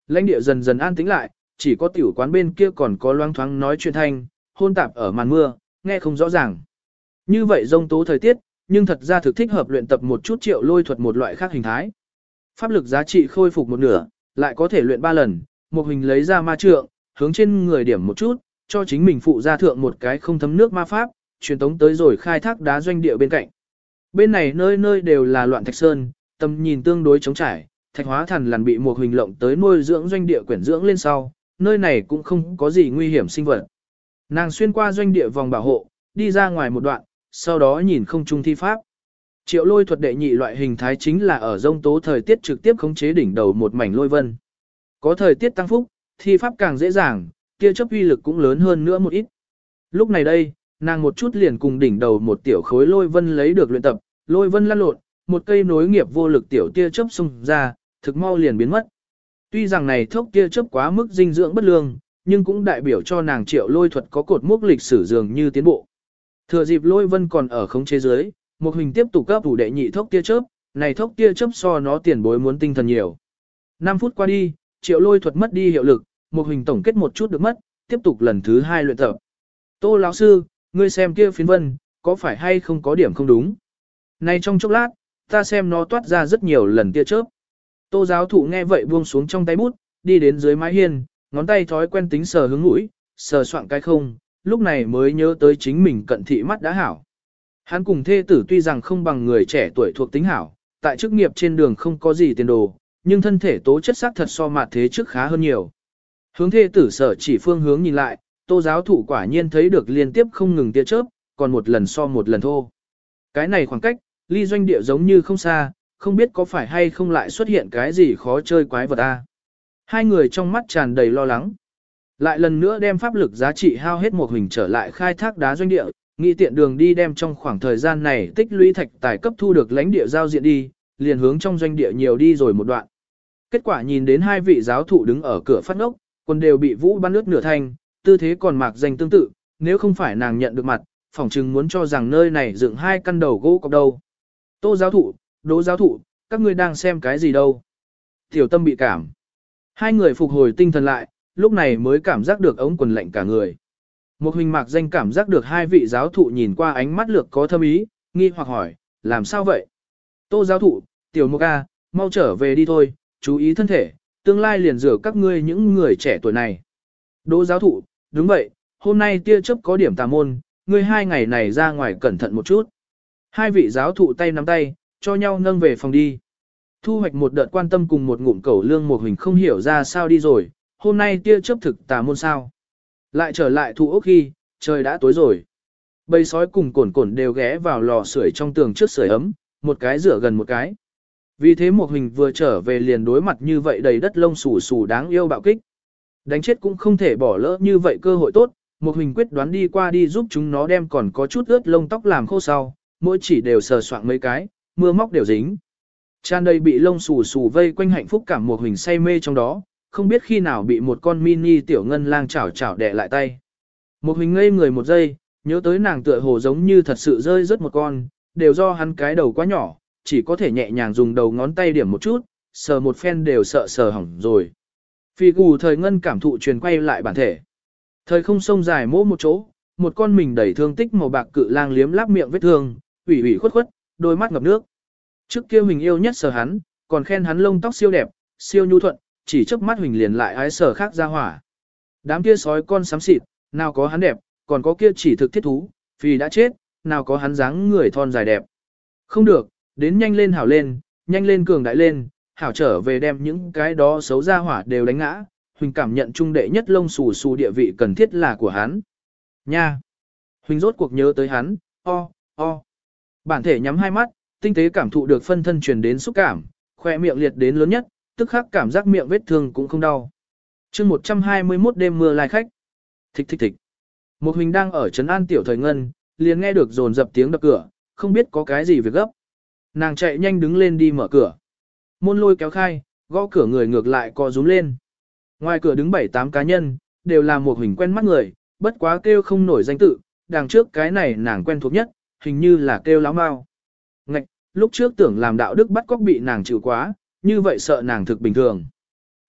Lãnh địa dần dần an tĩnh lại, chỉ có tiểu quán bên kia còn có loang thoáng nói chuyện thanh, hôn tạp ở màn mưa, nghe không rõ ràng. Như vậy rông tố thời tiết, nhưng thật ra thực thích hợp luyện tập một chút triệu lôi thuật một loại khác hình thái. Pháp lực giá trị khôi phục một nửa, lại có thể luyện ba lần, một hình lấy ra ma trượng, hướng trên người điểm một chút, cho chính mình phụ ra thượng một cái không thấm nước ma pháp, truyền tống tới rồi khai thác đá doanh địa bên cạnh. Bên này nơi nơi đều là loạn thạch sơn, tầm nhìn tương đối trống trải, thạch hóa thần lằn bị một hình lộng tới nuôi dưỡng doanh địa quyển dưỡng lên sau, nơi này cũng không có gì nguy hiểm sinh vật. Nàng xuyên qua doanh địa vòng bảo hộ, đi ra ngoài một đoạn, sau đó nhìn không trung thi pháp. Triệu lôi thuật đệ nhị loại hình thái chính là ở rông tố thời tiết trực tiếp khống chế đỉnh đầu một mảnh lôi vân. Có thời tiết tăng phúc, thi pháp càng dễ dàng, tia chớp uy lực cũng lớn hơn nữa một ít. Lúc này đây, nàng một chút liền cùng đỉnh đầu một tiểu khối lôi vân lấy được luyện tập, lôi vân lăn lộn, một cây nối nghiệp vô lực tiểu tia chớp xung ra, thực mau liền biến mất. Tuy rằng này thốc tia chớp quá mức dinh dưỡng bất lương, nhưng cũng đại biểu cho nàng triệu lôi thuật có cột mốc lịch sử dường như tiến bộ. Thừa dịp lôi vân còn ở khống chế dưới, một hình tiếp tục cấp thủ đệ nhị thốc tia chớp, này thốc tia chớp so nó tiền bối muốn tinh thần nhiều. năm phút qua đi, triệu lôi thuật mất đi hiệu lực, một hình tổng kết một chút được mất, tiếp tục lần thứ hai luyện tập. Tô lão sư, ngươi xem kia phiến vân, có phải hay không có điểm không đúng? Này trong chốc lát, ta xem nó toát ra rất nhiều lần tia chớp. Tô giáo thụ nghe vậy buông xuống trong tay bút, đi đến dưới mái hiên, ngón tay thói quen tính sờ hướng mũi, sờ soạn cái không, lúc này mới nhớ tới chính mình cận thị mắt đã hảo. Hắn cùng thê tử tuy rằng không bằng người trẻ tuổi thuộc tính hảo, tại chức nghiệp trên đường không có gì tiền đồ, nhưng thân thể tố chất xác thật so mặt thế trước khá hơn nhiều. Hướng thê tử sở chỉ phương hướng nhìn lại, Tô giáo thụ quả nhiên thấy được liên tiếp không ngừng tia chớp, còn một lần so một lần thô. Cái này khoảng cách, ly doanh địa giống như không xa, không biết có phải hay không lại xuất hiện cái gì khó chơi quái vật a. Hai người trong mắt tràn đầy lo lắng. Lại lần nữa đem pháp lực giá trị hao hết một hình trở lại khai thác đá doanh địa, nghĩ tiện đường đi đem trong khoảng thời gian này tích lũy thạch tài cấp thu được lãnh địa giao diện đi, liền hướng trong doanh địa nhiều đi rồi một đoạn. Kết quả nhìn đến hai vị giáo thụ đứng ở cửa phát ngốc, quần đều bị vũ bắn ướt nửa thanh, tư thế còn mạc danh tương tự, nếu không phải nàng nhận được mặt, phỏng chừng muốn cho rằng nơi này dựng hai căn đầu gỗ cọc đầu. Tô giáo thụ, Đỗ giáo thụ, các ngươi đang xem cái gì đâu? Tiểu tâm bị cảm. Hai người phục hồi tinh thần lại, lúc này mới cảm giác được ống quần lạnh cả người. Một hình mạc danh cảm giác được hai vị giáo thụ nhìn qua ánh mắt lược có thâm ý, nghi hoặc hỏi, làm sao vậy? Tô giáo thụ, tiểu mục a, mau trở về đi thôi, chú ý thân thể, tương lai liền rửa các ngươi những người trẻ tuổi này. Đỗ giáo thụ, đúng vậy, hôm nay tia chớp có điểm tà môn, ngươi hai ngày này ra ngoài cẩn thận một chút. Hai vị giáo thụ tay nắm tay, cho nhau nâng về phòng đi. Thu hoạch một đợt quan tâm cùng một ngụm cẩu lương một hình không hiểu ra sao đi rồi, hôm nay tia chớp thực tà môn sao. Lại trở lại thụ ốc khi, trời đã tối rồi. Bầy sói cùng cồn cồn đều ghé vào lò sưởi trong tường trước sưởi ấm, một cái rửa gần một cái. Vì thế một hình vừa trở về liền đối mặt như vậy đầy đất lông xù xù đáng yêu bạo kích. Đánh chết cũng không thể bỏ lỡ như vậy cơ hội tốt, một hình quyết đoán đi qua đi giúp chúng nó đem còn có chút ướt lông tóc làm khô sau, mỗi chỉ đều sờ soạng mấy cái, mưa móc đều dính. Tràn đầy bị lông xù xù vây quanh hạnh phúc cảm một hình say mê trong đó, không biết khi nào bị một con mini tiểu ngân lang chảo chảo đè lại tay. Một hình ngây người một giây, nhớ tới nàng tựa hồ giống như thật sự rơi rớt một con, đều do hắn cái đầu quá nhỏ, chỉ có thể nhẹ nhàng dùng đầu ngón tay điểm một chút, sờ một phen đều sợ sờ hỏng rồi. Phi gù thời ngân cảm thụ truyền quay lại bản thể. Thời không sông dài mỗ một chỗ, một con mình đẩy thương tích màu bạc cự lang liếm láp miệng vết thương, ủy ủy khuất khuất, đôi mắt ngập nước. Trước kia mình yêu nhất sờ hắn, còn khen hắn lông tóc siêu đẹp, siêu nhu thuận, chỉ chớp mắt Huỳnh liền lại ái sờ khác ra hỏa. Đám kia sói con xám xịt, nào có hắn đẹp, còn có kia chỉ thực thiết thú, vì đã chết, nào có hắn dáng người thon dài đẹp. Không được, đến nhanh lên hảo lên, nhanh lên cường đại lên, hảo trở về đem những cái đó xấu ra hỏa đều đánh ngã, Huỳnh cảm nhận trung đệ nhất lông xù xù địa vị cần thiết là của hắn. Nha! Huỳnh rốt cuộc nhớ tới hắn, o, o. Bản thể nhắm hai mắt, tinh tế cảm thụ được phân thân truyền đến xúc cảm, khoe miệng liệt đến lớn nhất, tức khắc cảm giác miệng vết thương cũng không đau. chương một trăm hai mươi mốt đêm mưa lai khách. Thích thích thích. Một Huỳnh đang ở trấn an tiểu thời ngân, liền nghe được dồn dập tiếng đập cửa, không biết có cái gì việc gấp. Nàng chạy nhanh đứng lên đi mở cửa. Môn lôi kéo khai, gõ cửa người ngược lại co rúm lên. Ngoài cửa đứng bảy tám cá nhân, đều là một Huỳnh quen mắt người, bất quá kêu không nổi danh tự, đằng trước cái này nàng quen thuộc nhất, hình như là kêu láo mau. Ngạch, lúc trước tưởng làm đạo đức bắt cóc bị nàng chịu quá, như vậy sợ nàng thực bình thường.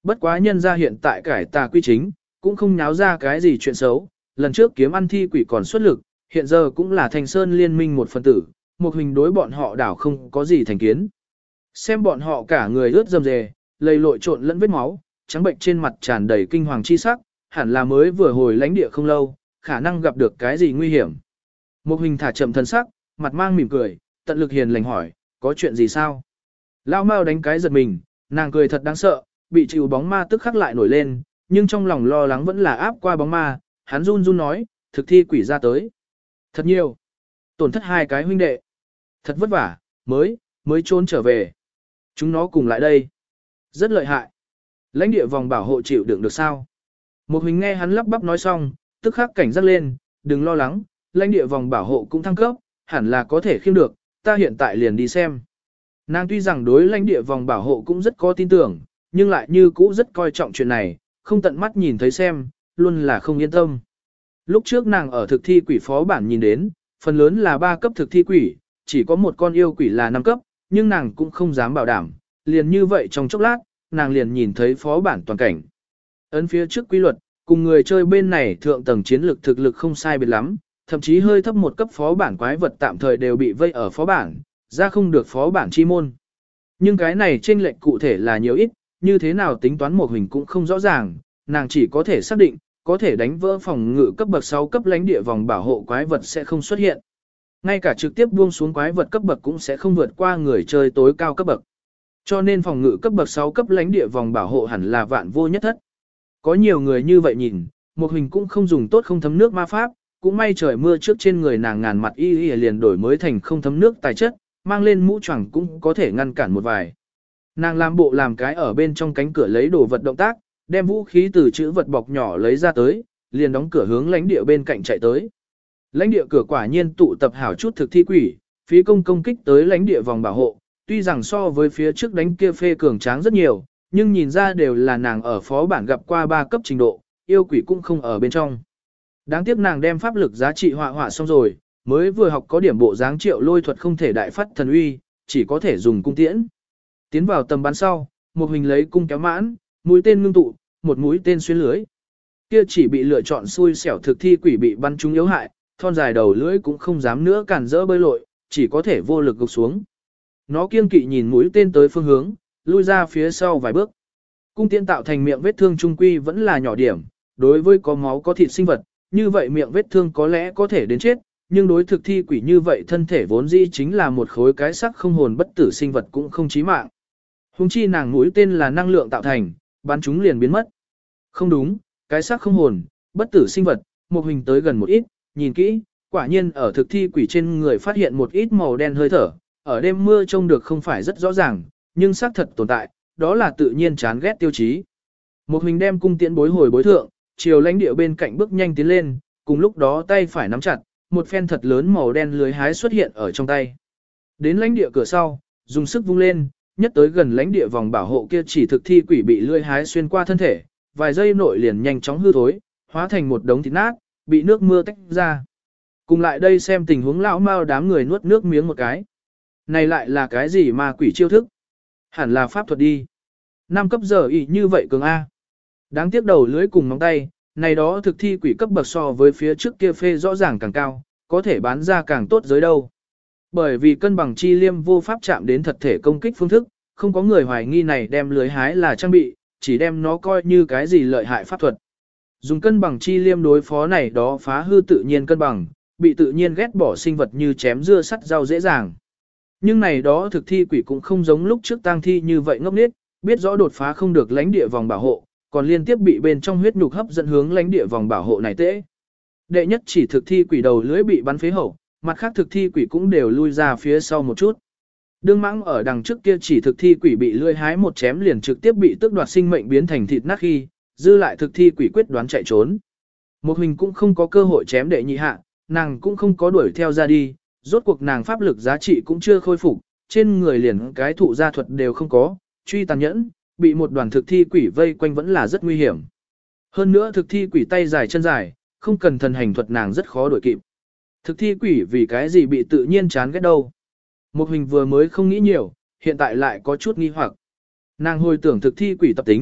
Bất quá nhân ra hiện tại cải tà quy chính, cũng không nháo ra cái gì chuyện xấu, lần trước kiếm ăn thi quỷ còn xuất lực, hiện giờ cũng là Thành Sơn liên minh một phần tử, một hình đối bọn họ đảo không có gì thành kiến. Xem bọn họ cả người ướt rầm rề, lầy lội trộn lẫn vết máu, trắng bệnh trên mặt tràn đầy kinh hoàng chi sắc, hẳn là mới vừa hồi lãnh địa không lâu, khả năng gặp được cái gì nguy hiểm. Một hình thả chậm thân sắc, mặt mang mỉm cười, tận lực hiền lành hỏi, có chuyện gì sao? Lao Mao đánh cái giật mình, nàng cười thật đáng sợ, bị chịu bóng ma tức khắc lại nổi lên, nhưng trong lòng lo lắng vẫn là áp qua bóng ma, hắn run run nói, thực thi quỷ ra tới. Thật nhiều. Tổn thất hai cái huynh đệ. Thật vất vả, mới, mới trốn trở về. Chúng nó cùng lại đây. Rất lợi hại. Lãnh địa vòng bảo hộ chịu đựng được sao? Một huynh nghe hắn lắp bắp nói xong, tức khắc cảnh giác lên, đừng lo lắng, lãnh địa vòng bảo hộ cũng thăng cấp, hẳn là có thể khiêm được, ta hiện tại liền đi xem. Nàng tuy rằng đối lãnh địa vòng bảo hộ cũng rất có tin tưởng, nhưng lại như cũ rất coi trọng chuyện này, không tận mắt nhìn thấy xem, luôn là không yên tâm. Lúc trước nàng ở thực thi quỷ phó bản nhìn đến, phần lớn là ba cấp thực thi quỷ, chỉ có một con yêu quỷ là năm cấp, nhưng nàng cũng không dám bảo đảm, liền như vậy trong chốc lát, nàng liền nhìn thấy phó bản toàn cảnh. Ấn phía trước quy luật, cùng người chơi bên này thượng tầng chiến lực thực lực không sai biệt lắm, thậm chí hơi thấp một cấp phó bản quái vật tạm thời đều bị vây ở phó bản, ra không được phó bản chi môn. Nhưng cái này chênh lệch cụ thể là nhiều ít, như thế nào tính toán một hình cũng không rõ ràng, nàng chỉ có thể xác định, có thể đánh vỡ phòng ngự cấp bậc sáu cấp lãnh địa vòng bảo hộ quái vật sẽ không xuất hiện. Ngay cả trực tiếp buông xuống quái vật cấp bậc cũng sẽ không vượt qua người chơi tối cao cấp bậc. Cho nên phòng ngự cấp bậc sáu cấp lãnh địa vòng bảo hộ hẳn là vạn vô nhất thất. Có nhiều người như vậy nhìn, một hình cũng không dùng tốt không thấm nước ma pháp, cũng may trời mưa trước trên người nàng ngàn mặt y y liền đổi mới thành không thấm nước tài chất, mang lên mũ choàng cũng có thể ngăn cản một vài. Nàng làm bộ làm cái ở bên trong cánh cửa lấy đồ vật động tác, đem vũ khí từ chữ vật bọc nhỏ lấy ra tới, liền đóng cửa hướng lãnh địa bên cạnh chạy tới. Lãnh địa cửa quả nhiên tụ tập hảo chút thực thi quỷ, phí công công kích tới lãnh địa vòng bảo hộ, tuy rằng so với phía trước đánh kia phê cường tráng rất nhiều, nhưng nhìn ra đều là nàng ở phó bản gặp qua ba cấp trình độ, yêu quỷ cũng không ở bên trong. Đáng tiếc nàng đem pháp lực giá trị họa họa xong rồi, mới vừa học có điểm bộ dáng triệu lôi thuật không thể đại phát thần uy, chỉ có thể dùng cung tiễn. Tiến vào tầm bắn sau, một hình lấy cung kéo mãn, mũi tên ngưng tụ, một mũi tên xuyên lưới. Kia chỉ bị lựa chọn xui xẻo thực thi quỷ bị bắn trúng yếu hại, thon dài đầu lưỡi cũng không dám nữa cản rỡ bơi lội, chỉ có thể vô lực gục xuống. Nó kiêng kỵ nhìn mũi tên tới phương hướng, lui ra phía sau vài bước. Cung tiễn tạo thành miệng vết thương trung quy vẫn là nhỏ điểm, đối với có máu có thịt sinh vật, như vậy miệng vết thương có lẽ có thể đến chết, nhưng đối thực thi quỷ như vậy thân thể vốn dĩ chính là một khối cái sắc không hồn bất tử sinh vật cũng không chí mạng. Hùng chi nàng mũi tên là năng lượng tạo thành, bắn chúng liền biến mất. Không đúng, cái sắc không hồn, bất tử sinh vật, một hình tới gần một ít, nhìn kỹ, quả nhiên ở thực thi quỷ trên người phát hiện một ít màu đen hơi thở, ở đêm mưa trông được không phải rất rõ ràng, nhưng xác thật tồn tại, đó là tự nhiên chán ghét tiêu chí. Một hình đem cung tiễn bối hồi bối thượng, chiều lãnh địa bên cạnh bước nhanh tiến lên, cùng lúc đó tay phải nắm chặt, một phen thật lớn màu đen lưới hái xuất hiện ở trong tay. Đến lãnh địa cửa sau, dùng sức vung lên, nhất tới gần lãnh địa vòng bảo hộ kia chỉ thực thi quỷ bị lưới hái xuyên qua thân thể, vài giây nội liền nhanh chóng hư thối, hóa thành một đống thịt nát, bị nước mưa tách ra. Cùng lại đây xem tình huống lão mao đám người nuốt nước miếng một cái. Này lại là cái gì mà quỷ chiêu thức? Hẳn là pháp thuật đi. Năm cấp giờ ý như vậy cường A. Đáng tiếc đầu lưới cùng móng tay, này đó thực thi quỷ cấp bậc so với phía trước kia phê rõ ràng càng cao, có thể bán ra càng tốt giới đâu. Bởi vì cân bằng chi liêm vô pháp chạm đến thật thể công kích phương thức, không có người hoài nghi này đem lưới hái là trang bị, chỉ đem nó coi như cái gì lợi hại pháp thuật. Dùng cân bằng chi liêm đối phó này đó phá hư tự nhiên cân bằng, bị tự nhiên ghét bỏ sinh vật như chém dưa sắt rau dễ dàng. Nhưng này đó thực thi quỷ cũng không giống lúc trước tang thi như vậy ngốc nghếch, biết rõ đột phá không được lãnh địa vòng bảo hộ, còn liên tiếp bị bên trong huyết nhục hấp dẫn hướng lãnh địa vòng bảo hộ này tễ. Đệ nhất chỉ thực thi quỷ đầu lưỡi bị bắn phế hậu, mặt khác thực thi quỷ cũng đều lui ra phía sau một chút. Đương mãng ở đằng trước kia chỉ thực thi quỷ bị lưỡi hái một chém liền trực tiếp bị tước đoạt sinh mệnh biến thành thịt nát khi, dư lại thực thi quỷ quyết đoán chạy trốn. Một hình cũng không có cơ hội chém đệ nhị hạ, nàng cũng không có đuổi theo ra đi, rốt cuộc nàng pháp lực giá trị cũng chưa khôi phục, trên người liền cái thụ gia thuật đều không có, truy tàn nhẫn, bị một đoàn thực thi quỷ vây quanh vẫn là rất nguy hiểm. Hơn nữa thực thi quỷ tay dài chân dài, không cần thần hành thuật nàng rất khó đuổi kịp. Thực thi quỷ vì cái gì bị tự nhiên chán ghét đâu. Một hình vừa mới không nghĩ nhiều, hiện tại lại có chút nghi hoặc. Nàng hồi tưởng thực thi quỷ tập tính,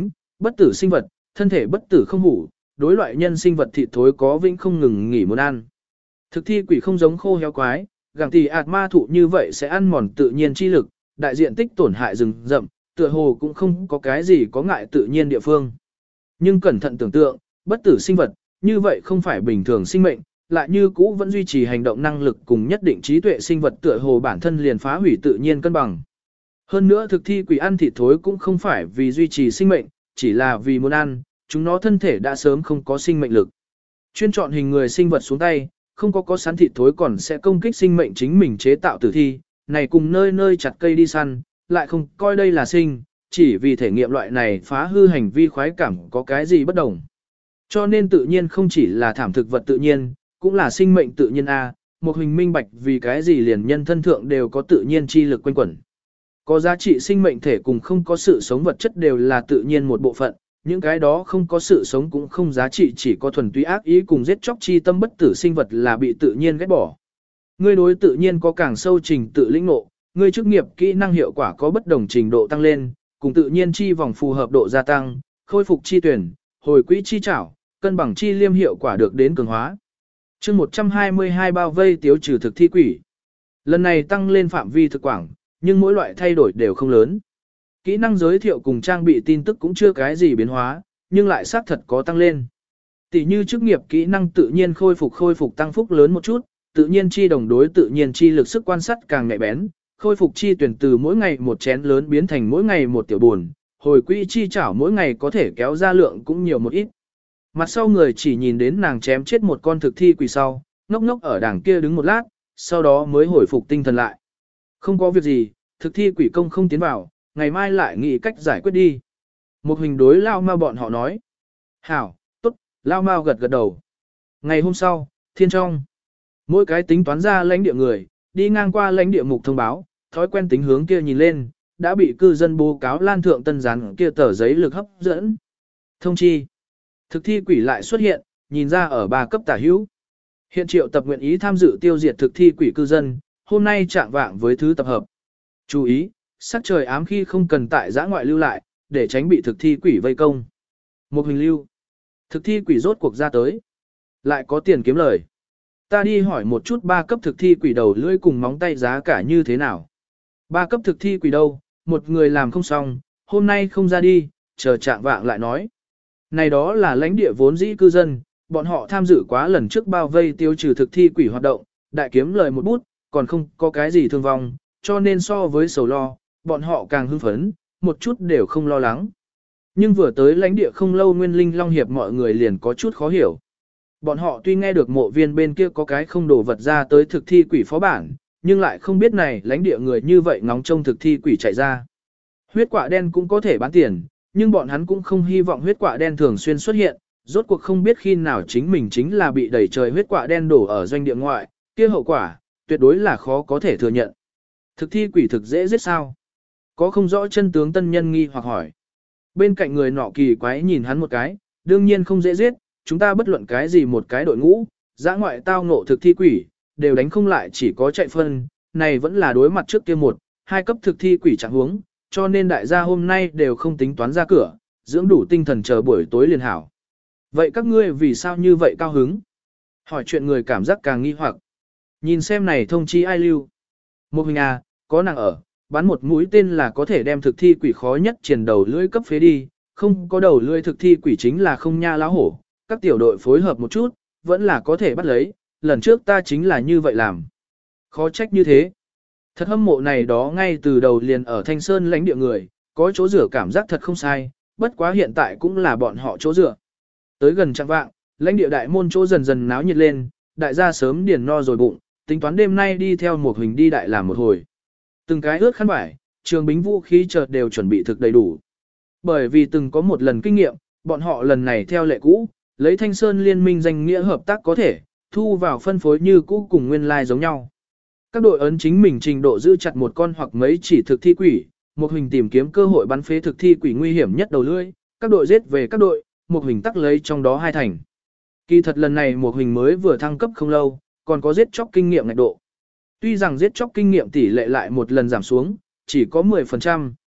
Bất tử sinh vật, thân thể bất tử không hủ, đối loại nhân sinh vật thịt thối có vĩnh không ngừng nghỉ muốn ăn. Thực thi quỷ không giống khô héo quái, gàng tỷ ạt ma thụ như vậy sẽ ăn mòn tự nhiên chi lực, đại diện tích tổn hại rừng rậm, tựa hồ cũng không có cái gì có ngại tự nhiên địa phương. Nhưng cẩn thận tưởng tượng, bất tử sinh vật, như vậy không phải bình thường sinh mệnh, lại như cũ vẫn duy trì hành động năng lực cùng nhất định trí tuệ sinh vật tựa hồ bản thân liền phá hủy tự nhiên cân bằng. Hơn nữa thực thi quỷ ăn thịt thối cũng không phải vì duy trì sinh mệnh, chỉ là vì muốn ăn, chúng nó thân thể đã sớm không có sinh mệnh lực. Chuyên chọn hình người sinh vật xuống tay, không có có sắn thịt thối còn sẽ công kích sinh mệnh chính mình chế tạo tử thi, này cùng nơi nơi chặt cây đi săn, lại không coi đây là sinh, chỉ vì thể nghiệm loại này phá hư hành vi khoái cảm có cái gì bất đồng. Cho nên tự nhiên không chỉ là thảm thực vật tự nhiên, cũng là sinh mệnh tự nhiên A, một hình minh bạch vì cái gì liền nhân thân thượng đều có tự nhiên chi lực quanh quẩn. Có giá trị sinh mệnh thể cùng không có sự sống vật chất đều là tự nhiên một bộ phận, những cái đó không có sự sống cũng không giá trị, chỉ có thuần túy ác ý cùng giết chóc chi tâm bất tử sinh vật là bị tự nhiên ghét bỏ. Ngươi đối tự nhiên có càng sâu trình tự lĩnh ngộ, ngươi chức nghiệp kỹ năng hiệu quả có bất đồng trình độ tăng lên, cùng tự nhiên chi vòng phù hợp độ gia tăng, khôi phục chi tuyển, hồi quỹ chi trảo, cân bằng chi liêm hiệu quả được đến cường hóa. Chương một trăm hai mươi hai bao vây tiêu trừ thực thi quỷ. Lần này tăng lên phạm vi thực quảng, nhưng mỗi loại thay đổi đều không lớn. Kỹ năng giới thiệu cùng trang bị tin tức cũng chưa cái gì biến hóa, nhưng lại xác thật có tăng lên. Tỷ như chức nghiệp kỹ năng tự nhiên khôi phục khôi phục tăng phúc lớn một chút, tự nhiên chi đồng đối tự nhiên chi lực sức quan sát càng nhạy bén, khôi phục chi tuyển từ mỗi ngày một chén lớn biến thành mỗi ngày một tiểu buồn, hồi quỹ chi chảo mỗi ngày có thể kéo ra lượng cũng nhiều một ít. Mặt sau người chỉ nhìn đến nàng chém chết một con thực thi quỷ sau, ngốc ngốc ở đằng kia đứng một lát, sau đó mới hồi phục tinh thần lại. Không có việc gì, thực thi quỷ công không tiến vào, ngày mai lại nghĩ cách giải quyết đi. Một hình đối Lao Mao bọn họ nói. Hảo, tốt, Lao Mao gật gật đầu. Ngày hôm sau, thiên trong. Mỗi cái tính toán ra lãnh địa người, đi ngang qua lãnh địa mục thông báo, thói quen tính hướng kia nhìn lên, đã bị cư dân bố cáo lan thượng tân gián kia tờ giấy lực hấp dẫn. Thông chi. Thực thi quỷ lại xuất hiện, nhìn ra ở ba cấp tả hữu. Hiện triệu tập nguyện ý tham dự tiêu diệt thực thi quỷ cư dân, hôm nay trạng vạng với thứ tập hợp. Chú ý, sắc trời ám khi không cần tại giã ngoại lưu lại, để tránh bị thực thi quỷ vây công. Một hình lưu. Thực thi quỷ rốt cuộc ra tới. Lại có tiền kiếm lời. Ta đi hỏi một chút ba cấp thực thi quỷ đầu lưỡi cùng móng tay giá cả như thế nào. Ba cấp thực thi quỷ đâu, một người làm không xong, hôm nay không ra đi, chờ trạng vạng lại nói. Này đó là lãnh địa vốn dĩ cư dân, bọn họ tham dự quá lần trước bao vây tiêu trừ thực thi quỷ hoạt động, đại kiếm lời một bút, còn không có cái gì thương vong, cho nên so với sầu lo, bọn họ càng hưng phấn, một chút đều không lo lắng. Nhưng vừa tới lãnh địa không lâu Nguyên Linh Long Hiệp mọi người liền có chút khó hiểu. Bọn họ tuy nghe được mộ viên bên kia có cái không đổ vật ra tới thực thi quỷ phó bản, nhưng lại không biết này lãnh địa người như vậy ngóng trông thực thi quỷ chạy ra. Huyết quả đen cũng có thể bán tiền, nhưng bọn hắn cũng không hy vọng huyết quả đen thường xuyên xuất hiện, rốt cuộc không biết khi nào chính mình chính là bị đẩy trời huyết quả đen đổ ở doanh địa ngoại, kia hậu quả, tuyệt đối là khó có thể thừa nhận. Thực thi quỷ thực dễ giết sao? Có không rõ chân tướng tân nhân nghi hoặc hỏi. Bên cạnh người nọ kỳ quái nhìn hắn một cái, đương nhiên không dễ giết, chúng ta bất luận cái gì một cái đội ngũ, dã ngoại tao ngộ thực thi quỷ, đều đánh không lại chỉ có chạy phân, này vẫn là đối mặt trước kia một, hai cấp thực thi quỷ trạng huống, cho nên đại gia hôm nay đều không tính toán ra cửa, dưỡng đủ tinh thần chờ buổi tối liền hảo. Vậy các ngươi vì sao như vậy cao hứng? Hỏi chuyện người cảm giác càng nghi hoặc. Nhìn xem này thông chi ai lưu. Một hình à, có nàng ở, bắn một mũi tên là có thể đem thực thi quỷ khó nhất triển đầu lưỡi cấp phế đi, không có đầu lưỡi thực thi quỷ chính là không nha láo hổ, các tiểu đội phối hợp một chút, vẫn là có thể bắt lấy, lần trước ta chính là như vậy làm. Khó trách như thế. Thật hâm mộ này đó ngay từ đầu liền ở Thanh Sơn lãnh địa người, có chỗ rửa cảm giác thật không sai, bất quá hiện tại cũng là bọn họ chỗ rửa. Tới gần trạng vạng, lãnh địa đại môn chỗ dần dần náo nhiệt lên, đại gia sớm điền no rồi bụng, tính toán đêm nay đi theo một hình đi đại làm một hồi. Từng cái ướt khăn vải, trường bính vũ khí chợt đều chuẩn bị thực đầy đủ. Bởi vì từng có một lần kinh nghiệm, bọn họ lần này theo lệ cũ, lấy Thanh Sơn liên minh danh nghĩa hợp tác có thể, thu vào phân phối như cũ cùng nguyên lai like giống nhau. Các đội ấn chính mình trình độ giữ chặt một con hoặc mấy chỉ thực thi quỷ, một hình tìm kiếm cơ hội bắn phế thực thi quỷ nguy hiểm nhất đầu lưỡi, các đội giết về các đội, một hình tắc lấy trong đó hai thành. Kỳ thật lần này một hình mới vừa thăng cấp không lâu, còn có giết chóc kinh nghiệm ngạch độ. Tuy rằng giết chóc kinh nghiệm tỷ lệ lại một lần giảm xuống, chỉ có mười phần trăm,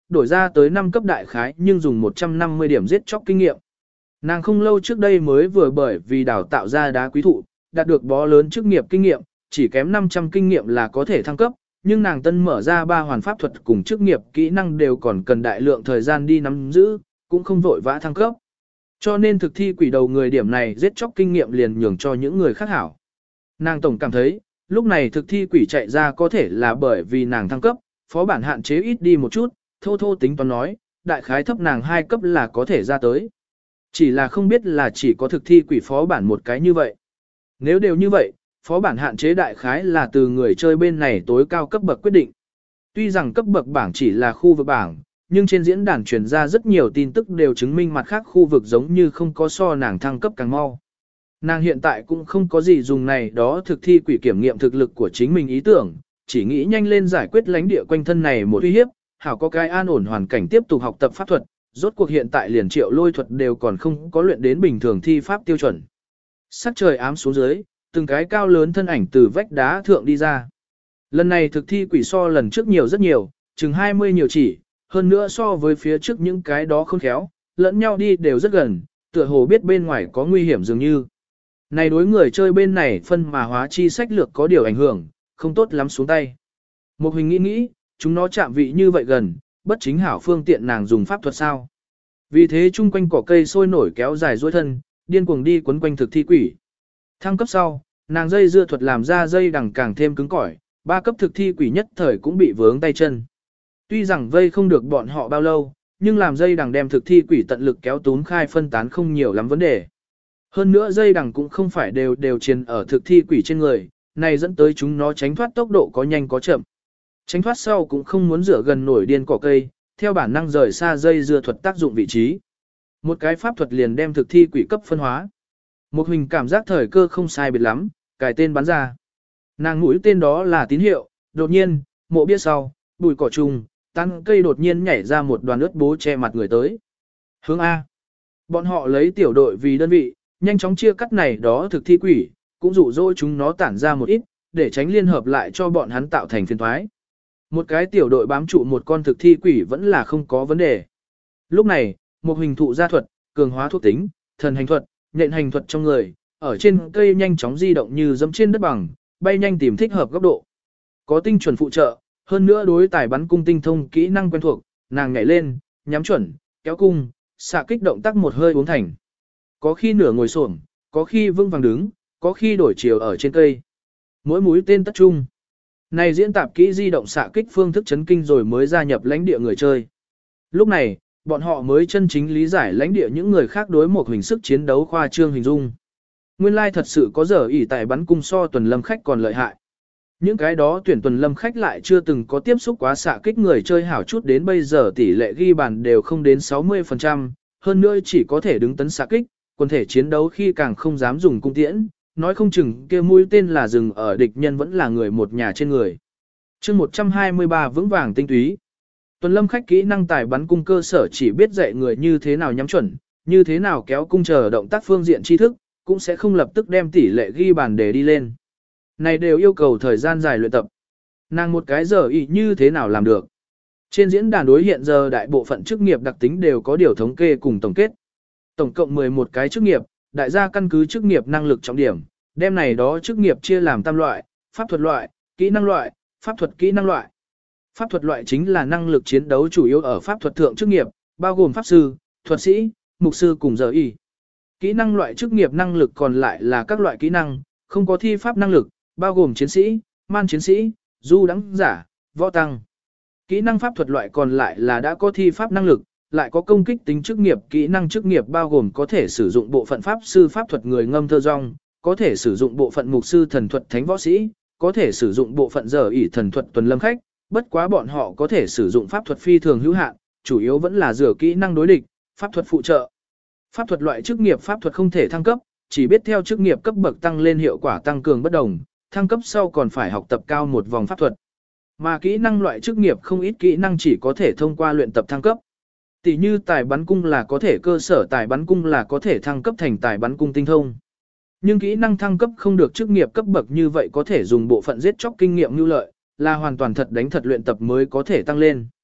đổi ra tới năm cấp đại khái nhưng dùng một trăm năm mươi điểm giết chóc kinh nghiệm. Nàng không lâu trước đây mới vừa bởi vì đào tạo ra đá quý thụ, đạt được bó lớn chức nghiệp kinh nghiệm, chỉ kém năm trăm kinh nghiệm là có thể thăng cấp, nhưng nàng tân mở ra ba hoàn pháp thuật cùng chức nghiệp kỹ năng đều còn cần đại lượng thời gian đi nắm giữ, cũng không vội vã thăng cấp. Cho nên thực thi quỷ đầu người điểm này giết chóc kinh nghiệm liền nhường cho những người khác hảo. Nàng tổng cảm thấy, lúc này thực thi quỷ chạy ra có thể là bởi vì nàng thăng cấp, phó bản hạn chế ít đi một chút, thô thô tính toán nói, đại khái thấp nàng hai cấp là có thể ra tới. Chỉ là không biết là chỉ có thực thi quỷ phó bản một cái như vậy. Nếu đều như vậy, phó bản hạn chế đại khái là từ người chơi bên này tối cao cấp bậc quyết định. Tuy rằng cấp bậc bảng chỉ là khu vực bảng, nhưng trên diễn đàn truyền ra rất nhiều tin tức đều chứng minh mặt khác khu vực giống như không có so nàng thăng cấp càng mau. Nàng hiện tại cũng không có gì dùng này đó thực thi quỷ kiểm nghiệm thực lực của chính mình ý tưởng, chỉ nghĩ nhanh lên giải quyết lãnh địa quanh thân này một uy hiếp, hảo có cái an ổn hoàn cảnh tiếp tục học tập pháp thuật, rốt cuộc hiện tại liền triệu lôi thuật đều còn không có luyện đến bình thường thi pháp tiêu chuẩn. Sắc trời ám xuống dưới, từng cái cao lớn thân ảnh từ vách đá thượng đi ra. Lần này thực thi quỷ so lần trước nhiều rất nhiều, chừng hai mươi nhiều chỉ, hơn nữa so với phía trước những cái đó khôn khéo, lẫn nhau đi đều rất gần, tựa hồ biết bên ngoài có nguy hiểm dường như. Này đối người chơi bên này phân mà hóa chi sách lược có điều ảnh hưởng, không tốt lắm xuống tay. Một hình nghĩ nghĩ, chúng nó chạm vị như vậy gần, bất chính hảo phương tiện nàng dùng pháp thuật sao. Vì thế chung quanh cỏ cây sôi nổi kéo dài duỗi thân, điên cuồng đi quấn quanh thực thi quỷ. Thăng cấp sau, nàng dây dưa thuật làm ra dây đằng càng thêm cứng cỏi, ba cấp thực thi quỷ nhất thời cũng bị vướng tay chân. Tuy rằng vây không được bọn họ bao lâu, nhưng làm dây đằng đem thực thi quỷ tận lực kéo túm khai phân tán không nhiều lắm vấn đề. Hơn nữa dây đằng cũng không phải đều đều triền ở thực thi quỷ trên người, này dẫn tới chúng nó tránh thoát tốc độ có nhanh có chậm. Tránh thoát sau cũng không muốn rửa gần nổi điên cỏ cây, theo bản năng rời xa dây dưa thuật tác dụng vị trí. Một cái pháp thuật liền đem thực thi quỷ cấp phân hóa. Một hình cảm giác thời cơ không sai biệt lắm, cài tên bắn ra. Nàng mũi tên đó là tín hiệu, đột nhiên, mộ bia sau, bụi cỏ trùng, tán cây đột nhiên nhảy ra một đoàn ướt bố che mặt người tới. Hướng A. Bọn họ lấy tiểu đội vì đơn vị, nhanh chóng chia cắt này đó thực thi quỷ, cũng dụ dỗ chúng nó tản ra một ít, để tránh liên hợp lại cho bọn hắn tạo thành phiền thoái. Một cái tiểu đội bám trụ một con thực thi quỷ vẫn là không có vấn đề. Lúc này, một hình thụ gia thuật, cường hóa thuộc tính, thần hành thuật, nhện hành thuật trong người, ở trên cây nhanh chóng di động như dẫm trên đất bằng, bay nhanh tìm thích hợp góc độ. Có tinh chuẩn phụ trợ, hơn nữa đối tài bắn cung tinh thông kỹ năng quen thuộc, nàng nhảy lên, nhắm chuẩn, kéo cung, xạ kích động tác một hơi uống thành. Có khi nửa ngồi xổm, có khi vững vàng đứng, có khi đổi chiều ở trên cây. Mỗi mũi tên tất chung. Này diễn tạp kỹ di động xạ kích phương thức chấn kinh rồi mới gia nhập lãnh địa người chơi. Lúc này, bọn họ mới chân chính lý giải lãnh địa những người khác đối một hình sức chiến đấu khoa trương hình dung. Nguyên lai thật sự có giờ ỷ tại bắn cung so tuần lâm khách còn lợi hại. Những cái đó tuyển tuần lâm khách lại chưa từng có tiếp xúc quá xạ kích người chơi hảo chút đến bây giờ tỷ lệ ghi bàn đều không đến sáu mươi phần trăm, hơn nữa chỉ có thể đứng tấn xạ kích, quân thể chiến đấu khi càng không dám dùng cung tiễn, nói không chừng kia mũi tên là dừng ở địch nhân vẫn là người một nhà trên người. chương một trăm hai mươi ba vững vàng tinh túy. Tuần lâm khách kỹ năng tài bắn cung cơ sở chỉ biết dạy người như thế nào nhắm chuẩn, như thế nào kéo cung chờ động tác phương diện tri thức, cũng sẽ không lập tức đem tỷ lệ ghi bàn để đi lên. Này đều yêu cầu thời gian dài luyện tập. Nàng một cái giờ ý như thế nào làm được. Trên diễn đàn đối hiện giờ đại bộ phận chức nghiệp đặc tính đều có điều thống kê cùng tổng kết. Tổng cộng mười một cái chức nghiệp, đại gia căn cứ chức nghiệp năng lực trọng điểm, đem này đó chức nghiệp chia làm tam loại, pháp thuật loại, kỹ năng loại, pháp thuật kỹ năng loại. Pháp thuật loại chính là năng lực chiến đấu chủ yếu ở pháp thuật thượng chức nghiệp, bao gồm pháp sư, thuật sĩ, mục sư cùng giờ y. Kỹ năng loại chức nghiệp năng lực còn lại là các loại kỹ năng, không có thi pháp năng lực, bao gồm chiến sĩ, man chiến sĩ, du đẳng giả, võ tăng. Kỹ năng pháp thuật loại còn lại là đã có thi pháp năng lực, lại có công kích tính chức nghiệp, kỹ năng chức nghiệp bao gồm có thể sử dụng bộ phận pháp sư pháp thuật người ngâm thơ rong, có thể sử dụng bộ phận mục sư thần thuật thánh võ sĩ, có thể sử dụng bộ phận giờ ỷ thần thuật tuần lâm khách, bất quá bọn họ có thể sử dụng pháp thuật phi thường hữu hạn, chủ yếu vẫn là dựa kỹ năng đối địch, pháp thuật phụ trợ. Pháp thuật loại chức nghiệp pháp thuật không thể thăng cấp, chỉ biết theo chức nghiệp cấp bậc tăng lên hiệu quả tăng cường bất đồng, thăng cấp sau còn phải học tập cao một vòng pháp thuật. Mà kỹ năng loại chức nghiệp không ít kỹ năng chỉ có thể thông qua luyện tập thăng cấp. Tỷ như tài bắn cung là có thể cơ sở tài bắn cung là có thể thăng cấp thành tài bắn cung tinh thông. Nhưng kỹ năng thăng cấp không được chức nghiệp cấp bậc như vậy có thể dùng bộ phận giết chóc kinh nghiệm như lợi, là hoàn toàn thật đánh thật luyện tập mới có thể tăng lên.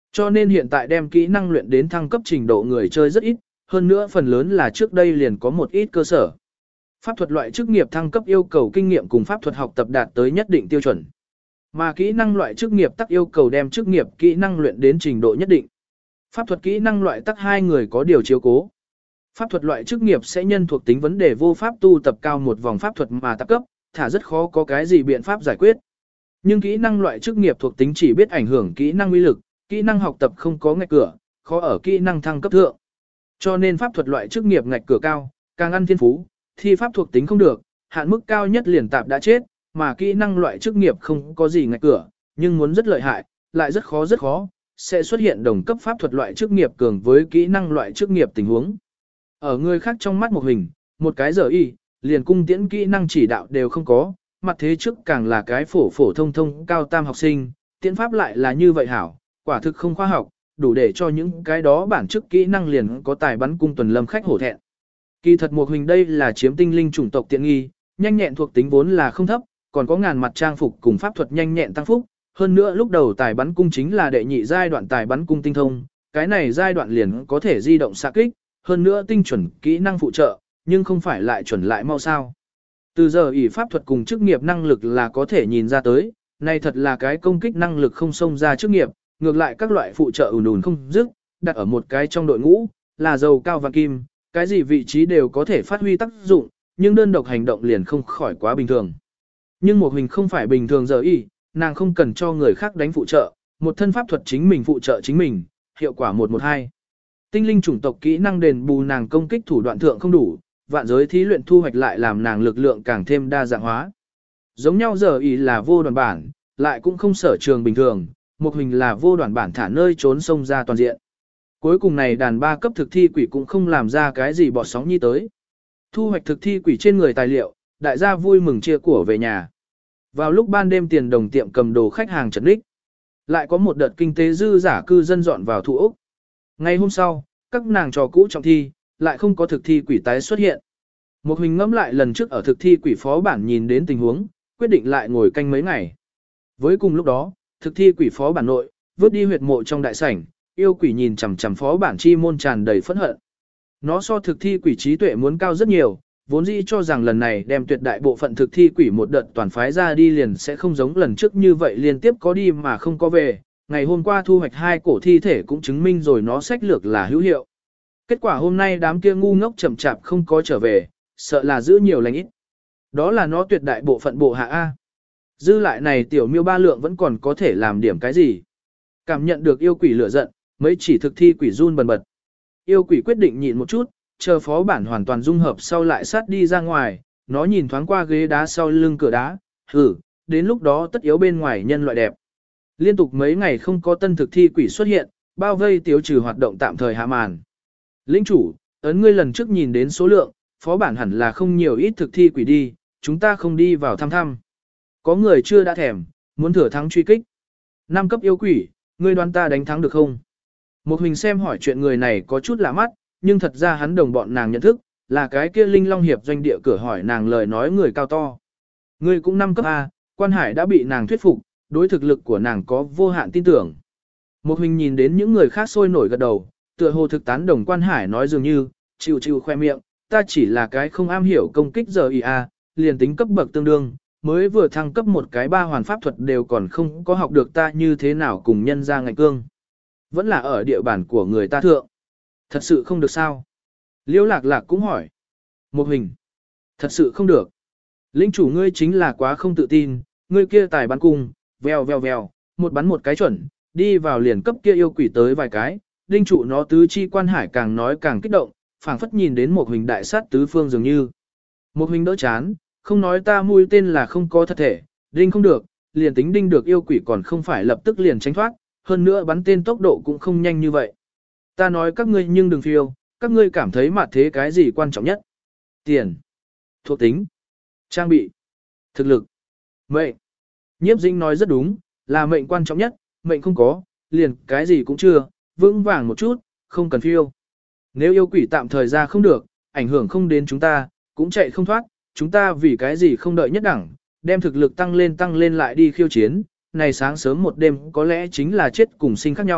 Cho nên hiện tại đem kỹ năng luyện đến thăng cấp trình độ người chơi rất ít, hơn nữa phần lớn là trước đây liền có một ít cơ sở. Pháp thuật loại chức nghiệp thăng cấp yêu cầu kinh nghiệm cùng pháp thuật học tập đạt tới nhất định tiêu chuẩn. Mà kỹ năng loại chức nghiệp tắc yêu cầu đem chức nghiệp kỹ năng luyện đến trình độ nhất định. Pháp thuật kỹ năng loại tắc hai người có điều chiếu cố. Pháp thuật loại chức nghiệp sẽ nhân thuộc tính vấn đề vô pháp tu tập cao một vòng pháp thuật mà tạp cấp, thả rất khó có cái gì biện pháp giải quyết. Nhưng kỹ năng loại chức nghiệp thuộc tính chỉ biết ảnh hưởng kỹ năng uy lực, kỹ năng học tập không có ngạch cửa, khó ở kỹ năng thăng cấp thượng. Cho nên pháp thuật loại chức nghiệp ngạch cửa cao, càng ăn thiên phú, thi pháp thuộc tính không được, hạn mức cao nhất liền tạp đã chết, mà kỹ năng loại chức nghiệp không có gì ngạch cửa, nhưng muốn rất lợi hại, lại rất khó rất khó, sẽ xuất hiện đồng cấp pháp thuật loại chức nghiệp cường với kỹ năng loại chức nghiệp tình huống. Ở người khác trong mắt một hình, một cái giờ y, liền cung tiễn kỹ năng chỉ đạo đều không có, mặt thế trước càng là cái phổ phổ thông thông cao tam học sinh, tiễn pháp lại là như vậy hảo, quả thực không khoa học, đủ để cho những cái đó bản chức kỹ năng liền có tài bắn cung tuần lâm khách hổ thẹn. Kỳ thật một hình đây là chiếm tinh linh chủng tộc tiện nghi, nhanh nhẹn thuộc tính vốn là không thấp, còn có ngàn mặt trang phục cùng pháp thuật nhanh nhẹn tăng phúc, hơn nữa lúc đầu tài bắn cung chính là đệ nhị giai đoạn tài bắn cung tinh thông, cái này giai đoạn liền có thể di động xạ kích, hơn nữa tinh chuẩn kỹ năng phụ trợ, nhưng không phải lại chuẩn lại mau sao. Từ giờ ỷ pháp thuật cùng chức nghiệp năng lực là có thể nhìn ra tới, này thật là cái công kích năng lực không xông ra chức nghiệp, ngược lại các loại phụ trợ ùn ùn không dứt, đặt ở một cái trong đội ngũ, là dầu cao và kim, cái gì vị trí đều có thể phát huy tác dụng, nhưng đơn độc hành động liền không khỏi quá bình thường. Nhưng một hình không phải bình thường giờ ỷ, nàng không cần cho người khác đánh phụ trợ, một thân pháp thuật chính mình phụ trợ chính mình, hiệu quả một một hai. Tinh linh chủng tộc kỹ năng đền bù nàng công kích thủ đoạn thượng không đủ, vạn giới thí luyện thu hoạch lại làm nàng lực lượng càng thêm đa dạng hóa. Giống nhau giờ ý là vô đoàn bản, lại cũng không sở trường bình thường, một hình là vô đoàn bản thả nơi trốn sông ra toàn diện. Cuối cùng này đàn ba cấp thực thi quỷ cũng không làm ra cái gì bọt sóng như tới. Thu hoạch thực thi quỷ trên người tài liệu, đại gia vui mừng chia của về nhà. Vào lúc ban đêm tiền đồng tiệm cầm đồ khách hàng trật đích. Lại có một đợt kinh tế dư giả cư dân dọn vào thủ Úc. Ngày hôm sau, các nàng trò cũ trọng thi, lại không có thực thi quỷ tái xuất hiện. Một hình ngẫm lại lần trước ở thực thi quỷ phó bản nhìn đến tình huống, quyết định lại ngồi canh mấy ngày. Với cùng lúc đó, thực thi quỷ phó bản nội, vứt đi huyệt mộ trong đại sảnh, yêu quỷ nhìn chằm chằm phó bản chi môn tràn đầy phẫn hận. Nó so thực thi quỷ trí tuệ muốn cao rất nhiều, vốn dĩ cho rằng lần này đem tuyệt đại bộ phận thực thi quỷ một đợt toàn phái ra đi liền sẽ không giống lần trước như vậy liên tiếp có đi mà không có về. Ngày hôm qua thu hoạch hai cổ thi thể cũng chứng minh rồi nó sách lược là hữu hiệu. Kết quả hôm nay đám kia ngu ngốc chậm chạp không có trở về, sợ là giữ nhiều lành ít. Đó là nó tuyệt đại bộ phận bộ hạ A. Dư lại này tiểu miêu ba lượng vẫn còn có thể làm điểm cái gì. Cảm nhận được yêu quỷ lửa giận, mấy chỉ thực thi quỷ run bần bật. Yêu quỷ quyết định nhịn một chút, chờ phó bản hoàn toàn dung hợp sau lại sát đi ra ngoài, nó nhìn thoáng qua ghế đá sau lưng cửa đá, hử, đến lúc đó tất yếu bên ngoài nhân loại đẹp. Liên tục mấy ngày không có tân thực thi quỷ xuất hiện, bao vây tiêu trừ hoạt động tạm thời hạ màn. Lĩnh chủ, ấn ngươi lần trước nhìn đến số lượng, phó bản hẳn là không nhiều ít thực thi quỷ đi, chúng ta không đi vào thăm thăm. Có người chưa đã thèm, muốn thừa thắng truy kích. Năm cấp yêu quỷ, ngươi đoán ta đánh thắng được không? Một hình xem hỏi chuyện người này có chút lạ mắt, nhưng thật ra hắn đồng bọn nàng nhận thức, là cái kia Linh Long Hiệp doanh địa cửa hỏi nàng lời nói người cao to. Ngươi cũng năm cấp A, Quan Hải đã bị nàng thuyết phục, đối thực lực của nàng có vô hạn tin tưởng. Một hình nhìn đến những người khác sôi nổi gật đầu, tựa hồ thực tán đồng Quan Hải nói dường như, chịu chịu khoe miệng, ta chỉ là cái không am hiểu công kích giờ ý a, liền tính cấp bậc tương đương, mới vừa thăng cấp một cái ba hoàn pháp thuật đều còn không có học được ta như thế nào cùng nhân ra ngạnh cương. Vẫn là ở địa bàn của người ta thượng. Thật sự không được sao? Liễu Lạc Lạc cũng hỏi. Một hình. Thật sự không được. Linh chủ ngươi chính là quá không tự tin, ngươi kia tài bắn cung, vèo vèo vèo, một bắn một cái chuẩn, đi vào liền cấp kia yêu quỷ tới vài cái, linh chủ nó tứ chi Quan Hải càng nói càng kích động, phảng phất nhìn đến một hình đại sát tứ phương dường như. Một hình đỡ chán, không nói ta mũi tên là không có thật thể, đinh không được, liền tính đinh được yêu quỷ còn không phải lập tức liền tránh thoát, hơn nữa bắn tên tốc độ cũng không nhanh như vậy. Ta nói các ngươi nhưng đừng phiêu, các ngươi cảm thấy mặt thế cái gì quan trọng nhất? Tiền, thuộc tính, trang bị, thực lực, mệnh. Nhiếp Dĩnh nói rất đúng, là mệnh quan trọng nhất, mệnh không có, liền cái gì cũng chưa, vững vàng một chút, không cần phiêu. Nếu yêu quỷ tạm thời ra không được, ảnh hưởng không đến chúng ta, cũng chạy không thoát, chúng ta vì cái gì không đợi nhất đẳng, đem thực lực tăng lên tăng lên lại đi khiêu chiến, này sáng sớm một đêm có lẽ chính là chết cùng sinh khác nhau,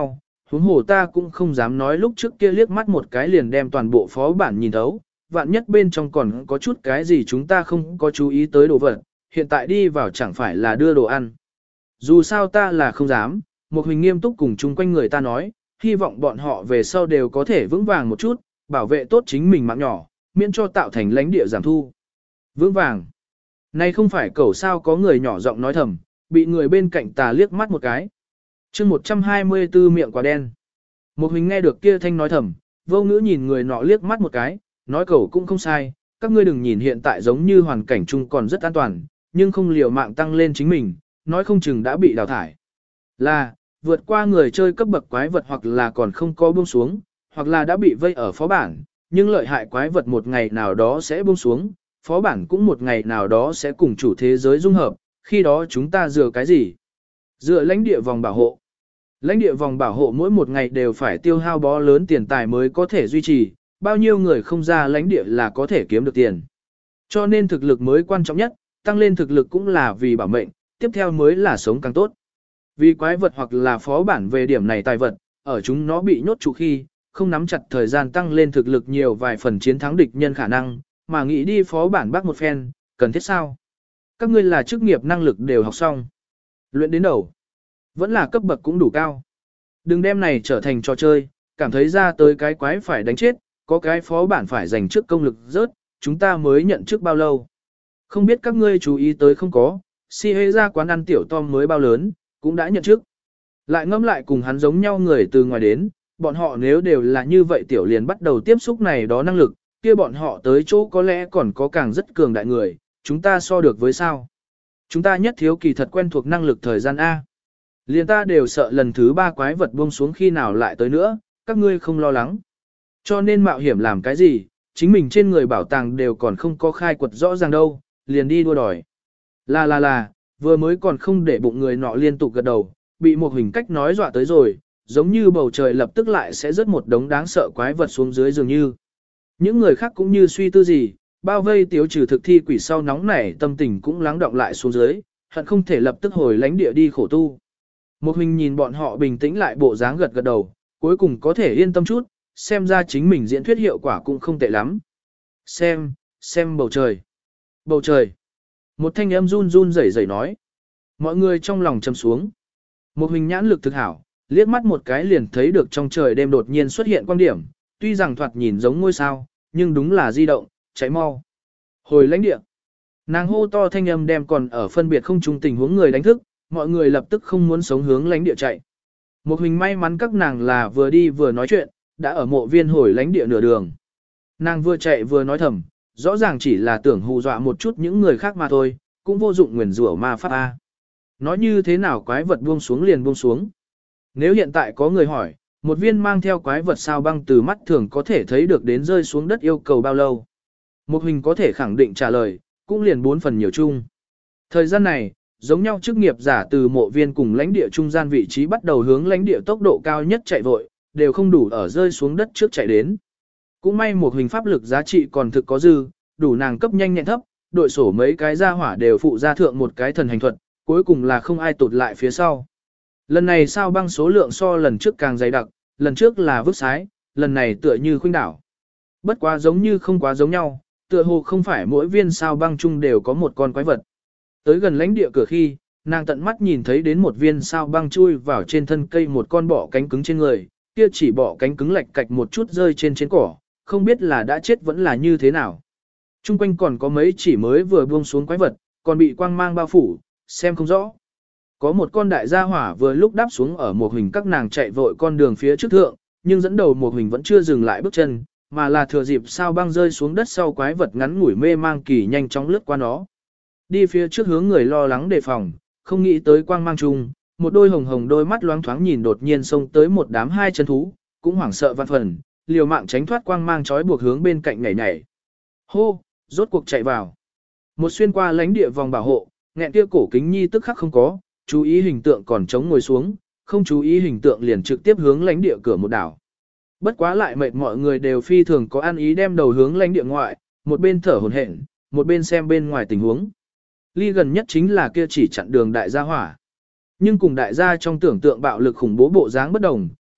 Huống hồ ta cũng không dám nói lúc trước kia liếc mắt một cái liền đem toàn bộ phó bản nhìn thấu, vạn nhất bên trong còn có chút cái gì chúng ta không có chú ý tới đồ vật, hiện tại đi vào chẳng phải là đưa đồ ăn. Dù sao ta là không dám, một hình nghiêm túc cùng chung quanh người ta nói, hy vọng bọn họ về sau đều có thể vững vàng một chút, bảo vệ tốt chính mình mạng nhỏ, miễn cho tạo thành lãnh địa giảm thu. Vững vàng. Này không phải cẩu sao có người nhỏ giọng nói thầm, bị người bên cạnh tà liếc mắt một cái. chương một trăm hai mươi tư miệng quả đen. Một hình nghe được kia thanh nói thầm, vô ngữ nhìn người nọ liếc mắt một cái, nói cẩu cũng không sai, các ngươi đừng nhìn hiện tại giống như hoàn cảnh chung còn rất an toàn, nhưng không liều mạng tăng lên chính mình, nói không chừng đã bị đào thải. Là, vượt qua người chơi cấp bậc quái vật hoặc là còn không có buông xuống, hoặc là đã bị vây ở phó bản, nhưng lợi hại quái vật một ngày nào đó sẽ buông xuống, phó bản cũng một ngày nào đó sẽ cùng chủ thế giới dung hợp, khi đó chúng ta dựa cái gì? Dựa lãnh địa vòng bảo hộ. Lãnh địa vòng bảo hộ mỗi một ngày đều phải tiêu hao bó lớn tiền tài mới có thể duy trì, bao nhiêu người không ra lãnh địa là có thể kiếm được tiền. Cho nên thực lực mới quan trọng nhất, tăng lên thực lực cũng là vì bảo mệnh, tiếp theo mới là sống càng tốt. Vì quái vật hoặc là phó bản về điểm này tài vật, ở chúng nó bị nhốt trụ khi, không nắm chặt thời gian tăng lên thực lực nhiều vài phần chiến thắng địch nhân khả năng, mà nghĩ đi phó bản bắt một phen, cần thiết sao? Các ngươi là chức nghiệp năng lực đều học xong. Luyện đến đầu. Vẫn là cấp bậc cũng đủ cao. Đừng đem này trở thành trò chơi, cảm thấy ra tới cái quái phải đánh chết, có cái phó bản phải dành trước công lực rớt, chúng ta mới nhận trước bao lâu. Không biết các ngươi chú ý tới không có, si hê ra quán ăn tiểu Tom mới bao lớn, cũng đã nhận trước. Lại ngâm lại cùng hắn giống nhau người từ ngoài đến, bọn họ nếu đều là như vậy tiểu liền bắt đầu tiếp xúc này đó năng lực, kia bọn họ tới chỗ có lẽ còn có càng rất cường đại người, chúng ta so được với sao. Chúng ta nhất thiếu kỳ thật quen thuộc năng lực thời gian A. Liền ta đều sợ lần thứ ba quái vật buông xuống khi nào lại tới nữa, các ngươi không lo lắng. Cho nên mạo hiểm làm cái gì, chính mình trên người bảo tàng đều còn không có khai quật rõ ràng đâu, liền đi đua đòi. Là là là, vừa mới còn không để bụng người nọ liên tục gật đầu, bị một hình cách nói dọa tới rồi, giống như bầu trời lập tức lại sẽ rớt một đống đáng sợ quái vật xuống dưới dường như. Những người khác cũng như suy tư gì, bao vây tiếu trừ thực thi quỷ sau nóng nảy tâm tình cũng lắng động lại xuống dưới, hận không thể lập tức hồi lánh địa đi khổ tu. Một hình nhìn bọn họ bình tĩnh lại bộ dáng gật gật đầu, cuối cùng có thể yên tâm chút, xem ra chính mình diễn thuyết hiệu quả cũng không tệ lắm. Xem, xem bầu trời. Bầu trời. Một thanh âm run run rẩy rẩy nói. Mọi người trong lòng trầm xuống. Một hình nhãn lực thực hảo, liếc mắt một cái liền thấy được trong trời đêm đột nhiên xuất hiện quang điểm, tuy rằng thoạt nhìn giống ngôi sao, nhưng đúng là di động, cháy mau. Hồi lãnh địa. Nàng hô to thanh âm đem còn ở phân biệt không trung tình huống người đánh thức, mọi người lập tức không muốn sống hướng lãnh địa chạy. Một hình may mắn các nàng là vừa đi vừa nói chuyện, đã ở mộ viên hồi lãnh địa nửa đường. Nàng vừa chạy vừa nói thầm, rõ ràng chỉ là tưởng hù dọa một chút những người khác mà thôi, cũng vô dụng nguyền rủa ma pháp A. Nói như thế nào quái vật buông xuống liền buông xuống. Nếu hiện tại có người hỏi, một viên mang theo quái vật sao băng từ mắt thường có thể thấy được đến rơi xuống đất yêu cầu bao lâu. Một hình có thể khẳng định trả lời, cũng liền bốn phần nhiều chung. Thời gian này, giống nhau chức nghiệp giả từ mộ viên cùng lãnh địa trung gian vị trí bắt đầu hướng lãnh địa tốc độ cao nhất chạy vội, đều không đủ ở rơi xuống đất trước chạy đến. Cũng may một hình pháp lực giá trị còn thực có dư, đủ nàng cấp nhanh nhẹn thấp, đội sổ mấy cái gia hỏa đều phụ ra thượng một cái thần hành thuật, cuối cùng là không ai tụt lại phía sau. Lần này sao băng số lượng so lần trước càng dày đặc, lần trước là vứt sái, lần này tựa như khuynh đảo. Bất quá giống như không quá giống nhau, tựa hồ không phải mỗi viên sao băng chung đều có một con quái vật. Tới gần lãnh địa cửa khi, nàng tận mắt nhìn thấy đến một viên sao băng chui vào trên thân cây một con bọ cánh cứng trên người, kia chỉ bọ cánh cứng lệch cạch một chút rơi trên trên cỏ, không biết là đã chết vẫn là như thế nào. Trung quanh còn có mấy chỉ mới vừa buông xuống quái vật, còn bị quang mang bao phủ, xem không rõ. Có một con đại gia hỏa vừa lúc đáp xuống ở một hình các nàng chạy vội con đường phía trước thượng, nhưng dẫn đầu một hình vẫn chưa dừng lại bước chân, mà là thừa dịp sao băng rơi xuống đất sau quái vật ngắn ngủi mê mang kỳ nhanh chóng lướt qua nó. Đi phía trước hướng người lo lắng đề phòng, không nghĩ tới quang mang chung, một đôi hồng hồng đôi mắt loáng thoáng nhìn đột nhiên xông tới một đám hai chân thú, cũng hoảng sợ vạn phần, liều mạng tránh thoát quang mang trói buộc hướng bên cạnh nhảy nhảy. Hô, rốt cuộc chạy vào. Một xuyên qua lãnh địa vòng bảo hộ, nghẹn kia cổ kính nhi tức khắc không có, chú ý hình tượng còn chống ngồi xuống, không chú ý hình tượng liền trực tiếp hướng lãnh địa cửa một đảo. Bất quá lại mệt mọi người đều phi thường có ăn ý đem đầu hướng lãnh địa ngoại, một bên thở hổn hển, một bên xem bên ngoài tình huống. Ly gần nhất chính là kia chỉ chặn đường đại gia hỏa. Nhưng cùng đại gia trong tưởng tượng bạo lực khủng bố bộ dáng bất đồng,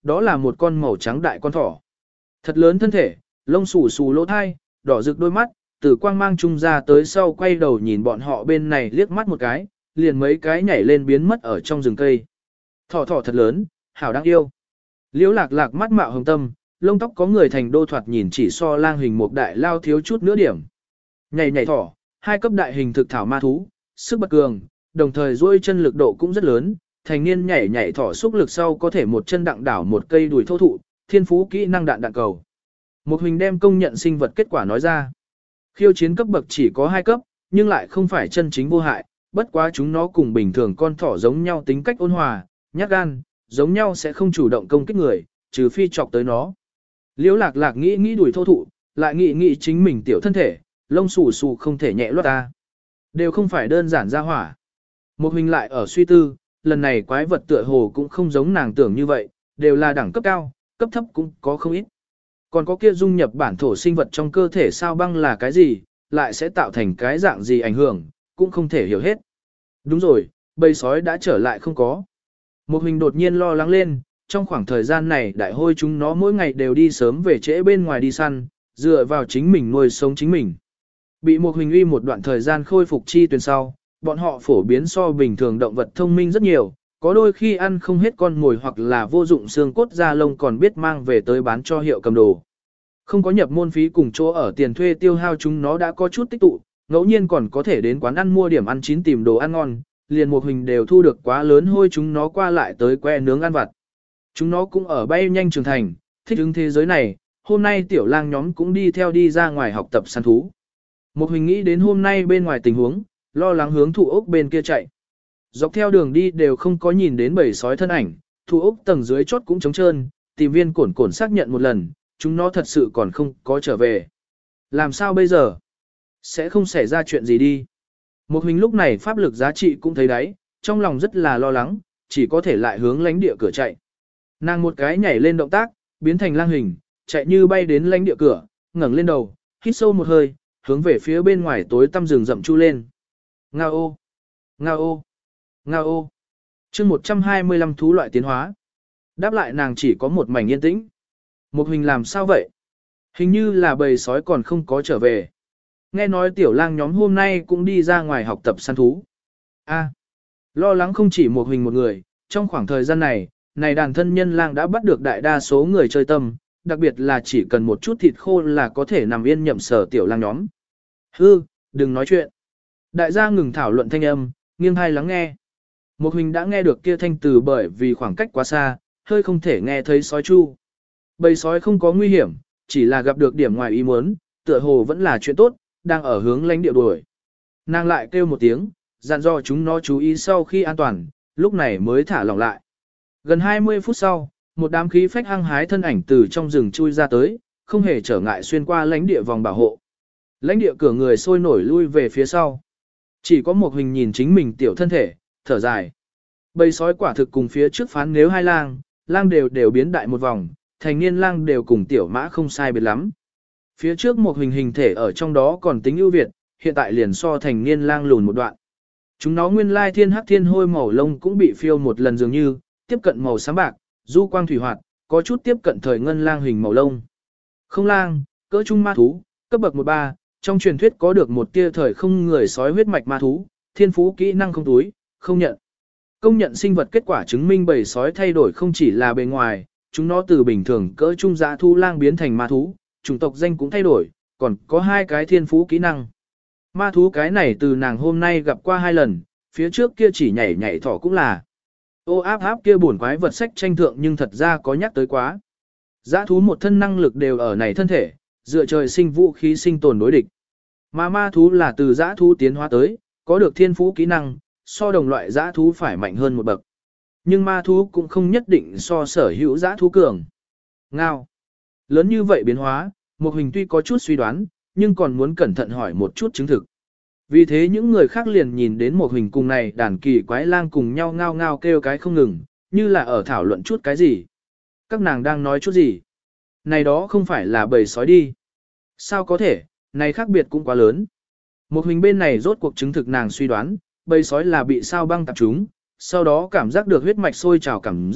đó là một con màu trắng đại con thỏ. Thật lớn thân thể, lông xù xù lỗ thai, đỏ rực đôi mắt, từ quang mang trung ra tới sau quay đầu nhìn bọn họ bên này liếc mắt một cái, liền mấy cái nhảy lên biến mất ở trong rừng cây. Thỏ thỏ thật lớn, hảo đáng yêu. Liễu lạc lạc mắt mạo hồng tâm, lông tóc có người thành đô thoạt nhìn chỉ so lang hình một đại lao thiếu chút nữa điểm. Nhảy nhảy thỏ, hai cấp đại hình thực thảo ma thú, sức bật cường, đồng thời duỗi chân lực độ cũng rất lớn, thành niên nhảy nhảy thỏ xúc lực sau có thể một chân đặng đảo một cây đùi thô thụ, thiên phú kỹ năng đạn đạn cầu. Một hình đem công nhận sinh vật kết quả nói ra. Khiêu chiến cấp bậc chỉ có hai cấp, nhưng lại không phải chân chính vô hại, bất quá chúng nó cùng bình thường con thỏ giống nhau tính cách ôn hòa, nhát gan, giống nhau sẽ không chủ động công kích người, trừ phi chọc tới nó. Liễu lạc lạc nghĩ nghĩ đuổi thô thụ, lại nghĩ nghĩ chính mình tiểu thân thể, lông xù xù không thể nhẹ loát ta. Đều không phải đơn giản ra hỏa. Một hình lại ở suy tư, lần này quái vật tựa hồ cũng không giống nàng tưởng như vậy, đều là đẳng cấp cao, cấp thấp cũng có không ít. Còn có kia dung nhập bản thổ sinh vật trong cơ thể sao băng là cái gì, lại sẽ tạo thành cái dạng gì ảnh hưởng, cũng không thể hiểu hết. Đúng rồi, bầy sói đã trở lại không có. Một hình đột nhiên lo lắng lên, trong khoảng thời gian này đại hôi chúng nó mỗi ngày đều đi sớm về trễ bên ngoài đi săn, dựa vào chính mình nuôi sống chính mình. Bị một hình uy một đoạn thời gian khôi phục chi tuyến sau, bọn họ phổ biến so bình thường động vật thông minh rất nhiều, có đôi khi ăn không hết con mồi hoặc là vô dụng xương cốt da lông còn biết mang về tới bán cho hiệu cầm đồ. Không có nhập môn phí cùng chỗ ở tiền thuê tiêu hao chúng nó đã có chút tích tụ, ngẫu nhiên còn có thể đến quán ăn mua điểm ăn chín tìm đồ ăn ngon, liền một hình đều thu được quá lớn hôi chúng nó qua lại tới que nướng ăn vặt. Chúng nó cũng ở bay nhanh trưởng thành, thích ứng thế giới này, hôm nay tiểu lang nhóm cũng đi theo đi ra ngoài học tập săn thú. Một hình nghĩ đến hôm nay bên ngoài tình huống, lo lắng hướng thụ ốc bên kia chạy. Dọc theo đường đi đều không có nhìn đến bầy sói thân ảnh, thụ ốc tầng dưới chốt cũng trống trơn, tìm viên cổn cổn xác nhận một lần, chúng nó thật sự còn không có trở về. Làm sao bây giờ? Sẽ không xảy ra chuyện gì đi. Một hình lúc này pháp lực giá trị cũng thấy đấy, trong lòng rất là lo lắng, chỉ có thể lại hướng lánh địa cửa chạy. Nàng một cái nhảy lên động tác, biến thành lang hình, chạy như bay đến lánh địa cửa, ngẩng lên đầu, hít sâu một hơi, hướng về phía bên ngoài tối tăm rừng rậm chu lên. Nga ô! Nga ô! Nga ô! chương một trăm hai mươi lăm thú loại tiến hóa. Đáp lại nàng chỉ có một mảnh yên tĩnh. Một hình làm sao vậy? Hình như là bầy sói còn không có trở về. Nghe nói tiểu lang nhóm hôm nay cũng đi ra ngoài học tập săn thú. A, lo lắng không chỉ một hình một người, trong khoảng thời gian này, này đàn thân nhân lang đã bắt được đại đa số người chơi tâm, đặc biệt là chỉ cần một chút thịt khô là có thể nằm yên nhậm sở tiểu lang nhóm. Hư, đừng nói chuyện. Đại gia ngừng thảo luận thanh âm, nghiêng hai lắng nghe. Một hình đã nghe được kia thanh từ bởi vì khoảng cách quá xa, hơi không thể nghe thấy sói chu. Bầy sói không có nguy hiểm, chỉ là gặp được điểm ngoài ý muốn, tựa hồ vẫn là chuyện tốt, đang ở hướng lánh địa đuổi. Nàng lại kêu một tiếng, dặn dò chúng nó chú ý sau khi an toàn, lúc này mới thả lỏng lại. Gần hai mươi phút sau, một đám khí phách hăng hái thân ảnh từ trong rừng chui ra tới, không hề trở ngại xuyên qua lãnh địa vòng bảo hộ. Lãnh địa cửa người sôi nổi lui về phía sau. Chỉ có một hình nhìn chính mình tiểu thân thể, thở dài. Bầy sói quả thực cùng phía trước phán nếu hai lang, lang đều đều biến đại một vòng, thành niên lang đều cùng tiểu mã không sai biệt lắm. Phía trước một hình hình thể ở trong đó còn tính ưu việt, hiện tại liền so thành niên lang lùn một đoạn. Chúng nó nguyên lai thiên hắc thiên hôi màu lông cũng bị phiêu một lần dường như, tiếp cận màu xám bạc, du quang thủy hoạt, có chút tiếp cận thời ngân lang hình màu lông. Không lang, cỡ trung ma thú, cấp bậc một ba, trong truyền thuyết có được một tia thời không người sói huyết mạch ma thú, thiên phú kỹ năng không túi, không nhận. Công nhận sinh vật kết quả chứng minh bầy sói thay đổi không chỉ là bề ngoài, chúng nó từ bình thường cỡ trung dã thu lang biến thành ma thú, chủng tộc danh cũng thay đổi, còn có hai cái thiên phú kỹ năng. Ma thú cái này từ nàng hôm nay gặp qua hai lần, phía trước kia chỉ nhảy nhảy thỏ cũng là. Ô áp áp kia buồn quái vật sách tranh thượng nhưng thật ra có nhắc tới quá. Dã thú một thân năng lực đều ở này thân thể, dựa trời sinh vũ khí sinh tồn đối địch. Mà ma thú là từ dã thú tiến hóa tới, có được thiên phú kỹ năng, so đồng loại dã thú phải mạnh hơn một bậc. Nhưng ma thú cũng không nhất định so sở hữu dã thú cường. Ngao. Lớn như vậy biến hóa, một hình tuy có chút suy đoán, nhưng còn muốn cẩn thận hỏi một chút chứng thực. Vì thế những người khác liền nhìn đến một hình cùng này đàn kỳ quái lang cùng nhau ngao ngao kêu cái không ngừng, như là ở thảo luận chút cái gì. Các nàng đang nói chút gì? Này đó không phải là bầy sói đi. Sao có thể, này khác biệt cũng quá lớn. Một hình bên này rốt cuộc chứng thực nàng suy đoán, bầy sói là bị sao băng tập chúng, sau đó cảm giác được huyết mạch sôi trào cảm giác,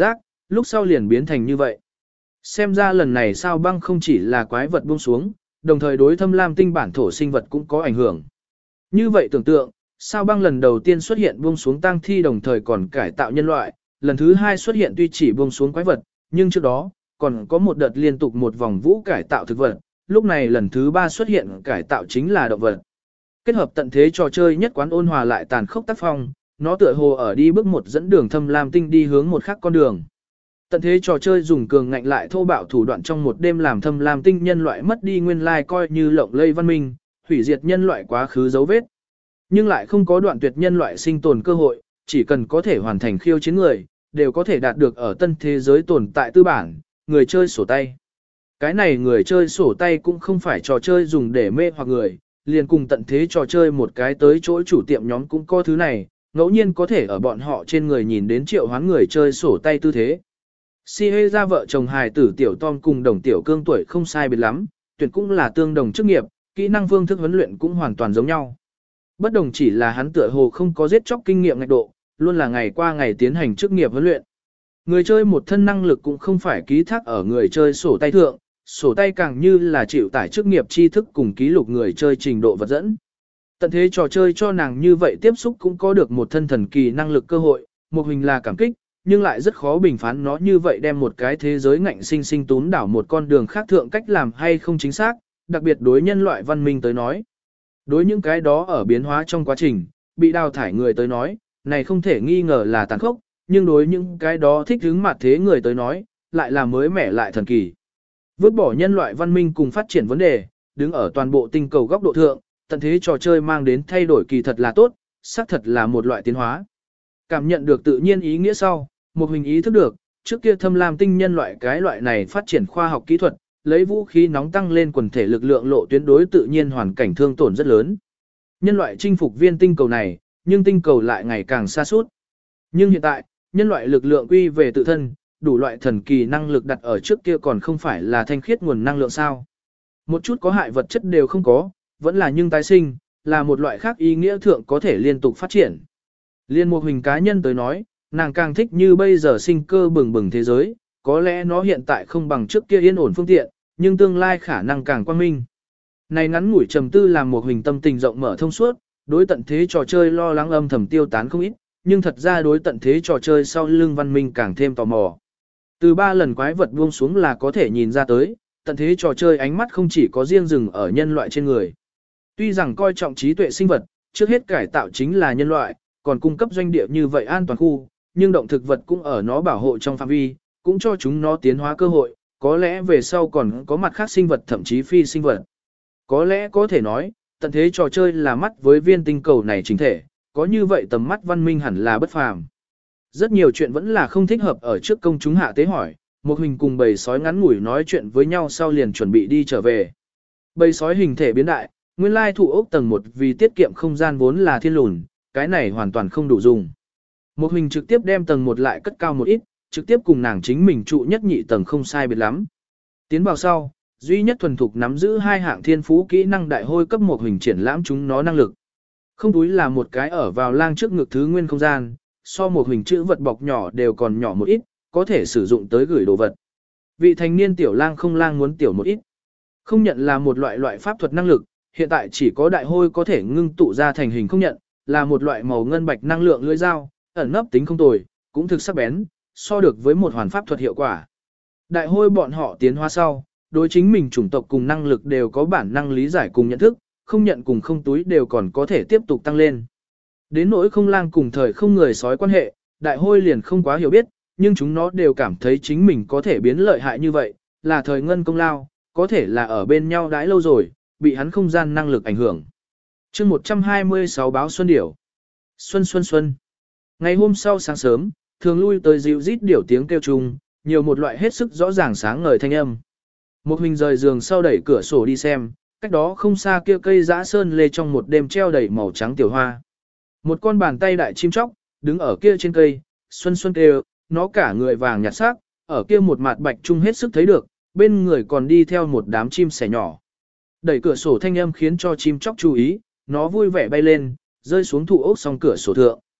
lúc sau liền biến thành như vậy. Xem ra lần này sao băng không chỉ là quái vật buông xuống, đồng thời đối thâm lam tinh bản thổ sinh vật cũng có ảnh hưởng. Như vậy tưởng tượng, sao băng lần đầu tiên xuất hiện buông xuống tang thi đồng thời còn cải tạo nhân loại, lần thứ hai xuất hiện tuy chỉ buông xuống quái vật, nhưng trước đó, còn có một đợt liên tục một vòng vũ cải tạo thực vật, lúc này lần thứ ba xuất hiện cải tạo chính là động vật. Kết hợp tận thế trò chơi nhất quán ôn hòa lại tàn khốc tác phong, nó tựa hồ ở đi bước một dẫn đường thâm lam tinh đi hướng một khác con đường. Tận thế trò chơi dùng cường ngạnh lại thô bạo thủ đoạn trong một đêm làm thâm lam tinh nhân loại mất đi nguyên lai coi như lộng lây văn minh, hủy diệt nhân loại quá khứ dấu vết. Nhưng lại không có đoạn tuyệt nhân loại sinh tồn cơ hội, chỉ cần có thể hoàn thành khiêu chiến người, đều có thể đạt được ở tân thế giới tồn tại tư bản, người chơi sổ tay. Cái này người chơi sổ tay cũng không phải trò chơi dùng để mê hoặc người, liền cùng tận thế trò chơi một cái tới chỗ chủ tiệm nhóm cũng có thứ này, ngẫu nhiên có thể ở bọn họ trên người nhìn đến triệu hoán người chơi sổ tay tư thế. Si hê ra vợ chồng hài tử tiểu Tom cùng đồng tiểu cương tuổi không sai biệt lắm, tuyển cũng là tương đồng chức nghiệp, kỹ năng phương thức huấn luyện cũng hoàn toàn giống nhau. Bất đồng chỉ là hắn tựa hồ không có giết chóc kinh nghiệm ngạch độ, luôn là ngày qua ngày tiến hành chức nghiệp huấn luyện. Người chơi một thân năng lực cũng không phải ký thác ở người chơi sổ tay thượng, sổ tay càng như là chịu tải chức nghiệp tri thức cùng ký lục người chơi trình độ vật dẫn. Tận thế trò chơi cho nàng như vậy tiếp xúc cũng có được một thân thần kỳ năng lực cơ hội, một hình là cảm kích, nhưng lại rất khó bình phán nó như vậy đem một cái thế giới ngạnh sinh sinh tún đảo một con đường khác thượng cách làm hay không chính xác, đặc biệt đối nhân loại văn minh tới nói. Đối những cái đó ở biến hóa trong quá trình, bị đào thải người tới nói, này không thể nghi ngờ là tàn khốc, nhưng đối những cái đó thích hứng mặt thế người tới nói, lại là mới mẻ lại thần kỳ. Vứt bỏ nhân loại văn minh cùng phát triển vấn đề, đứng ở toàn bộ tinh cầu góc độ thượng, tận thế trò chơi mang đến thay đổi kỳ thật là tốt, xác thật là một loại tiến hóa. Cảm nhận được tự nhiên ý nghĩa sau, một hình ý thức được, trước kia thâm lam tinh nhân loại cái loại này phát triển khoa học kỹ thuật, lấy vũ khí nóng tăng lên quần thể lực lượng lộ tuyến đối tự nhiên hoàn cảnh thương tổn rất lớn. Nhân loại chinh phục viên tinh cầu này, nhưng tinh cầu lại ngày càng xa suốt. Nhưng hiện tại, nhân loại lực lượng quy về tự thân, đủ loại thần kỳ năng lực đặt ở trước kia còn không phải là thanh khiết nguồn năng lượng sao. Một chút có hại vật chất đều không có, vẫn là nhưng tái sinh, là một loại khác ý nghĩa thượng có thể liên tục phát triển. Liên một hình cá nhân tới nói, nàng càng thích như bây giờ sinh cơ bừng bừng thế giới, có lẽ nó hiện tại không bằng trước kia yên ổn phương tiện, nhưng tương lai khả năng càng quang minh. Này ngắn ngủi trầm tư làm một hình tâm tình rộng mở thông suốt, đối tận thế trò chơi lo lắng âm thầm tiêu tán không ít, nhưng thật ra đối tận thế trò chơi sau lưng văn minh càng thêm tò mò. Từ ba lần quái vật buông xuống là có thể nhìn ra tới, tận thế trò chơi ánh mắt không chỉ có riêng dừng ở nhân loại trên người. Tuy rằng coi trọng trí tuệ sinh vật, trước hết cải tạo chính là nhân loại, còn cung cấp doanh địa như vậy an toàn khu, nhưng động thực vật cũng ở nó bảo hộ trong phạm vi, cũng cho chúng nó tiến hóa cơ hội, có lẽ về sau còn có mặt khác sinh vật thậm chí phi sinh vật. Có lẽ có thể nói, tận thế trò chơi là mắt với viên tinh cầu này chính thể, có như vậy tầm mắt văn minh hẳn là bất phàm. Rất nhiều chuyện vẫn là không thích hợp ở trước công chúng hạ tế hỏi, một hình cùng bầy sói ngắn ngủi nói chuyện với nhau sau liền chuẩn bị đi trở về. Bầy sói hình thể biến đại, nguyên lai thụ ốc tầng một vì tiết kiệm không gian vốn là thiên lùn, cái này hoàn toàn không đủ dùng. Một hình trực tiếp đem tầng một lại cất cao một ít, trực tiếp cùng nàng chính mình trụ nhất nhị tầng không sai biệt lắm. Tiến vào sau, duy nhất thuần thục nắm giữ hai hạng thiên phú kỹ năng đại hôi cấp một hình triển lãm chúng nó năng lực. Không túi là một cái ở vào lang trước ngực thứ nguyên không gian, so một hình chữ vật bọc nhỏ đều còn nhỏ một ít, có thể sử dụng tới gửi đồ vật. Vị thành niên tiểu lang không lang muốn tiểu một ít. Không nhận là một loại loại pháp thuật năng lực, hiện tại chỉ có đại hôi có thể ngưng tụ ra thành hình không nhận, là một loại màu ngân bạch năng lượng lưỡi dao, ẩn nấp tính không tồi, cũng thực sắc bén, so được với một hoàn pháp thuật hiệu quả. Đại hôi bọn họ tiến hóa sau, đối chính mình chủng tộc cùng năng lực đều có bản năng lý giải cùng nhận thức, không nhận cùng không túi đều còn có thể tiếp tục tăng lên. Đến nỗi không lang cùng thời không người sói quan hệ, đại hôi liền không quá hiểu biết, nhưng chúng nó đều cảm thấy chính mình có thể biến lợi hại như vậy, là thời ngân công lao, có thể là ở bên nhau đãi lâu rồi, bị hắn không gian năng lực ảnh hưởng. chương một trăm hai mươi sáu báo Xuân Điểu. Xuân xuân xuân. Ngày hôm sau sáng sớm, thường lui tới dịu rít điểu tiếng kêu chung, nhiều một loại hết sức rõ ràng sáng ngời thanh âm. Một hình rời giường sau đẩy cửa sổ đi xem, cách đó không xa kia cây dã sơn lê trong một đêm treo đầy màu trắng tiểu hoa. Một con bàn tay đại chim chóc, đứng ở kia trên cây, xuân xuân kêu, nó cả người vàng nhạt sắc, ở kia một mặt bạch trung hết sức thấy được, bên người còn đi theo một đám chim sẻ nhỏ. Đẩy cửa sổ thanh âm khiến cho chim chóc chú ý, nó vui vẻ bay lên, rơi xuống thụ ốc song cửa sổ thượng.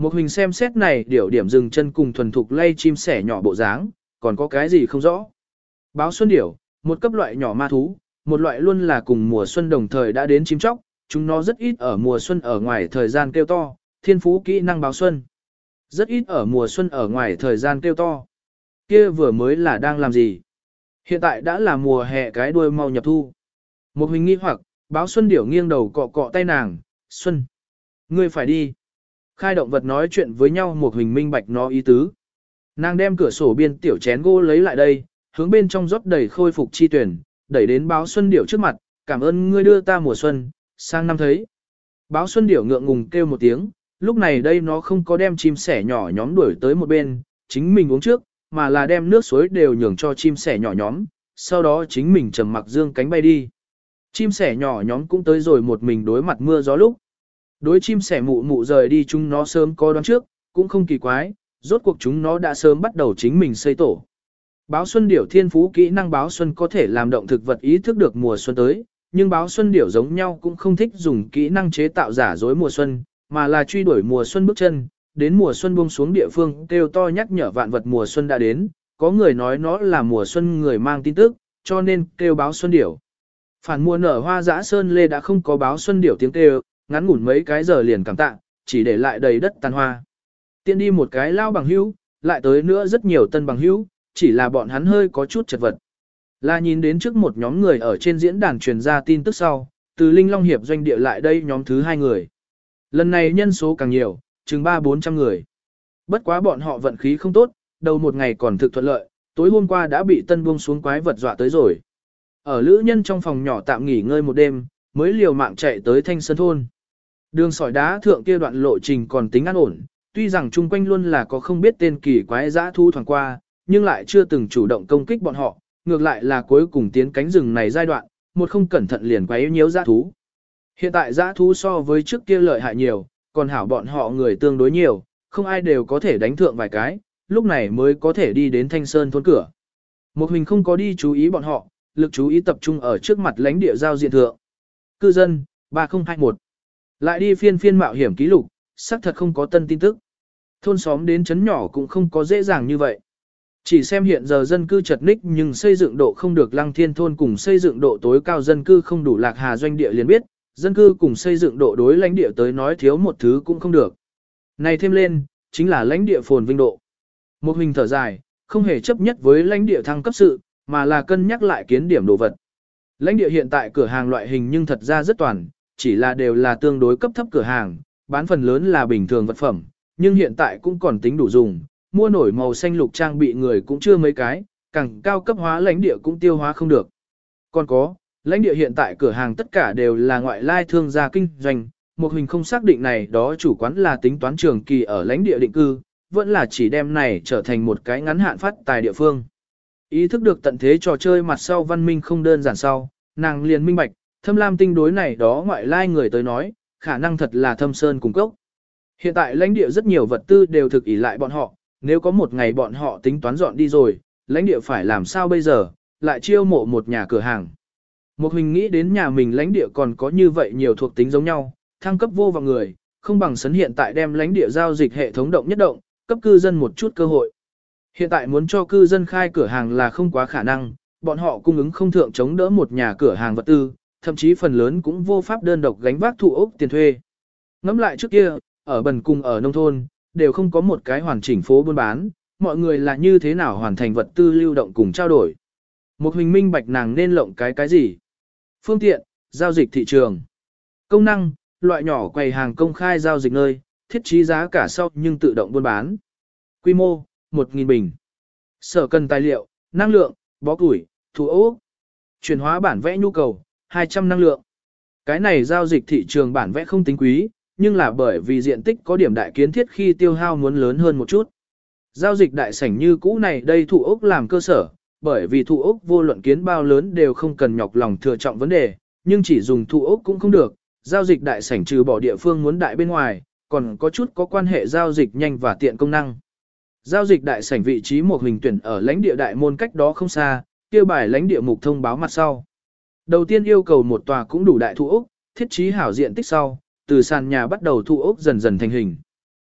Một hình xem xét này điểu điểm dừng chân cùng thuần thục lay chim sẻ nhỏ bộ dáng, còn có cái gì không rõ. Báo xuân điểu, một cấp loại nhỏ ma thú, một loại luôn là cùng mùa xuân đồng thời đã đến chim chóc, chúng nó rất ít ở mùa xuân ở ngoài thời gian kêu to, thiên phú kỹ năng báo xuân. Rất ít ở mùa xuân ở ngoài thời gian kêu to. Kia vừa mới là đang làm gì? Hiện tại đã là mùa hè cái đuôi mau nhập thu. Một hình nghi hoặc, báo xuân điểu nghiêng đầu cọ cọ tay nàng, Xuân. Ngươi phải đi. Khai động vật nói chuyện với nhau một hình minh bạch nó ý tứ. Nàng đem cửa sổ biên tiểu chén gỗ lấy lại đây, hướng bên trong rót đầy khôi phục chi tuyển, đẩy đến báo xuân điểu trước mặt, cảm ơn ngươi đưa ta mùa xuân, sang năm thấy. Báo xuân điểu ngượng ngùng kêu một tiếng, lúc này đây nó không có đem chim sẻ nhỏ nhóm đuổi tới một bên, chính mình uống trước, mà là đem nước suối đều nhường cho chim sẻ nhỏ nhóm, sau đó chính mình trầm mặc dương cánh bay đi. Chim sẻ nhỏ nhóm cũng tới rồi một mình đối mặt mưa gió lúc. Đối chim sẻ mụ mụ rời đi chúng nó sớm có đoán trước, cũng không kỳ quái, rốt cuộc chúng nó đã sớm bắt đầu chính mình xây tổ. Báo xuân điểu thiên phú kỹ năng báo xuân có thể làm động thực vật ý thức được mùa xuân tới, nhưng báo xuân điểu giống nhau cũng không thích dùng kỹ năng chế tạo giả dối mùa xuân, mà là truy đuổi mùa xuân bước chân, đến mùa xuân buông xuống địa phương kêu to nhắc nhở vạn vật mùa xuân đã đến, có người nói nó là mùa xuân người mang tin tức, cho nên kêu báo xuân điểu. Phản mùa nở hoa dã sơn lê đã không có báo xuân điểu tiếng kêu, ngắn ngủn mấy cái giờ liền cảm tạ, chỉ để lại đầy đất tàn hoa. Tiện đi một cái lao bằng hữu, lại tới nữa rất nhiều tân bằng hữu, chỉ là bọn hắn hơi có chút chật vật. Là nhìn đến trước một nhóm người ở trên diễn đàn truyền ra tin tức sau, từ Linh Long Hiệp doanh địa lại đây nhóm thứ hai người. Lần này nhân số càng nhiều, chừng ba bốn trăm người. Bất quá bọn họ vận khí không tốt, đầu một ngày còn thực thuận lợi, tối hôm qua đã bị tân buông xuống quái vật dọa tới rồi. Ở lữ nhân trong phòng nhỏ tạm nghỉ ngơi một đêm, mới liều mạng chạy tới Thanh Sơn thôn. Đường sỏi đá thượng kia đoạn lộ trình còn tính an ổn, tuy rằng chung quanh luôn là có không biết tên kỳ quái dã thu thoảng qua, nhưng lại chưa từng chủ động công kích bọn họ, ngược lại là cuối cùng tiến cánh rừng này giai đoạn, một không cẩn thận liền quấy nhiễu dã thú. Hiện tại dã thú so với trước kia lợi hại nhiều, còn hảo bọn họ người tương đối nhiều, không ai đều có thể đánh thượng vài cái, lúc này mới có thể đi đến Thanh Sơn thôn cửa. Một mình không có đi chú ý bọn họ, lực chú ý tập trung ở trước mặt lãnh địa giao diện thượng. Cư dân, ba không hai một. Lại đi phiên phiên mạo hiểm ký lục, xác thật không có tân tin tức. Thôn xóm đến chấn nhỏ cũng không có dễ dàng như vậy. Chỉ xem hiện giờ dân cư chật ních nhưng xây dựng độ không được Lăng Thiên thôn cùng xây dựng độ tối cao dân cư không đủ Lạc Hà doanh địa liền biết, dân cư cùng xây dựng độ đối lãnh địa tới nói thiếu một thứ cũng không được. Này thêm lên, chính là lãnh địa phồn vinh độ. Một hình thở dài, không hề chấp nhất với lãnh địa thăng cấp sự, mà là cân nhắc lại kiến điểm đồ vật. Lãnh địa hiện tại cửa hàng loại hình nhưng thật ra rất toàn, chỉ là đều là tương đối cấp thấp cửa hàng, bán phần lớn là bình thường vật phẩm, nhưng hiện tại cũng còn tính đủ dùng, mua nổi màu xanh lục trang bị người cũng chưa mấy cái, càng cao cấp hóa lãnh địa cũng tiêu hóa không được. Còn có, lãnh địa hiện tại cửa hàng tất cả đều là ngoại lai thương gia kinh doanh, một hình không xác định này đó chủ quán là tính toán trường kỳ ở lãnh địa định cư, vẫn là chỉ đem này trở thành một cái ngắn hạn phát tài địa phương. Ý thức được tận thế trò chơi mặt sau văn minh không đơn giản sau, nàng liền minh bạch, Thâm Lam tinh đối này đó ngoại lai người tới nói, khả năng thật là thâm sơn cùng cốc. Hiện tại lãnh địa rất nhiều vật tư đều thực ỷ lại bọn họ, nếu có một ngày bọn họ tính toán dọn đi rồi, lãnh địa phải làm sao bây giờ, lại chiêu mộ một nhà cửa hàng. Một mình nghĩ đến nhà mình lãnh địa còn có như vậy nhiều thuộc tính giống nhau, thăng cấp vô vào người, không bằng sấn hiện tại đem lãnh địa giao dịch hệ thống động nhất động, cấp cư dân một chút cơ hội. Hiện tại muốn cho cư dân khai cửa hàng là không quá khả năng, bọn họ cung ứng không thượng chống đỡ một nhà cửa hàng vật tư, thậm chí phần lớn cũng vô pháp đơn độc gánh vác thụ ốc tiền thuê. Ngẫm lại trước kia, ở bần cùng ở nông thôn, đều không có một cái hoàn chỉnh phố buôn bán, mọi người là như thế nào hoàn thành vật tư lưu động cùng trao đổi. Một hình minh bạch nàng nên lộng cái cái gì? Phương tiện, giao dịch thị trường. Công năng, loại nhỏ quầy hàng công khai giao dịch nơi, thiết trí giá cả sau nhưng tự động buôn bán. Quy mô, một nghìn bình. Sở cần tài liệu, năng lượng, bó củi, thủ ốc. Chuyển hóa bản vẽ nhu cầu, hai trăm năng lượng. Cái này giao dịch thị trường bản vẽ không tính quý, nhưng là bởi vì diện tích có điểm đại kiến thiết khi tiêu hao muốn lớn hơn một chút. Giao dịch đại sảnh như cũ này đây thủ ốc làm cơ sở, bởi vì thủ ốc vô luận kiến bao lớn đều không cần nhọc lòng thừa trọng vấn đề, nhưng chỉ dùng thủ ốc cũng không được. Giao dịch đại sảnh trừ bỏ địa phương muốn đại bên ngoài, còn có chút có quan hệ giao dịch nhanh và tiện công năng. Giao dịch đại sảnh vị trí một hình tuyển ở lãnh địa đại môn cách đó không xa, kêu bài lãnh địa mục thông báo mặt sau. Đầu tiên yêu cầu một tòa cũng đủ đại thủ ốc, thiết trí hảo diện tích sau, từ sàn nhà bắt đầu thủ ốc dần dần thành hình.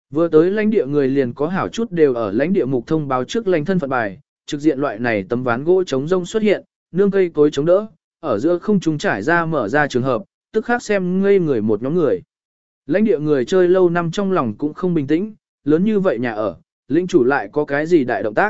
Vừa tới lãnh địa người liền có hảo chút đều ở lãnh địa mục thông báo trước lãnh thân phận bài, trực diện loại này tấm ván gỗ chống rông xuất hiện, nương cây cối chống đỡ, ở giữa không trung trải ra mở ra trường hợp, tức khác xem ngây người một nhóm người. Lãnh địa người chơi lâu năm trong lòng cũng không bình tĩnh, lớn như vậy nhà ở, lĩnh chủ lại có cái gì đại động tác.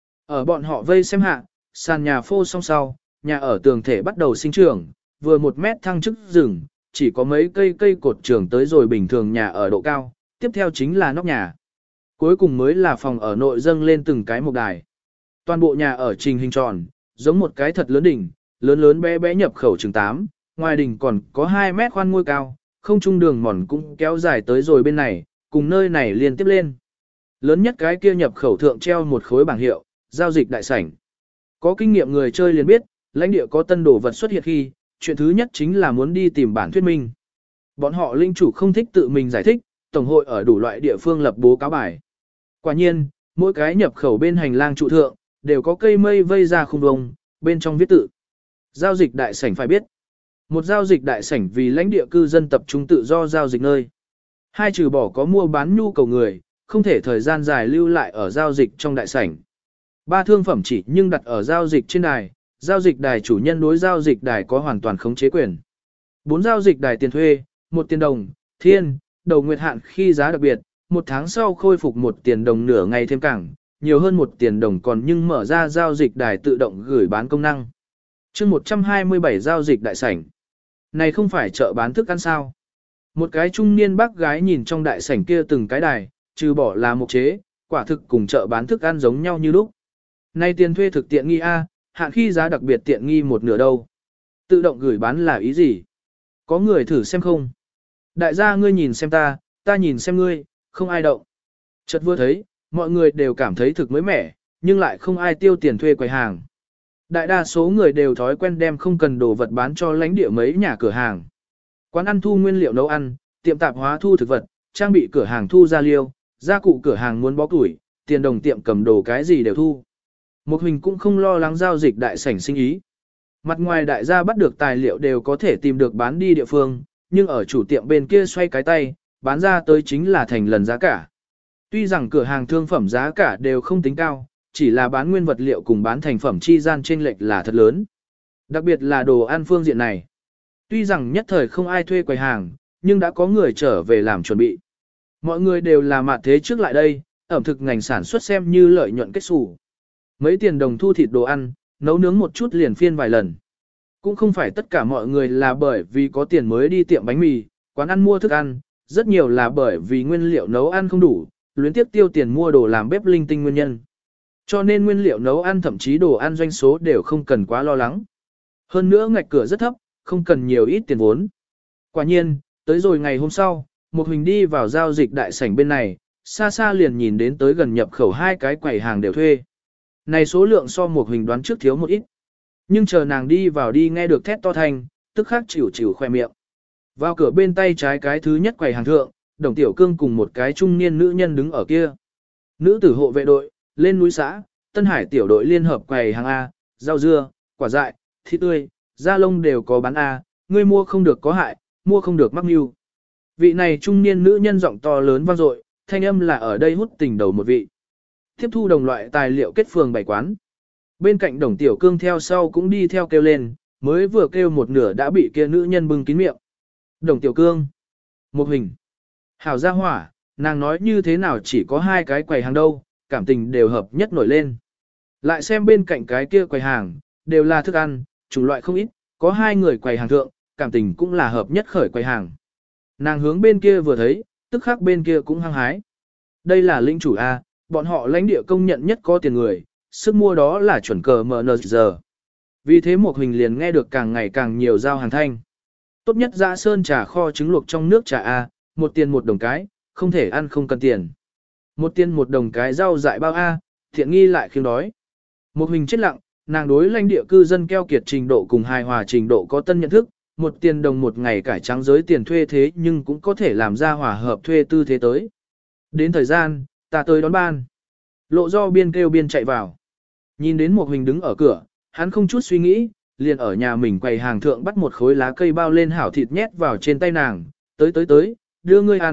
Ở bọn họ vây xem hạ, sàn nhà phô song sau, nhà ở tường thể bắt đầu sinh trưởng, vừa một mét thăng chức rừng, chỉ có mấy cây cây cột trường tới rồi bình thường nhà ở độ cao, tiếp theo chính là nóc nhà. Cuối cùng mới là phòng ở nội dâng lên từng cái mục đài. Toàn bộ nhà ở trình hình tròn, giống một cái thật lớn đỉnh, lớn lớn bé bé nhập khẩu chừng tám, ngoài đỉnh còn có hai mét khoan ngôi cao, không trung đường mòn cũng kéo dài tới rồi bên này, cùng nơi này liên tiếp lên. Lớn nhất cái kia nhập khẩu thượng treo một khối bảng hiệu, giao dịch đại sảnh. Có kinh nghiệm người chơi liền biết, lãnh địa có tân đồ vật xuất hiện khi, chuyện thứ nhất chính là muốn đi tìm bản thuyết minh. Bọn họ linh chủ không thích tự mình giải thích, tổng hội ở đủ loại địa phương lập bố cáo bài. Quả nhiên, mỗi cái nhập khẩu bên hành lang trụ thượng, đều có cây mây vây ra khung vông, bên trong viết tự. Giao dịch đại sảnh phải biết. Một giao dịch đại sảnh vì lãnh địa cư dân tập trung tự do giao dịch nơi. Hai trừ bỏ có mua bán nhu cầu người, không thể thời gian dài lưu lại ở giao dịch trong đại sảnh. Ba thương phẩm chỉ nhưng đặt ở giao dịch trên đài, giao dịch đài chủ nhân đối giao dịch đài có hoàn toàn khống chế quyền. Bốn giao dịch đài tiền thuê, một tiền đồng, thiên, đầu nguyệt hạn khi giá đặc biệt, một tháng sau khôi phục một tiền đồng nửa ngày thêm cảng, nhiều hơn một tiền đồng còn nhưng mở ra giao dịch đài tự động gửi bán công năng. chương một trăm hai mươi bảy giao dịch đại sảnh. Này không phải chợ bán thức ăn sao? Một cái trung niên bác gái nhìn trong đại sảnh kia từng cái đài, trừ bỏ là mục chế, quả thực cùng chợ bán thức ăn giống nhau như lúc. Này tiền thuê thực tiện nghi A, hạn khi giá đặc biệt tiện nghi một nửa đâu. Tự động gửi bán là ý gì? Có người thử xem không? Đại gia ngươi nhìn xem ta, ta nhìn xem ngươi, không ai động. Chợt vừa thấy, mọi người đều cảm thấy thực mới mẻ, nhưng lại không ai tiêu tiền thuê quầy hàng. Đại đa số người đều thói quen đem không cần đồ vật bán cho lãnh địa mấy nhà cửa hàng. Quán ăn thu nguyên liệu nấu ăn, tiệm tạp hóa thu thực vật, trang bị cửa hàng thu gia liêu, gia cụ cửa hàng muốn bó củi, tiền đồng tiệm cầm đồ cái gì đều thu. Một hình cũng không lo lắng giao dịch đại sảnh sinh ý. Mặt ngoài đại gia bắt được tài liệu đều có thể tìm được bán đi địa phương, nhưng ở chủ tiệm bên kia xoay cái tay, bán ra tới chính là thành lần giá cả. Tuy rằng cửa hàng thương phẩm giá cả đều không tính cao, chỉ là bán nguyên vật liệu cùng bán thành phẩm chi gian chênh lệch là thật lớn. Đặc biệt là đồ ăn phương diện này. Tuy rằng nhất thời không ai thuê quầy hàng, nhưng đã có người trở về làm chuẩn bị. Mọi người đều là mặt thế trước lại đây, ẩm thực ngành sản xuất xem như lợi nhuận kết xù. Mấy tiền đồng thu thịt đồ ăn, nấu nướng một chút liền phiên vài lần. Cũng không phải tất cả mọi người là bởi vì có tiền mới đi tiệm bánh mì, quán ăn mua thức ăn, rất nhiều là bởi vì nguyên liệu nấu ăn không đủ, luyến tiếp tiêu tiền mua đồ làm bếp linh tinh nguyên nhân. Cho nên nguyên liệu nấu ăn thậm chí đồ ăn doanh số đều không cần quá lo lắng. Hơn nữa ngạch cửa rất thấp, không cần nhiều ít tiền vốn. Quả nhiên, tới rồi ngày hôm sau, một hình đi vào giao dịch đại sảnh bên này, xa xa liền nhìn đến tới gần nhập khẩu hai cái quầy hàng đều thuê. Này số lượng so một hình đoán trước thiếu một ít. Nhưng chờ nàng đi vào đi nghe được thét to thanh, tức khắc chịu chịu khoe miệng. Vào cửa bên tay trái cái thứ nhất quầy hàng thượng, Đồng Tiểu Cương cùng một cái trung niên nữ nhân đứng ở kia. Nữ tử hộ vệ đội, lên núi xã, Tân Hải tiểu đội liên hợp quầy hàng A, rau dưa, quả dại, thịt tươi, da lông đều có bán A, ngươi mua không được có hại, mua không được mắc mưu. Vị này trung niên nữ nhân giọng to lớn vang dội, thanh âm là ở đây hút tình đầu một vị. Tiếp thu đồng loại tài liệu kết phường bày quán. Bên cạnh Đồng Tiểu Cương theo sau cũng đi theo kêu lên, mới vừa kêu một nửa đã bị kia nữ nhân bưng kín miệng. Đồng Tiểu Cương, một hình, hảo gia hỏa, nàng nói như thế nào chỉ có hai cái quầy hàng đâu, cảm tình đều hợp nhất nổi lên. Lại xem bên cạnh cái kia quầy hàng, đều là thức ăn, chủng loại không ít, có hai người quầy hàng thượng, cảm tình cũng là hợp nhất khởi quầy hàng. Nàng hướng bên kia vừa thấy, tức khắc bên kia cũng hăng hái. Đây là lĩnh chủ A, bọn họ lãnh địa công nhận nhất có tiền người, sức mua đó là chuẩn cờ em en giờ. Vì thế một hình liền nghe được càng ngày càng nhiều giao hàng thanh. Tốt nhất dã sơn trà kho trứng luộc trong nước trà A, một tiền một đồng cái, không thể ăn không cần tiền. Một tiền một đồng cái rau dại bao A, thiện nghi lại khiêng đói. Một hình chết lặng, nàng đối lãnh địa cư dân keo kiệt trình độ cùng hài hòa trình độ có tân nhận thức, một tiền đồng một ngày cải trắng giới tiền thuê thế nhưng cũng có thể làm ra hòa hợp thuê tư thế tới. Đến thời gian, ta tới đón ban. Lộ do biên kêu biên chạy vào. Nhìn đến một hình đứng ở cửa, hắn không chút suy nghĩ, liền ở nhà mình quầy hàng thượng bắt một khối lá cây bao lên hảo thịt nhét vào trên tay nàng, tới tới tới, đưa ngươi ăn,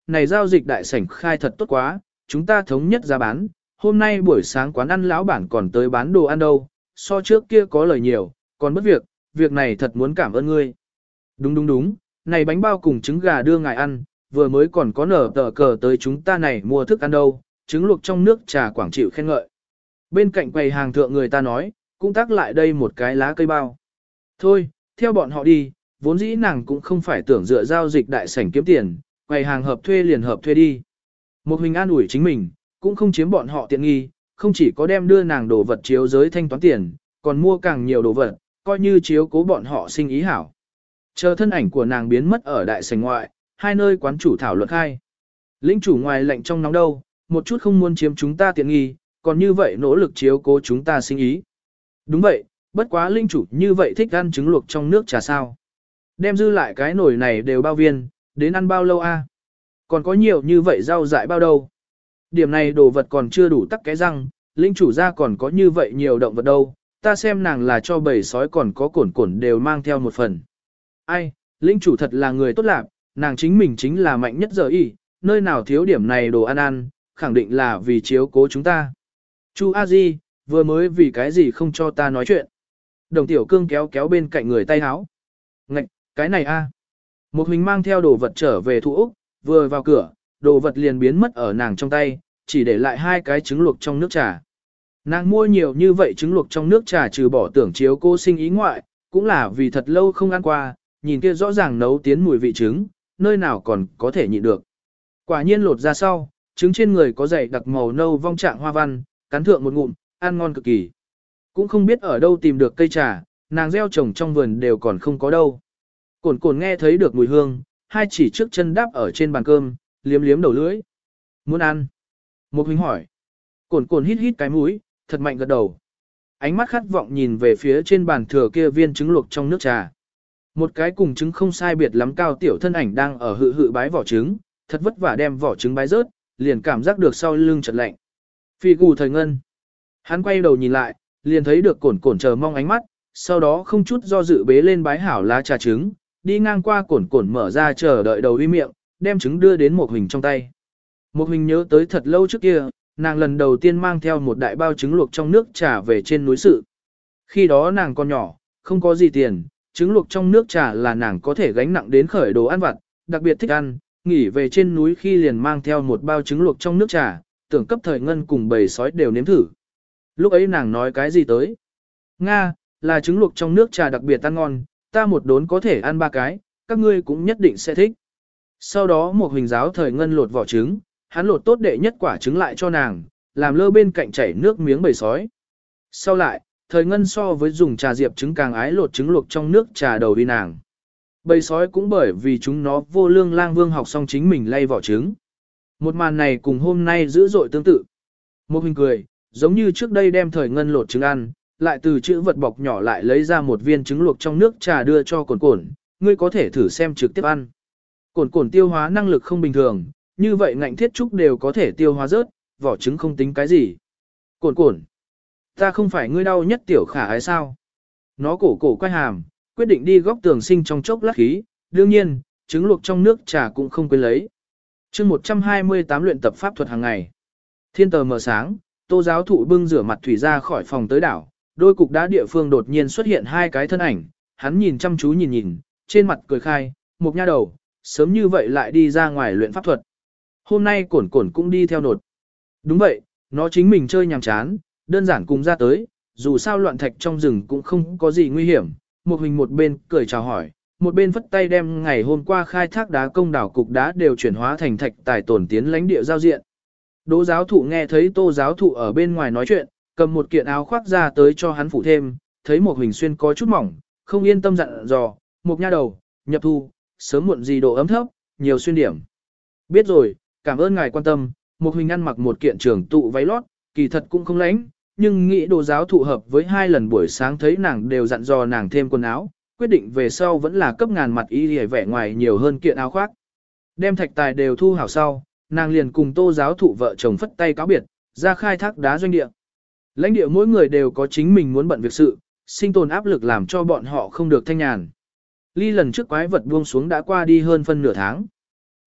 này giao dịch đại sảnh khai thật tốt quá, chúng ta thống nhất giá bán, hôm nay buổi sáng quán ăn lão bản còn tới bán đồ ăn đâu, so trước kia có lời nhiều, còn bất việc, việc này thật muốn cảm ơn ngươi. Đúng đúng đúng, này bánh bao cùng trứng gà đưa ngài ăn, vừa mới còn có nở tờ cờ tới chúng ta này mua thức ăn đâu, trứng luộc trong nước trà quảng chịu khen ngợi. Bên cạnh quầy hàng thượng người ta nói, cũng tác lại đây một cái lá cây bao. Thôi, theo bọn họ đi, vốn dĩ nàng cũng không phải tưởng dựa giao dịch đại sảnh kiếm tiền, quầy hàng hợp thuê liền hợp thuê đi. Một hình an ủi chính mình, cũng không chiếm bọn họ tiện nghi, không chỉ có đem đưa nàng đồ vật chiếu giới thanh toán tiền, còn mua càng nhiều đồ vật, coi như chiếu cố bọn họ sinh ý hảo. Chờ thân ảnh của nàng biến mất ở đại sảnh ngoại, hai nơi quán chủ thảo luận khai. Lĩnh chủ ngoài lạnh trong nóng đâu, một chút không muốn chiếm chúng ta tiện nghi, còn như vậy nỗ lực chiếu cố chúng ta sinh ý. Đúng vậy, bất quá linh chủ như vậy thích ăn trứng luộc trong nước trà sao. Đem dư lại cái nồi này đều bao viên, đến ăn bao lâu a? Còn có nhiều như vậy rau dại bao đâu. Điểm này đồ vật còn chưa đủ tắc cái răng, linh chủ ra còn có như vậy nhiều động vật đâu, ta xem nàng là cho bầy sói còn có cổn cổn đều mang theo một phần. Ai, linh chủ thật là người tốt lạc, nàng chính mình chính là mạnh nhất giờ y, nơi nào thiếu điểm này đồ ăn ăn, khẳng định là vì chiếu cố chúng ta. Chu A Di, vừa mới vì cái gì không cho ta nói chuyện. Đồng tiểu cương kéo kéo bên cạnh người tay háo. Ngạch, cái này a. Một hình mang theo đồ vật trở về Thu Úc, vừa vào cửa, đồ vật liền biến mất ở nàng trong tay, chỉ để lại hai cái trứng luộc trong nước trà. Nàng mua nhiều như vậy trứng luộc trong nước trà trừ bỏ tưởng chiếu cô sinh ý ngoại, cũng là vì thật lâu không ăn qua, nhìn kia rõ ràng nấu tiến mùi vị trứng, nơi nào còn có thể nhịn được. Quả nhiên lột ra sau, trứng trên người có dày đặc màu nâu vong trạng hoa văn, cắn thượng một ngụm, ăn ngon cực kỳ. Cũng không biết ở đâu tìm được cây trà, nàng gieo trồng trong vườn đều còn không có đâu. Cổn cổn nghe thấy được mùi hương, hai chỉ trước chân đáp ở trên bàn cơm, liếm liếm đầu lưỡi. Muốn ăn? Một huynh hỏi. Cổn cổn hít hít cái mũi, thật mạnh gật đầu. Ánh mắt khát vọng nhìn về phía trên bàn thừa kia viên trứng luộc trong nước trà. Một cái cùng trứng không sai biệt lắm cao tiểu thân ảnh đang ở hự hự bái vỏ trứng, thật vất vả đem vỏ trứng bái rớt, liền cảm giác được sau lưng chợt lạnh. Phi gù thời ngân. Hắn quay đầu nhìn lại, liền thấy được cổn cổn chờ mong ánh mắt, sau đó không chút do dự bế lên bái hảo lá trà trứng, đi ngang qua cổn cổn mở ra chờ đợi đầu uy miệng, đem trứng đưa đến một hình trong tay. Một hình nhớ tới thật lâu trước kia, nàng lần đầu tiên mang theo một đại bao trứng luộc trong nước trà về trên núi sự. Khi đó nàng còn nhỏ, không có gì tiền, trứng luộc trong nước trà là nàng có thể gánh nặng đến khởi đồ ăn vặt, đặc biệt thích ăn, nghỉ về trên núi khi liền mang theo một bao trứng luộc trong nước trà, tưởng cấp thời ngân cùng bầy sói đều nếm thử. Lúc ấy nàng nói cái gì tới? Nga, là trứng luộc trong nước trà đặc biệt ăn ngon, ta một đốn có thể ăn ba cái, các ngươi cũng nhất định sẽ thích. Sau đó một hình giáo thời ngân lột vỏ trứng, hắn lột tốt đệ nhất quả trứng lại cho nàng, làm lơ bên cạnh chảy nước miếng bầy sói. Sau lại, thời ngân so với dùng trà diệp trứng càng ái lột trứng luộc trong nước trà đầu đi nàng. Bầy sói cũng bởi vì chúng nó vô lương lang vương học xong chính mình lay vỏ trứng. Một màn này cùng hôm nay dữ dội tương tự. Một hình cười, giống như trước đây đem thời ngân lột trứng ăn, lại từ chữ vật bọc nhỏ lại lấy ra một viên trứng luộc trong nước trà đưa cho cồn cồn, ngươi có thể thử xem trực tiếp ăn. Cồn cồn tiêu hóa năng lực không bình thường, như vậy ngạnh thiết trúc đều có thể tiêu hóa rớt, vỏ trứng không tính cái gì. Cồn cồn, ta không phải ngươi đau nhất tiểu khả ái sao? Nó cổ cổ quay hàm, quyết định đi góc tường sinh trong chốc lát khí, đương nhiên, trứng luộc trong nước trà cũng không quên lấy. Chương một trăm hai mươi tám luyện tập pháp thuật hàng ngày. Thiên tờ mờ sáng, Tô giáo thụ bưng rửa mặt thủy ra khỏi phòng tới đảo, đôi cục đá địa phương đột nhiên xuất hiện hai cái thân ảnh, hắn nhìn chăm chú nhìn nhìn, trên mặt cười khai, một nha đầu, sớm như vậy lại đi ra ngoài luyện pháp thuật. Hôm nay cổn cổn cũng đi theo nột. Đúng vậy, nó chính mình chơi nhàm chán, đơn giản cùng ra tới, dù sao loạn thạch trong rừng cũng không có gì nguy hiểm. Một hình một bên cười chào hỏi, một bên vất tay đem ngày hôm qua khai thác đá công đảo cục đá đều chuyển hóa thành thạch tài tổn tiến lãnh địa giao diện. Đỗ giáo thụ nghe thấy Tô giáo thụ ở bên ngoài nói chuyện, cầm một kiện áo khoác ra tới cho hắn phủ thêm, thấy một hình xuyên có chút mỏng, không yên tâm dặn dò, một nha đầu, nhập thu, sớm muộn gì độ ấm thấp, nhiều xuyên điểm. Biết rồi, cảm ơn ngài quan tâm, một hình ăn mặc một kiện trưởng tụ váy lót, kỳ thật cũng không lánh, nhưng nghĩ Đỗ giáo thụ hợp với hai lần buổi sáng thấy nàng đều dặn dò nàng thêm quần áo, quyết định về sau vẫn là cấp ngàn mặt y hề vẻ ngoài nhiều hơn kiện áo khoác. Đem thạch tài đều thu hảo sau, nàng liền cùng Tô giáo thụ vợ chồng phất tay cáo biệt, ra khai thác đá doanh địa. Lãnh địa mỗi người đều có chính mình muốn bận việc sự, sinh tồn áp lực làm cho bọn họ không được thanh nhàn. Ly lần trước quái vật buông xuống đã qua đi hơn phân nửa tháng.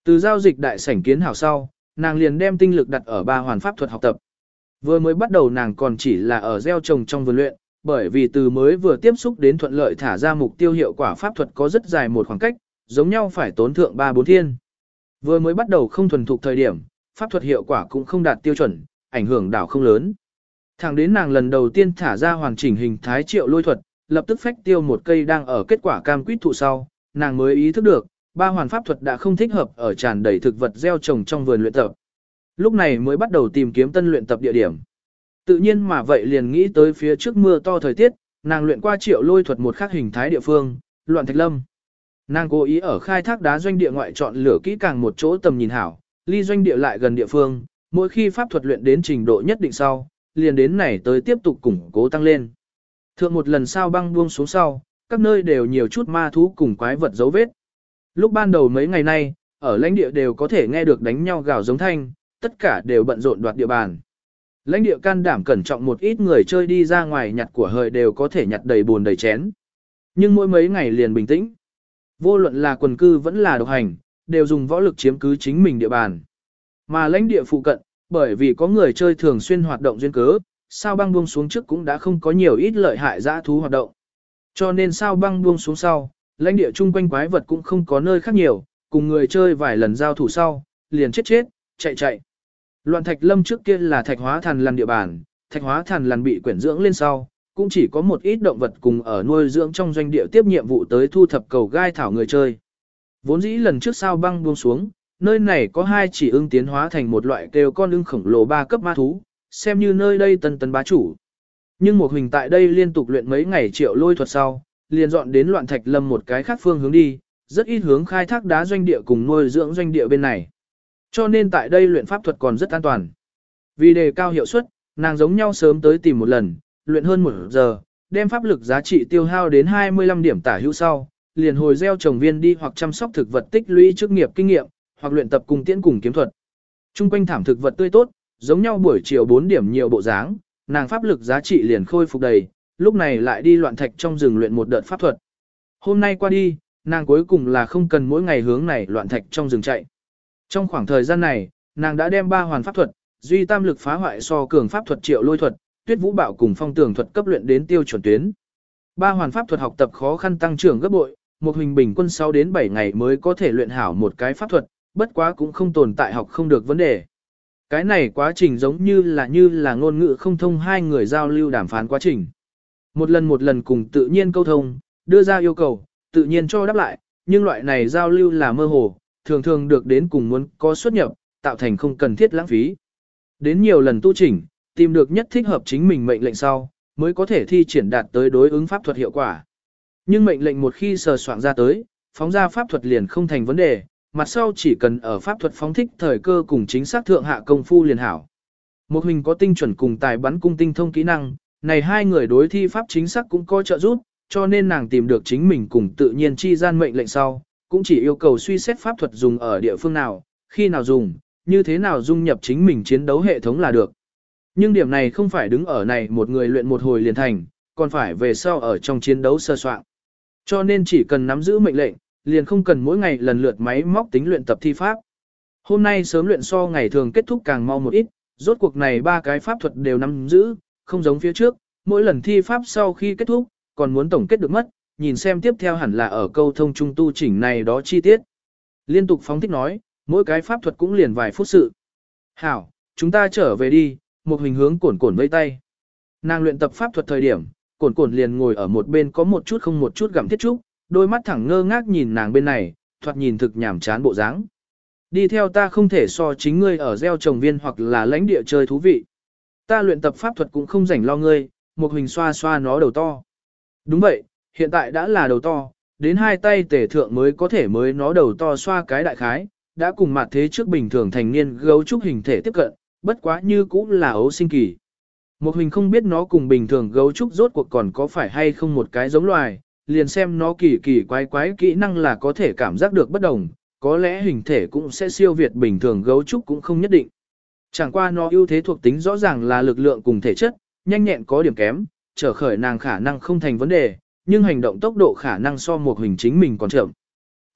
Từ giao dịch đại sảnh kiến hảo sau, nàng liền đem tinh lực đặt ở ba hoàn pháp thuật học tập. Vừa mới bắt đầu nàng còn chỉ là ở gieo trồng trong vườn luyện, bởi vì từ mới vừa tiếp xúc đến thuận lợi thả ra mục tiêu hiệu quả pháp thuật có rất dài một khoảng cách, giống nhau phải tốn thượng ba bốn thiên. Vừa mới bắt đầu không thuần thục thời điểm, pháp thuật hiệu quả cũng không đạt tiêu chuẩn, ảnh hưởng đảo không lớn. Thẳng đến nàng lần đầu tiên thả ra hoàn chỉnh hình thái triệu lôi thuật, lập tức phách tiêu một cây đang ở kết quả cam quýt thụ sau, nàng mới ý thức được, ba hoàn pháp thuật đã không thích hợp ở tràn đầy thực vật gieo trồng trong vườn luyện tập. Lúc này mới bắt đầu tìm kiếm tân luyện tập địa điểm. Tự nhiên mà vậy liền nghĩ tới phía trước mưa to thời tiết, nàng luyện qua triệu lôi thuật một khác hình thái địa phương, Loạn Thạch Lâm. Nàng cố ý ở khai thác đá doanh địa ngoại chọn lửa kỹ càng một chỗ tầm nhìn hảo, ly doanh địa lại gần địa phương, mỗi khi pháp thuật luyện đến trình độ nhất định sau, liền đến này tới tiếp tục củng cố tăng lên. Thượng một lần sao băng buông xuống sau, các nơi đều nhiều chút ma thú cùng quái vật dấu vết. Lúc ban đầu mấy ngày nay, ở lãnh địa đều có thể nghe được đánh nhau gào giống thanh, tất cả đều bận rộn đoạt địa bàn. Lãnh địa can đảm cẩn trọng một ít người chơi đi ra ngoài nhặt của hời đều có thể nhặt đầy buồn đầy chén. Nhưng mỗi mấy ngày liền bình tĩnh. Vô luận là quần cư vẫn là độc hành, đều dùng võ lực chiếm cứ chính mình địa bàn. Mà lãnh địa phụ cận, bởi vì có người chơi thường xuyên hoạt động duyên cớ, sao băng buông xuống trước cũng đã không có nhiều ít lợi hại dã thú hoạt động. Cho nên sao băng buông xuống sau, lãnh địa chung quanh quái vật cũng không có nơi khác nhiều, cùng người chơi vài lần giao thủ sau, liền chết chết, chạy chạy. Loạn Thạch Lâm trước kia là Thạch Hóa Thần Lằn địa bàn, Thạch Hóa Thần Lằn bị quyển dưỡng lên sau, cũng chỉ có một ít động vật cùng ở nuôi dưỡng trong doanh địa tiếp nhiệm vụ tới thu thập cầu gai thảo người chơi. Vốn dĩ lần trước sao băng buông xuống, nơi này có hai chỉ ưng tiến hóa thành một loại kêu con ưng khổng lồ ba cấp ma thú, xem như nơi đây tân tân bá chủ. Nhưng một hình tại đây liên tục luyện mấy ngày triệu lôi thuật sau, liền dọn đến Loạn Thạch Lâm một cái khác phương hướng đi, rất ít hướng khai thác đá doanh địa cùng nuôi dưỡng doanh địa bên này. Cho nên tại đây luyện pháp thuật còn rất an toàn. Vì đề cao hiệu suất, nàng giống nhau sớm tới tìm một lần, luyện hơn một giờ, đem pháp lực giá trị tiêu hao đến hai mươi lăm điểm tả hữu sau, liền hồi gieo trồng viên đi hoặc chăm sóc thực vật tích lũy chức nghiệp kinh nghiệm, hoặc luyện tập cùng tiễn cùng kiếm thuật. Trung quanh thảm thực vật tươi tốt, giống nhau buổi chiều bốn điểm nhiều bộ dáng, nàng pháp lực giá trị liền khôi phục đầy, lúc này lại đi loạn thạch trong rừng luyện một đợt pháp thuật. Hôm nay qua đi, nàng cuối cùng là không cần mỗi ngày hướng này loạn thạch trong rừng chạy. Trong khoảng thời gian này, nàng đã đem ba hoàn pháp thuật, duy tam lực phá hoại so cường pháp thuật triệu lôi thuật, tuyết vũ bạo cùng phong tường thuật cấp luyện đến tiêu chuẩn tuyến. Ba hoàn pháp thuật học tập khó khăn tăng trưởng gấp bội, một hình bình quân sáu đến bảy ngày mới có thể luyện hảo một cái pháp thuật, bất quá cũng không tồn tại học không được vấn đề. Cái này quá trình giống như là như là ngôn ngữ không thông hai người giao lưu đàm phán quá trình. Một lần một lần cùng tự nhiên câu thông, đưa ra yêu cầu, tự nhiên cho đáp lại, nhưng loại này giao lưu là mơ hồ, thường thường được đến cùng muốn có xuất nhập, tạo thành không cần thiết lãng phí. Đến nhiều lần tu chỉnh, tìm được nhất thích hợp chính mình mệnh lệnh sau, mới có thể thi triển đạt tới đối ứng pháp thuật hiệu quả. Nhưng mệnh lệnh một khi sờ soạn ra tới, phóng ra pháp thuật liền không thành vấn đề, mặt sau chỉ cần ở pháp thuật phóng thích thời cơ cùng chính xác thượng hạ công phu liền hảo. Một hình có tinh chuẩn cùng tài bắn cung tinh thông kỹ năng, này hai người đối thi pháp chính xác cũng có trợ giúp, cho nên nàng tìm được chính mình cùng tự nhiên chi gian mệnh lệnh sau, cũng chỉ yêu cầu suy xét pháp thuật dùng ở địa phương nào, khi nào dùng, như thế nào dung nhập chính mình chiến đấu hệ thống là được. Nhưng điểm này không phải đứng ở này một người luyện một hồi liền thành, còn phải về sau ở trong chiến đấu sơ soạn. Cho nên chỉ cần nắm giữ mệnh lệnh, liền không cần mỗi ngày lần lượt máy móc tính luyện tập thi pháp. Hôm nay sớm luyện so ngày thường kết thúc càng mau một ít, rốt cuộc này ba cái pháp thuật đều nắm giữ, không giống phía trước, mỗi lần thi pháp sau khi kết thúc, còn muốn tổng kết được mất, nhìn xem tiếp theo hẳn là ở câu thông trung tu chỉnh này đó chi tiết. Liên tục phóng thích nói, mỗi cái pháp thuật cũng liền vài phút sự. Hảo, chúng ta trở về đi, một hình hướng cổn cổn vây tay. Nàng luyện tập pháp thuật thời điểm, cổn cổn liền ngồi ở một bên có một chút không một chút gặm thiết trúc, đôi mắt thẳng ngơ ngác nhìn nàng bên này, thoạt nhìn thực nhảm chán bộ dáng. Đi theo ta không thể so chính ngươi ở gieo trồng viên hoặc là lãnh địa chơi thú vị. Ta luyện tập pháp thuật cũng không rảnh lo ngươi, một hình xoa xoa nó đầu to. Đúng vậy, hiện tại đã là đầu to, đến hai tay tể thượng mới có thể mới nó đầu to xoa cái đại khái, đã cùng mặt thế trước bình thường thành niên gấu trúc hình thể tiếp cận, bất quá như cũng là ấu sinh kỳ. Một hình không biết nó cùng bình thường gấu trúc rốt cuộc còn có phải hay không một cái giống loài, liền xem nó kỳ kỳ quái quái kỹ năng là có thể cảm giác được bất đồng, có lẽ hình thể cũng sẽ siêu việt bình thường gấu trúc cũng không nhất định. Chẳng qua nó ưu thế thuộc tính rõ ràng là lực lượng cùng thể chất, nhanh nhẹn có điểm kém, trở khởi nàng khả năng không thành vấn đề, nhưng hành động tốc độ khả năng so một hình chính mình còn chậm.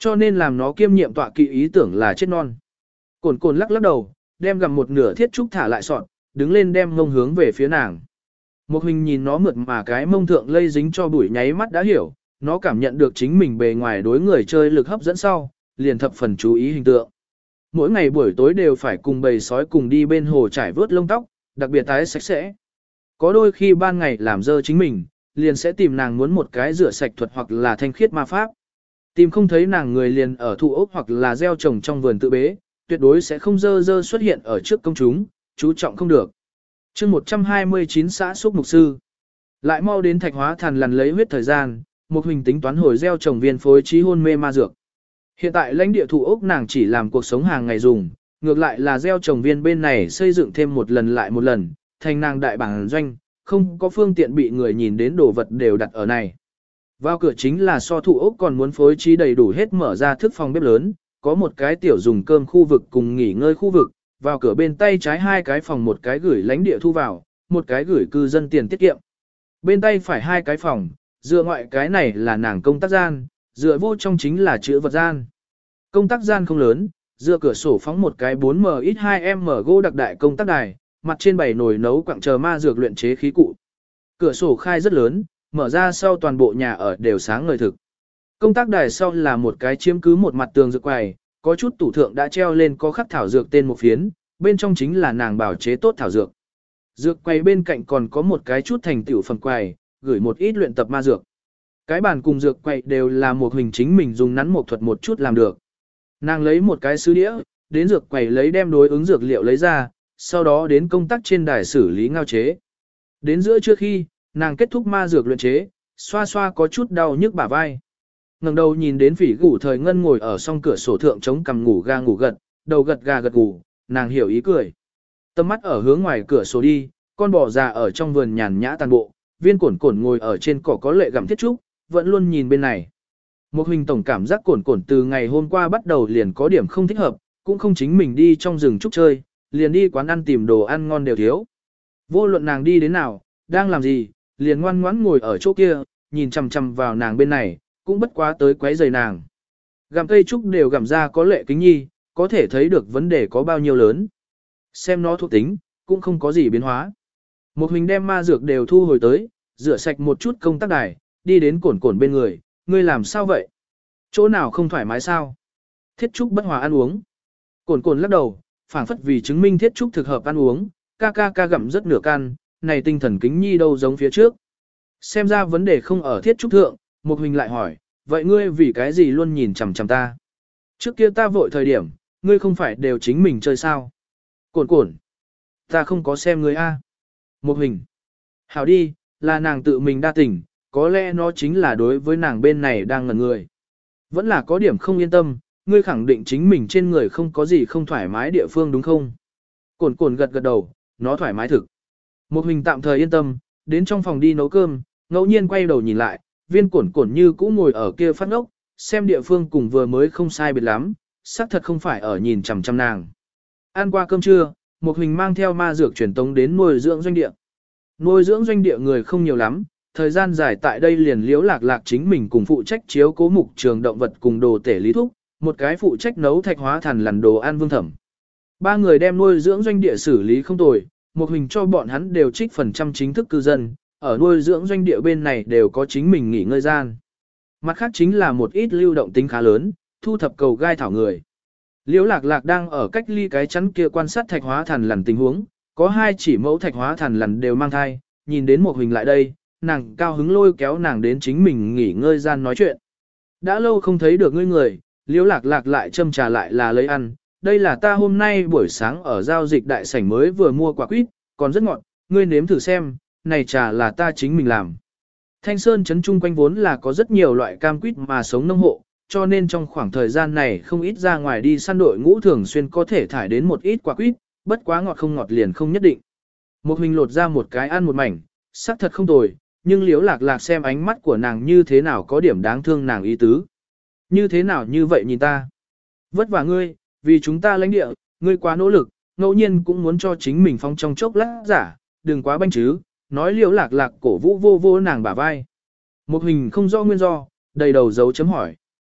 Cho nên làm nó kiêm nhiệm tọa kỵ ý tưởng là chết non. Cồn cồn lắc lắc đầu, đem gặm một nửa thiết trúc thả lại sọt, đứng lên đem mông hướng về phía nàng. Một hình nhìn nó mượt mà cái mông thượng lây dính cho bụi nháy mắt đã hiểu, nó cảm nhận được chính mình bề ngoài đối người chơi lực hấp dẫn sau, liền thập phần chú ý hình tượng. Mỗi ngày buổi tối đều phải cùng bầy sói cùng đi bên hồ trải vớt lông tóc, đặc biệt tái sạch sẽ. Có đôi khi ban ngày làm dơ chính mình, liền sẽ tìm nàng muốn một cái rửa sạch thuật hoặc là thanh khiết ma pháp. Tìm không thấy nàng người liền ở thụ ốc hoặc là gieo trồng trong vườn tự bế, tuyệt đối sẽ không dơ dơ xuất hiện ở trước công chúng, chú trọng không được. chương một trăm hai mươi chín xã xúc mục sư. Lại mau đến Thạch Hóa Thần lần lấy huyết thời gian, một hình tính toán hồi gieo trồng viên phối trí hôn mê ma dược. Hiện tại lãnh địa thụ ốc nàng chỉ làm cuộc sống hàng ngày dùng, ngược lại là gieo trồng viên bên này xây dựng thêm một lần lại một lần, thành nàng đại bản doanh, không có phương tiện bị người nhìn đến đồ vật đều đặt ở này. Vào cửa chính là so thụ ốc còn muốn phối trí đầy đủ hết mở ra thức phòng bếp lớn, có một cái tiểu dùng cơm khu vực cùng nghỉ ngơi khu vực, vào cửa bên tay trái hai cái phòng, một cái gửi lãnh địa thu vào, một cái gửi cư dân tiền tiết kiệm. Bên tay phải hai cái phòng, dựa ngoại cái này là nàng công tác gian, dựa vô trong chính là chữ vật gian. Công tác gian không lớn, dựa cửa sổ phóng một cái bốn M x hai M gỗ đặc đại công tác đài, mặt trên bày nồi nấu quặng chờ ma dược luyện chế khí cụ. Cửa sổ khai rất lớn, mở ra sau toàn bộ nhà ở đều sáng ngời thực. Công tác đài sau là một cái chiếm cứ một mặt tường dược quầy, có chút tủ thượng đã treo lên có khắc thảo dược tên một phiến, bên trong chính là nàng bảo chế tốt thảo dược. Dược quầy bên cạnh còn có một cái chút thành tiểu phần quầy, gửi một ít luyện tập ma dược. Cái bàn cùng dược quầy đều là một hình chính mình dùng nắn một thuật một chút làm được. Nàng lấy một cái sứ đĩa, đến dược quầy lấy đem đối ứng dược liệu lấy ra, sau đó đến công tác trên đài xử lý ngao chế. Đến giữa trước khi, nàng kết thúc ma dược luyện chế, xoa xoa có chút đau nhức bả vai. Ngẩng đầu nhìn đến Phỉ Gủ Thời Ngân ngồi ở song cửa sổ thượng chống cằm ngủ ga ngủ gật, đầu gật gà gật gù, nàng hiểu ý cười. Tâm mắt ở hướng ngoài cửa sổ đi, con bò già ở trong vườn nhàn nhã tàn bộ, Viên Cổn Cổn ngồi ở trên cỏ có lệ gặm thiết trúc, vẫn luôn nhìn bên này. Một hình tổng cảm giác Cổn Cổn từ ngày hôm qua bắt đầu liền có điểm không thích hợp, cũng không chính mình đi trong rừng trúc chơi, liền đi quán ăn tìm đồ ăn ngon đều thiếu. Vô luận nàng đi đến nào, đang làm gì, liền ngoan ngoãn ngồi ở chỗ kia, nhìn chằm chằm vào nàng bên này, cũng bất quá tới quấy rầy nàng. Gặm cây trúc đều gặm ra có lệ kính nhi, có thể thấy được vấn đề có bao nhiêu lớn. Xem nó thuộc tính, cũng không có gì biến hóa. Một hình đem ma dược đều thu hồi tới, rửa sạch một chút công tác đài, đi đến Cổn Cổn bên người, ngươi làm sao vậy? Chỗ nào không thoải mái sao? Thiết trúc bất hòa ăn uống. Cổn Cổn lắc đầu, phảng phất vì chứng minh thiết trúc thực hợp ăn uống, ca ca ca gặm rất nửa can, này tinh thần kính nhi đâu giống phía trước. Xem ra vấn đề không ở thiết trúc thượng, một hình lại hỏi, vậy ngươi vì cái gì luôn nhìn chằm chằm ta? Trước kia ta vội thời điểm, ngươi không phải đều chính mình chơi sao? Cổn Cổn, ta không có xem ngươi a. Một hình, hảo đi, là nàng tự mình đa tình, có lẽ nó chính là đối với nàng bên này đang ngẩn người. Vẫn là có điểm không yên tâm, ngươi khẳng định chính mình trên người không có gì không thoải mái địa phương đúng không? Cổn Cổn gật gật đầu, nó thoải mái thực. Một hình tạm thời yên tâm, đến trong phòng đi nấu cơm, ngẫu nhiên quay đầu nhìn lại, Viên Cổn Cổn như cũ ngồi ở kia phát ngốc, xem địa phương cùng vừa mới không sai biệt lắm, xác thật không phải ở nhìn chằm chằm nàng. Ăn qua cơm trưa, một hình mang theo ma dược truyền tống đến nuôi dưỡng doanh địa. Nuôi dưỡng doanh địa người không nhiều lắm, thời gian dài tại đây liền liếu lạc lạc chính mình cùng phụ trách chiếu cố mục trường động vật cùng đồ tể lý thúc, một cái phụ trách nấu Thạch Hóa Thần lần đồ ăn Vương Thẩm. Ba người đem nuôi dưỡng doanh địa xử lý không tồi, một hình cho bọn hắn đều trích phần trăm chính thức cư dân, ở nuôi dưỡng doanh địa bên này đều có chính mình nghỉ ngơi gian. Mặt khác chính là một ít lưu động tính khá lớn, thu thập cầu gai thảo người. Liễu lạc lạc đang ở cách ly cái chắn kia quan sát Thạch Hóa Thần lần tình huống, có hai chỉ mẫu Thạch Hóa Thần lần đều mang thai, nhìn đến một hình lại đây, nàng cao hứng lôi kéo nàng đến chính mình nghỉ ngơi gian nói chuyện. Đã lâu không thấy được ngươi người, Liễu lạc lạc lại châm trà lại là lấy ăn, đây là ta hôm nay buổi sáng ở giao dịch đại sảnh mới vừa mua quả quýt, còn rất ngọt, ngươi nếm thử xem, này trà là ta chính mình làm. Thanh Sơn trấn chung quanh vốn là có rất nhiều loại cam quýt mà sống nông hộ, cho nên trong khoảng thời gian này không ít ra ngoài đi săn đội ngũ thường xuyên có thể thải đến một ít quả quýt, bất quá ngọt không ngọt liền không nhất định. Một hình lột ra một cái ăn một mảnh, sắc thật không tồi, nhưng Liễu lạc lạc xem ánh mắt của nàng như thế nào có điểm đáng thương nàng ý tứ. Như thế nào như vậy nhìn ta? Vất vả ngươi, vì chúng ta lãnh địa, ngươi quá nỗ lực, ngẫu nhiên cũng muốn cho chính mình phong trong chốc lát giả, đừng quá banh chứ, nói Liễu lạc lạc cổ vũ vô vô nàng bả vai. Một hình không rõ nguyên do, đầy đầu dấu chấm hỏi.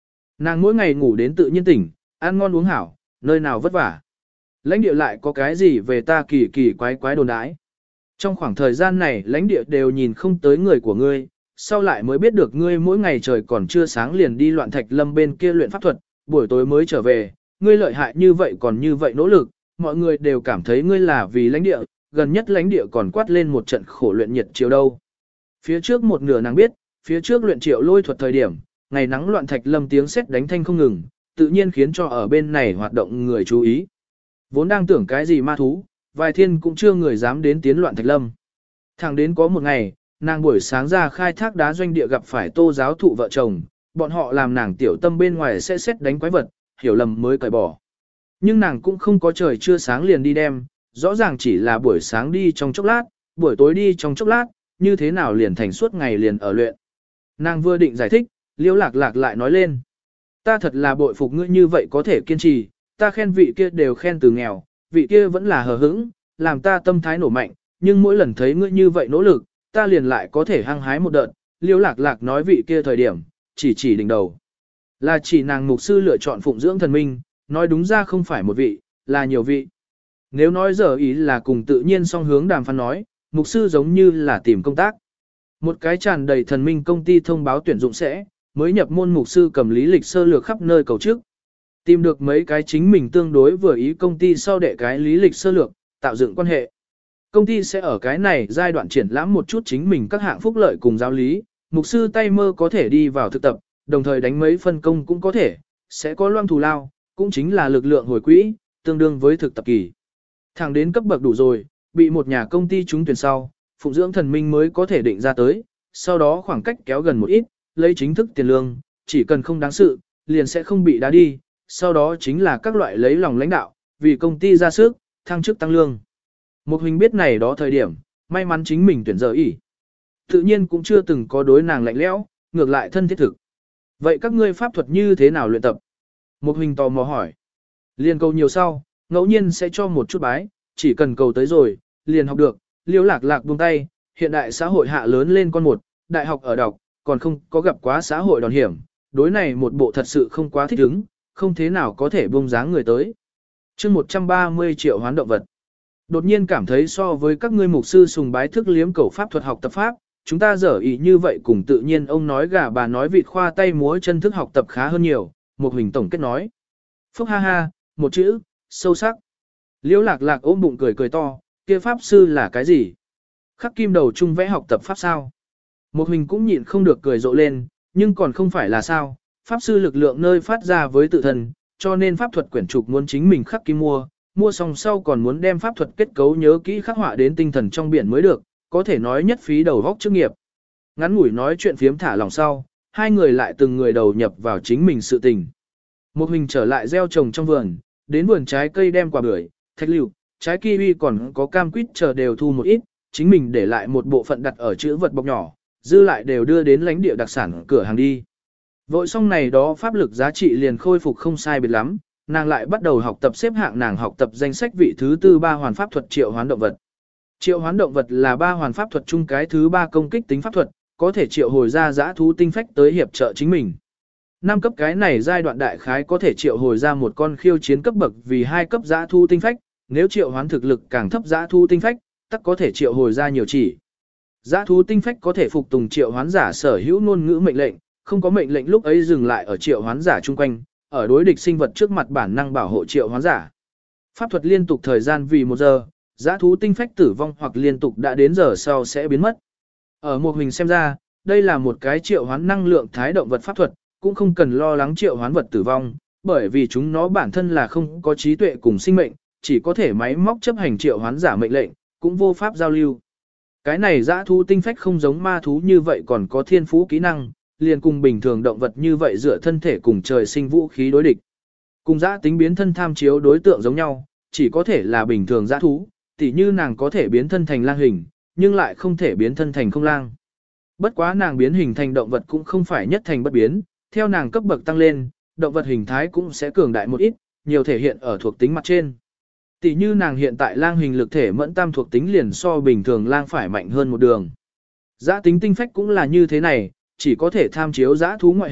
Nàng mỗi ngày ngủ đến tự nhiên tỉnh, ăn ngon uống hảo, nơi nào vất vả. Lãnh địa lại có cái gì về ta kỳ kỳ quái quái đồn đãi. Trong khoảng thời gian này lãnh địa đều nhìn không tới người của ngươi, sau lại mới biết được ngươi mỗi ngày trời còn chưa sáng liền đi loạn thạch lâm bên kia luyện pháp thuật, buổi tối mới trở về, ngươi lợi hại như vậy còn như vậy nỗ lực, mọi người đều cảm thấy ngươi là vì lãnh địa, gần nhất lãnh địa còn quát lên một trận khổ luyện nhiệt chiều đâu. Phía trước một nửa nàng biết, phía trước luyện triệu lôi thuật thời điểm, ngày nắng loạn thạch lâm tiếng sét đánh thanh không ngừng, tự nhiên khiến cho ở bên này hoạt động người chú ý. Vốn đang tưởng cái gì ma thú, vài thiên cũng chưa người dám đến tiến loạn thạch lâm. Thẳng đến có một ngày, nàng buổi sáng ra khai thác đá doanh địa gặp phải Tô giáo thụ vợ chồng, bọn họ làm nàng tiểu tâm bên ngoài sẽ xét đánh quái vật, hiểu lầm mới cởi bỏ. Nhưng nàng cũng không có trời chưa sáng liền đi đem, rõ ràng chỉ là buổi sáng đi trong chốc lát, buổi tối đi trong chốc lát, như thế nào liền thành suốt ngày liền ở luyện. Nàng vừa định giải thích, Liễu Lạc Lạc lại nói lên. Ta thật là bội phục ngươi như vậy có thể kiên trì, ta khen vị kia đều khen từ nghèo, vị kia vẫn là hờ hững, làm ta tâm thái nổ mạnh, nhưng mỗi lần thấy ngươi như vậy nỗ lực, ta liền lại có thể hăng hái một đợt. Liễu Lạc Lạc nói vị kia thời điểm, chỉ chỉ đỉnh đầu. Là chỉ nàng mục sư lựa chọn phụng dưỡng thần minh, nói đúng ra không phải một vị, là nhiều vị. Nếu nói giờ ý là cùng tự nhiên song hướng đàm phán nói, mục sư giống như là tìm công tác. Một cái tràn đầy thần minh công ty thông báo tuyển dụng sẽ, mới nhập môn mục sư cầm lý lịch sơ lược khắp nơi cầu chức. Tìm được mấy cái chính mình tương đối vừa ý công ty sau đệ cái lý lịch sơ lược, tạo dựng quan hệ. Công ty sẽ ở cái này giai đoạn triển lãm một chút chính mình các hạng phúc lợi cùng giáo lý, mục sư tay mơ có thể đi vào thực tập, đồng thời đánh mấy phân công cũng có thể, sẽ có loan thù lao, cũng chính là lực lượng hồi quỹ, tương đương với thực tập kỳ. Thẳng đến cấp bậc đủ rồi, bị một nhà công ty trúng tuyển sau, phụng dưỡng thần minh mới có thể định ra tới, sau đó khoảng cách kéo gần một ít, lấy chính thức tiền lương, chỉ cần không đáng sự, liền sẽ không bị đá đi, sau đó chính là các loại lấy lòng lãnh đạo, vì công ty ra sức, thăng chức tăng lương. Một hình biết này đó thời điểm, may mắn chính mình tuyển giờ ỉ. Tự nhiên cũng chưa từng có đối nàng lạnh lẽo, ngược lại thân thiết thực. Vậy các ngươi pháp thuật như thế nào luyện tập? Một hình tò mò hỏi. Liền cầu nhiều sau, ngẫu nhiên sẽ cho một chút bái, chỉ cần cầu tới rồi, liền học được, Liễu Lạc Lạc buông tay, hiện đại xã hội hạ lớn lên con một, đại học ở đọc, còn không có gặp quá xã hội đòn hiểm, đối này một bộ thật sự không quá thích ứng, không thế nào có thể buông dáng người tới. chương một trăm ba mươi triệu hoán động vật. Đột nhiên cảm thấy so với các ngươi mục sư sùng bái thức liếm cầu pháp thuật học tập pháp, chúng ta dở ý như vậy cùng tự nhiên ông nói gà bà nói vịt khoa tay múa chân thức học tập khá hơn nhiều, một hình tổng kết nói. Phúc ha ha, một chữ, sâu sắc. Liễu Lạc Lạc ôm bụng cười cười to, kia pháp sư là cái gì? Khắc kim đầu trung vẽ học tập pháp sao? Một hình cũng nhịn không được cười rộ lên, nhưng còn không phải là sao, pháp sư lực lượng nơi phát ra với tự thân, cho nên pháp thuật quyển trục muốn chính mình khắc kim mua, mua xong sau còn muốn đem pháp thuật kết cấu nhớ kỹ khắc họa đến tinh thần trong biển mới được, có thể nói nhất phí đầu góc chức nghiệp. Ngắn ngủi nói chuyện phiếm thả lòng sau, hai người lại từng người đầu nhập vào chính mình sự tình. Một hình trở lại gieo trồng trong vườn, đến vườn trái cây đem quả bưởi, thạch lưu, trái kiwi còn có cam quýt chờ đều thu một ít, chính mình để lại một bộ phận đặt ở chữ vật bọc nhỏ, dư lại đều đưa đến lãnh địa đặc sản cửa hàng đi. Vội xong này đó pháp lực giá trị liền khôi phục không sai biệt lắm, nàng lại bắt đầu học tập xếp hạng nàng học tập danh sách vị thứ tư ba hoàn pháp thuật triệu hoán động vật. Triệu hoán động vật là ba hoàn pháp thuật chung cái thứ ba công kích tính pháp thuật, có thể triệu hồi ra dã thú tinh phách tới hiệp trợ chính mình. Năm cấp cái này giai đoạn đại khái có thể triệu hồi ra một con khiêu chiến cấp bậc vì hai cấp dã thú tinh phách, nếu triệu hoán thực lực càng thấp dã thú tinh phách, tắc có thể triệu hồi ra nhiều chỉ. Dã thú tinh phách có thể phục tùng triệu hoán giả sở hữu ngôn ngữ mệnh lệnh, không có mệnh lệnh lúc ấy dừng lại ở triệu hoán giả chung quanh, ở đối địch sinh vật trước mặt bản năng bảo hộ triệu hoán giả. Pháp thuật liên tục thời gian vì một giờ, dã thú tinh phách tử vong hoặc liên tục đã đến giờ sau sẽ biến mất. Ở một hình xem ra, đây là một cái triệu hoán năng lượng thái động vật pháp thuật, cũng không cần lo lắng triệu hoán vật tử vong, bởi vì chúng nó bản thân là không có trí tuệ cùng sinh mệnh, chỉ có thể máy móc chấp hành triệu hoán giả mệnh lệnh, cũng vô pháp giao lưu. Cái này dã thú tinh phách không giống ma thú như vậy còn có thiên phú kỹ năng, liền cùng bình thường động vật như vậy dựa thân thể cùng trời sinh vũ khí đối địch. Cùng dã tính biến thân tham chiếu đối tượng giống nhau, chỉ có thể là bình thường dã thú, tỉ như nàng có thể biến thân thành lang hình, nhưng lại không thể biến thân thành không lang. Bất quá nàng biến hình thành động vật cũng không phải nhất thành bất biến, theo nàng cấp bậc tăng lên, động vật hình thái cũng sẽ cường đại một ít, nhiều thể hiện ở thuộc tính mặt trên. Tỷ như nàng hiện tại lang hình lực thể mẫn tam thuộc tính liền so bình thường lang phải mạnh hơn một đường. Dã tính tinh phách cũng là như thế này, chỉ có thể tham chiếu dã thú ngoại hình,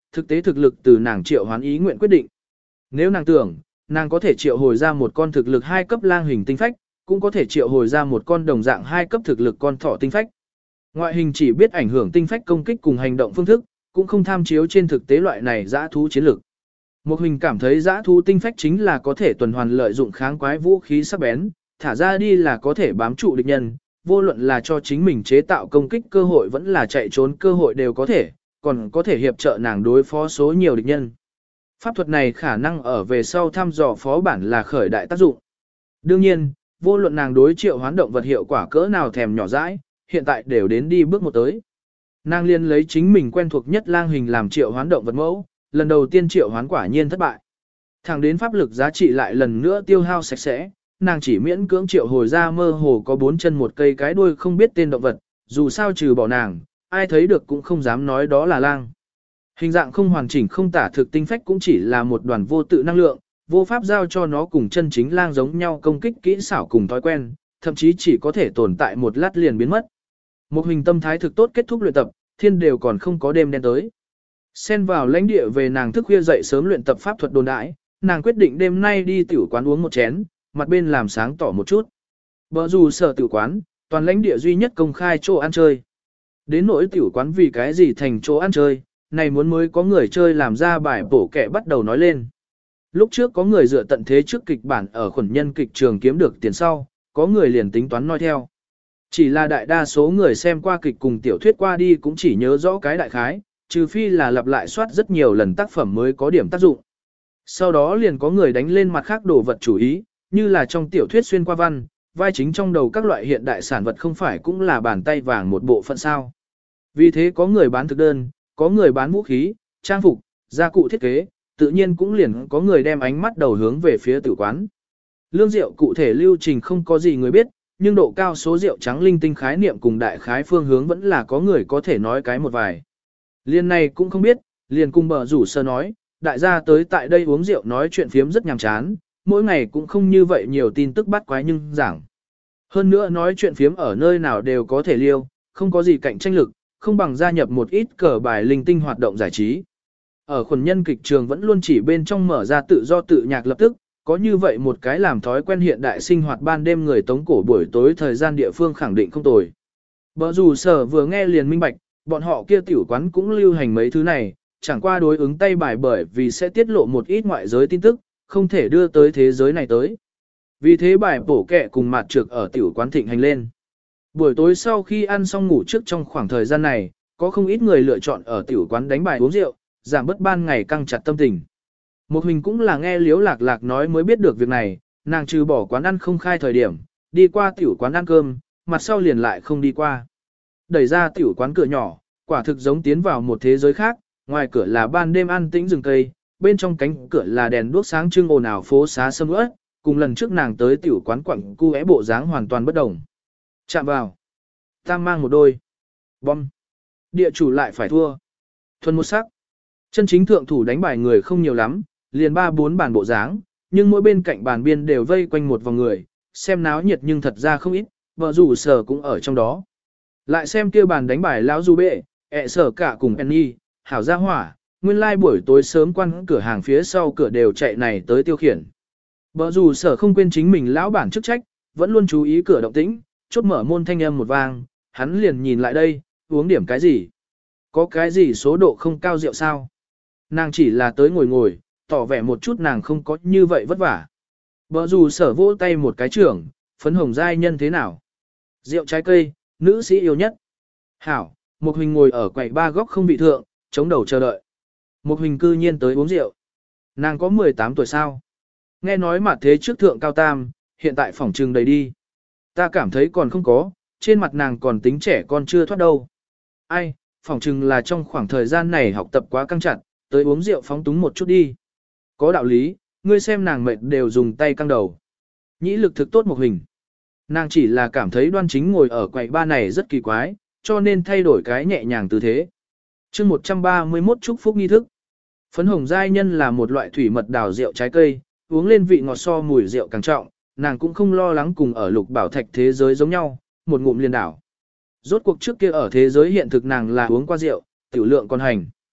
thực tế thực lực từ nàng triệu hoán ý nguyện quyết định. Nếu nàng tưởng, nàng có thể triệu hồi ra một con thực lực hai cấp lang hình tinh phách, cũng có thể triệu hồi ra một con đồng dạng hai cấp thực lực con thỏ tinh phách. Ngoại hình chỉ biết ảnh hưởng tinh phách công kích cùng hành động phương thức, cũng không tham chiếu trên thực tế loại này dã thú chiến lược. Một hình cảm thấy dã thú tinh phách chính là có thể tuần hoàn lợi dụng kháng quái vũ khí sắc bén, thả ra đi là có thể bám trụ địch nhân, vô luận là cho chính mình chế tạo công kích cơ hội vẫn là chạy trốn cơ hội đều có thể, còn có thể hiệp trợ nàng đối phó số nhiều địch nhân. Pháp thuật này khả năng ở về sau thăm dò phó bản là khởi đại tác dụng. Đương nhiên, vô luận nàng đối triệu hoán động vật hiệu quả cỡ nào thèm nhỏ dãi, hiện tại đều đến đi bước một tới. Nàng liên lấy chính mình quen thuộc nhất lang hình làm triệu hoán động vật mẫu, lần đầu tiên triệu hoán quả nhiên thất bại. Thẳng đến pháp lực giá trị lại lần nữa tiêu hao sạch sẽ, nàng chỉ miễn cưỡng triệu hồi ra mơ hồ có bốn chân một cây cái đuôi không biết tên động vật, dù sao trừ bỏ nàng, ai thấy được cũng không dám nói đó là lang. Hình dạng không hoàn chỉnh không tả thực tinh phách cũng chỉ là một đoàn vô tự năng lượng, vô pháp giao cho nó cùng chân chính lang giống nhau công kích kỹ xảo cùng thói quen, thậm chí chỉ có thể tồn tại một lát liền biến mất. Một hình tâm thái thực tốt kết thúc luyện tập, thiên đều còn không có đêm đen tới. Xen vào lãnh địa về nàng thức khuya dậy sớm luyện tập pháp thuật đồn đãi, nàng quyết định đêm nay đi tiểu quán uống một chén, mặt bên làm sáng tỏ một chút. Bờ dù sở tiểu quán, toàn lãnh địa duy nhất công khai chỗ ăn chơi. Đến nỗi tiểu quán vì cái gì thành chỗ ăn chơi, này muốn mới có người chơi làm ra bài bổ kẻ bắt đầu nói lên. Lúc trước có người dựa tận thế trước kịch bản ở khuẩn nhân kịch trường kiếm được tiền sau, có người liền tính toán nói theo. Chỉ là đại đa số người xem qua kịch cùng tiểu thuyết qua đi cũng chỉ nhớ rõ cái đại khái, trừ phi là lặp lại soát rất nhiều lần tác phẩm mới có điểm tác dụng. Sau đó liền có người đánh lên mặt khác đồ vật chủ ý, như là trong tiểu thuyết xuyên qua văn, vai chính trong đầu các loại hiện đại sản vật không phải cũng là bàn tay vàng một bộ phận sao. Vì thế có người bán thực đơn, có người bán vũ khí, trang phục, gia cụ thiết kế, tự nhiên cũng liền có người đem ánh mắt đầu hướng về phía tử quán. Lương rượu cụ thể lưu trình không có gì người biết, nhưng độ cao số rượu trắng linh tinh khái niệm cùng đại khái phương hướng vẫn là có người có thể nói cái một vài. Liên này cũng không biết, liền cùng bờ rủ sơ nói, đại gia tới tại đây uống rượu nói chuyện phiếm rất nhàm chán, mỗi ngày cũng không như vậy nhiều tin tức bắt quái nhưng giảng. Hơn nữa nói chuyện phiếm ở nơi nào đều có thể liêu, không có gì cạnh tranh lực, không bằng gia nhập một ít cờ bài linh tinh hoạt động giải trí. Ở khuẩn nhân kịch trường vẫn luôn chỉ bên trong mở ra tự do tự nhạc lập tức, có như vậy một cái làm thói quen hiện đại sinh hoạt ban đêm người tống cổ buổi tối thời gian địa phương khẳng định không tồi. Bở dù sở vừa nghe liền minh bạch, bọn họ kia tiểu quán cũng lưu hành mấy thứ này, chẳng qua đối ứng tay bài bởi vì sẽ tiết lộ một ít ngoại giới tin tức, không thể đưa tới thế giới này tới. Vì thế bài bổ kẹ cùng mặt trược ở tiểu quán thịnh hành lên. Buổi tối sau khi ăn xong ngủ trước trong khoảng thời gian này, có không ít người lựa chọn ở tiểu quán đánh bài uống rượu, giảm bớt ban ngày căng chặt tâm tình. Một mình cũng là nghe Liếu Lạc Lạc nói mới biết được việc này, nàng trừ bỏ quán ăn không khai thời điểm, đi qua tiểu quán ăn cơm, mặt sau liền lại không đi qua. Đẩy ra tiểu quán cửa nhỏ, quả thực giống tiến vào một thế giới khác, ngoài cửa là ban đêm an tĩnh rừng cây, bên trong cánh cửa là đèn đuốc sáng trưng ồn ào phố xá sầm uất, cùng lần trước nàng tới tiểu quán quặng cu é bộ dáng hoàn toàn bất đồng. Chạm vào. Tam mang một đôi. Bom. Địa chủ lại phải thua. Thuần một sắc. Chân chính thượng thủ đánh bài người không nhiều lắm, liền ba bốn bàn bộ dáng, nhưng mỗi bên cạnh bàn biên đều vây quanh một vòng người, xem náo nhiệt nhưng thật ra không ít, vợ rủ sở cũng ở trong đó. Lại xem kia bàn đánh bài lão du bệ, ẹ sở cả cùng Penny, hảo gia hỏa, nguyên lai like buổi tối sớm quan cửa hàng phía sau cửa đều chạy này tới tiêu khiển. Vợ rủ sở không quên chính mình lão bản chức trách, vẫn luôn chú ý cửa động tĩnh, chốt mở môn thanh âm một vang, hắn liền nhìn lại đây, uống điểm cái gì? Có cái gì số độ không cao rượu sao? Nàng chỉ là tới ngồi ngồi, tỏ vẻ một chút nàng không có như vậy vất vả. Bở dù sở vỗ tay một cái trưởng, phấn hồng giai nhân thế nào? Rượu trái cây, nữ sĩ yêu nhất. Hảo, một hình ngồi ở quầy ba góc không vị thượng, chống đầu chờ đợi. Một hình cư nhiên tới uống rượu. Nàng có mười tám tuổi sao? Nghe nói mà thế trước thượng cao tam, hiện tại phòng trừng đầy đi. Ta cảm thấy còn không có, trên mặt nàng còn tính trẻ con chưa thoát đâu. Ai, phòng trừng là trong khoảng thời gian này học tập quá căng chặt, tới uống rượu phóng túng một chút đi. Có đạo lý, ngươi xem nàng mệt đều dùng tay căng đầu. Nhĩ lực thực tốt một hình. Nàng chỉ là cảm thấy đoan chính ngồi ở quầy ba này rất kỳ quái, cho nên thay đổi cái nhẹ nhàng tư thế. chương một trăm ba mươi mốt chúc phúc nghi thức. Phấn hồng giai nhân là một loại thủy mật đào rượu trái cây, uống lên vị ngọt so mùi rượu càng trọng, nàng cũng không lo lắng cùng ở lục bảo thạch thế giới giống nhau, một ngụm liền đảo. Rốt cuộc trước kia ở thế giới hiện thực nàng là uống qua rượu, tiểu lượng còn hành.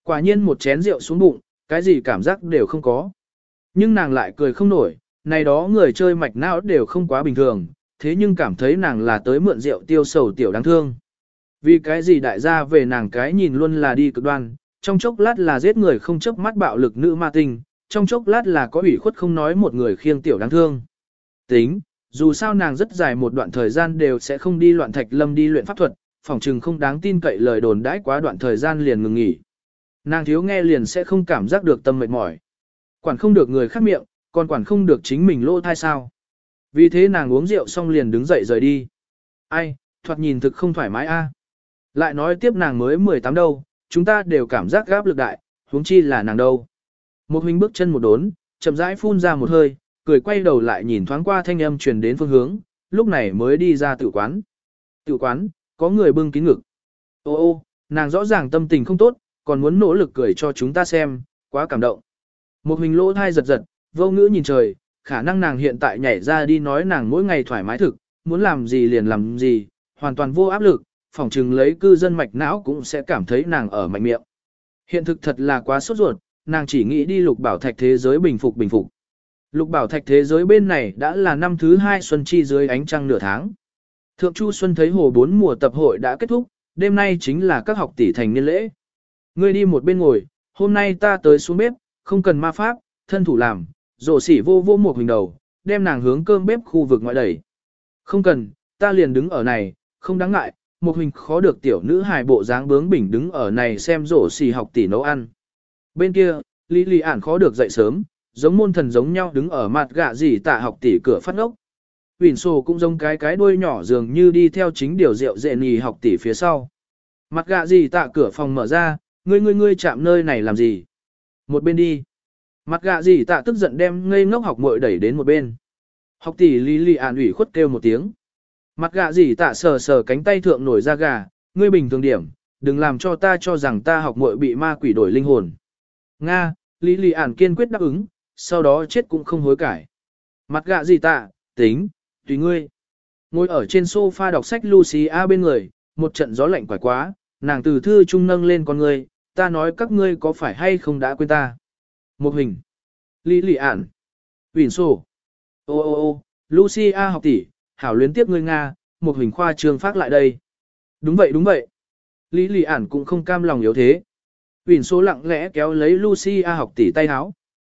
Quả nhiên một chén rượu xuống bụng, cái gì cảm giác đều không có. Nhưng nàng lại cười không nổi, này đó người chơi mạch não đều không quá bình thường, thế nhưng cảm thấy nàng là tới mượn rượu tiêu sầu tiểu đáng thương. Vì cái gì đại gia về nàng cái nhìn luôn là đi cực đoan, trong chốc lát là giết người không chớp mắt bạo lực nữ ma tinh, trong chốc lát là có ủy khuất không nói một người khiêng tiểu đáng thương. Tính, dù sao nàng rất dài một đoạn thời gian đều sẽ không đi loạn thạch lâm đi luyện pháp thuật, phỏng chừng không đáng tin cậy lời đồn đãi quá đoạn thời gian liền ngừng nghỉ. Nàng thiếu nghe liền sẽ không cảm giác được tâm mệt mỏi. Quản không được người khác miệng, còn quản không được chính mình lỗ thai sao. Vì thế nàng uống rượu xong liền đứng dậy rời đi. Ai, thoạt nhìn thực không thoải mái a. Lại nói tiếp nàng mới mười tám đâu, chúng ta đều cảm giác gáp lực đại, huống chi là nàng đâu. Một huynh bước chân một đốn, chậm rãi phun ra một hơi, cười quay đầu lại nhìn thoáng qua thanh âm truyền đến phương hướng, lúc này mới đi ra tử quán. Tử quán, có người bưng kín ngực. Ô ô, nàng rõ ràng tâm tình không tốt, còn muốn nỗ lực cười cho chúng ta xem, quá cảm động. Một huynh lỗ thai giật giật, vô ngữ nhìn trời, khả năng nàng hiện tại nhảy ra đi nói nàng mỗi ngày thoải mái thực, muốn làm gì liền làm gì, hoàn toàn vô áp lực, phỏng chừng lấy cư dân mạch não cũng sẽ cảm thấy nàng ở mạnh miệng. Hiện thực thật là quá sốt ruột, nàng chỉ nghĩ đi lục bảo thạch thế giới bình phục bình phục. Lục bảo thạch thế giới bên này đã là năm thứ hai xuân chi dưới ánh trăng nửa tháng. Thượng Chu Xuân thấy hồ bốn mùa tập hội đã kết thúc, đêm nay chính là các học tỷ thành niên lễ. Ngươi đi một bên ngồi, hôm nay ta tới xuống bếp, không cần ma pháp, thân thủ làm, rổ xỉ vô vô một hình đầu, đem nàng hướng cơm bếp khu vực ngoại đẩy. Không cần, ta liền đứng ở này, không đáng ngại, một hình khó được tiểu nữ hài bộ dáng bướng bỉnh đứng ở này xem rổ xỉ học tỷ nấu ăn. Bên kia, Lý Lý ản khó được dậy sớm, giống môn thần giống nhau đứng ở mặt gạ gì tạ học tỷ cửa phát ngốc. Huỳnh sổ cũng giống cái cái đuôi nhỏ dường như đi theo chính điều rượu dệ nì học tỷ phía sau. Mặt gạ gì tạ cửa phòng mở ra, ngươi ngươi ngươi chạm nơi này làm gì? Một bên đi. Mặt gạ gì tạ tức giận đem ngây ngốc học muội đẩy đến một bên. Học tỷ Lý Lý ản ủy khuất kêu một tiếng. Mặt gạ gì tạ sờ sờ cánh tay thượng nổi ra gà, ngươi bình thường điểm, đừng làm cho ta cho rằng ta học muội bị ma quỷ đổi linh hồn. Nga, Lý Lý ản kiên quyết đáp ứng, sau đó chết cũng không hối cải. Mặt gạ gì tạ, tính, tùy ngươi. Ngồi ở trên sofa đọc sách Lucia bên người, một trận gió lạnh quải quá, nàng từ thư trung nâng lên con ngươi, ta nói các ngươi có phải hay không đã quên ta. Một hình. Lý Lý ản. Huỳnh sổ. Ô ô ô, Lucia học tỷ, hảo luyến tiếp ngươi Nga, một hình khoa trương phát lại đây. Đúng vậy đúng vậy. Lý Lý ản cũng không cam lòng yếu thế. Huỳnh sổ lặng lẽ kéo lấy Lucia học tỷ tay háo.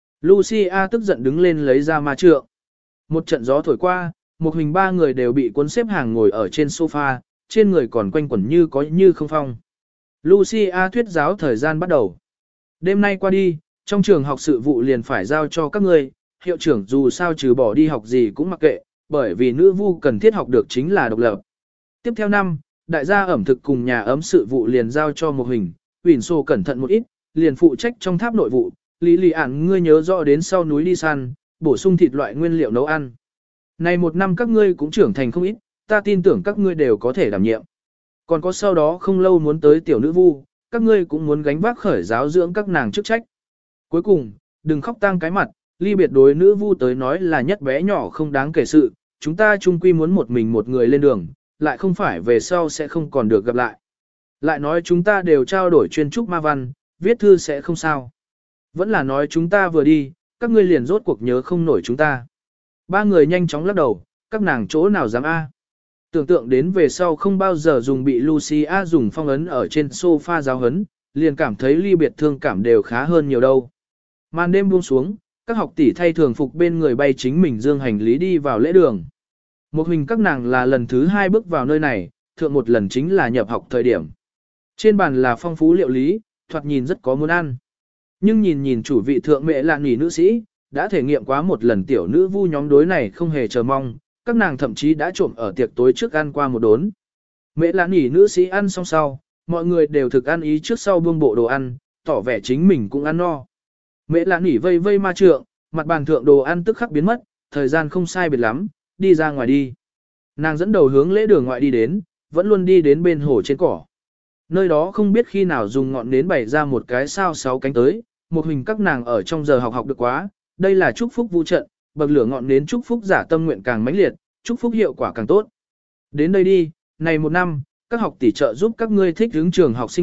Lucia tức giận đứng lên lấy ra ma trượng. Một trận gió thổi qua, một hình ba người đều bị cuốn xếp hàng ngồi ở trên sofa, trên người còn quanh quẩn như có như không phong. Lucia thuyết giáo thời gian bắt đầu. Đêm nay qua đi, trong trường học sự vụ liền phải giao cho các ngươi, hiệu trưởng dù sao trừ bỏ đi học gì cũng mặc kệ, bởi vì nữ vu cần thiết học được chính là độc lập. Tiếp theo năm, đại gia ẩm thực cùng nhà ấm sự vụ liền giao cho một hình, Huỳnh sổ cẩn thận một ít, liền phụ trách trong tháp nội vụ, Lý Lý ản ngươi nhớ rõ đến sau núi đi săn, bổ sung thịt loại nguyên liệu nấu ăn. Này một năm các ngươi cũng trưởng thành không ít, ta tin tưởng các ngươi đều có thể đảm nhiệm. Còn có sau đó không lâu muốn tới tiểu nữ vu, các ngươi cũng muốn gánh vác khởi giáo dưỡng các nàng chức trách. Cuối cùng, đừng khóc tang cái mặt, ly biệt đối nữ vu tới nói là nhất bé nhỏ không đáng kể sự, chúng ta chung quy muốn một mình một người lên đường, lại không phải về sau sẽ không còn được gặp lại. Lại nói chúng ta đều trao đổi chuyên trúc ma văn, viết thư sẽ không sao. Vẫn là nói chúng ta vừa đi, các ngươi liền rốt cuộc nhớ không nổi chúng ta. Ba người nhanh chóng lắc đầu, các nàng chỗ nào dám a? Tưởng tượng đến về sau không bao giờ dùng bị Lucia dùng phong ấn ở trên sofa giáo hấn, liền cảm thấy ly biệt thương cảm đều khá hơn nhiều đâu. Màn đêm buông xuống, các học tỷ thay thường phục bên người bay chính mình dương hành lý đi vào lễ đường. Một hình các nàng là lần thứ hai bước vào nơi này, thượng một lần chính là nhập học thời điểm. Trên bàn là phong phú liệu lý, thoạt nhìn rất có muốn ăn. Nhưng nhìn nhìn chủ vị thượng mẹ lạ nỉ nữ sĩ, đã thể nghiệm quá một lần tiểu nữ vu nhóm đối này không hề chờ mong, các nàng thậm chí đã trộm ở tiệc tối trước ăn qua một đốn. Mẹ lạ nỉ nữ sĩ ăn xong sau, mọi người đều thực ăn ý trước sau buông bộ đồ ăn, tỏ vẻ chính mình cũng ăn no. Mẹ lạ nỉ vây vây ma trượng, mặt bàn thượng đồ ăn tức khắc biến mất, thời gian không sai biệt lắm, đi ra ngoài đi. Nàng dẫn đầu hướng lễ đường ngoại đi đến, vẫn luôn đi đến bên hồ trên cỏ. Nơi đó không biết khi nào dùng ngọn nến bày ra một cái sao sáu cánh tới, một hình các nàng ở trong giờ học học được quá, đây là chúc phúc vu trận, bậc lửa ngọn nến chúc phúc giả tâm nguyện càng mãnh liệt, chúc phúc hiệu quả càng tốt. Đến đây đi, này một năm, các học tỷ trợ giúp các ngươi thích hướng trường học sinh hoạt,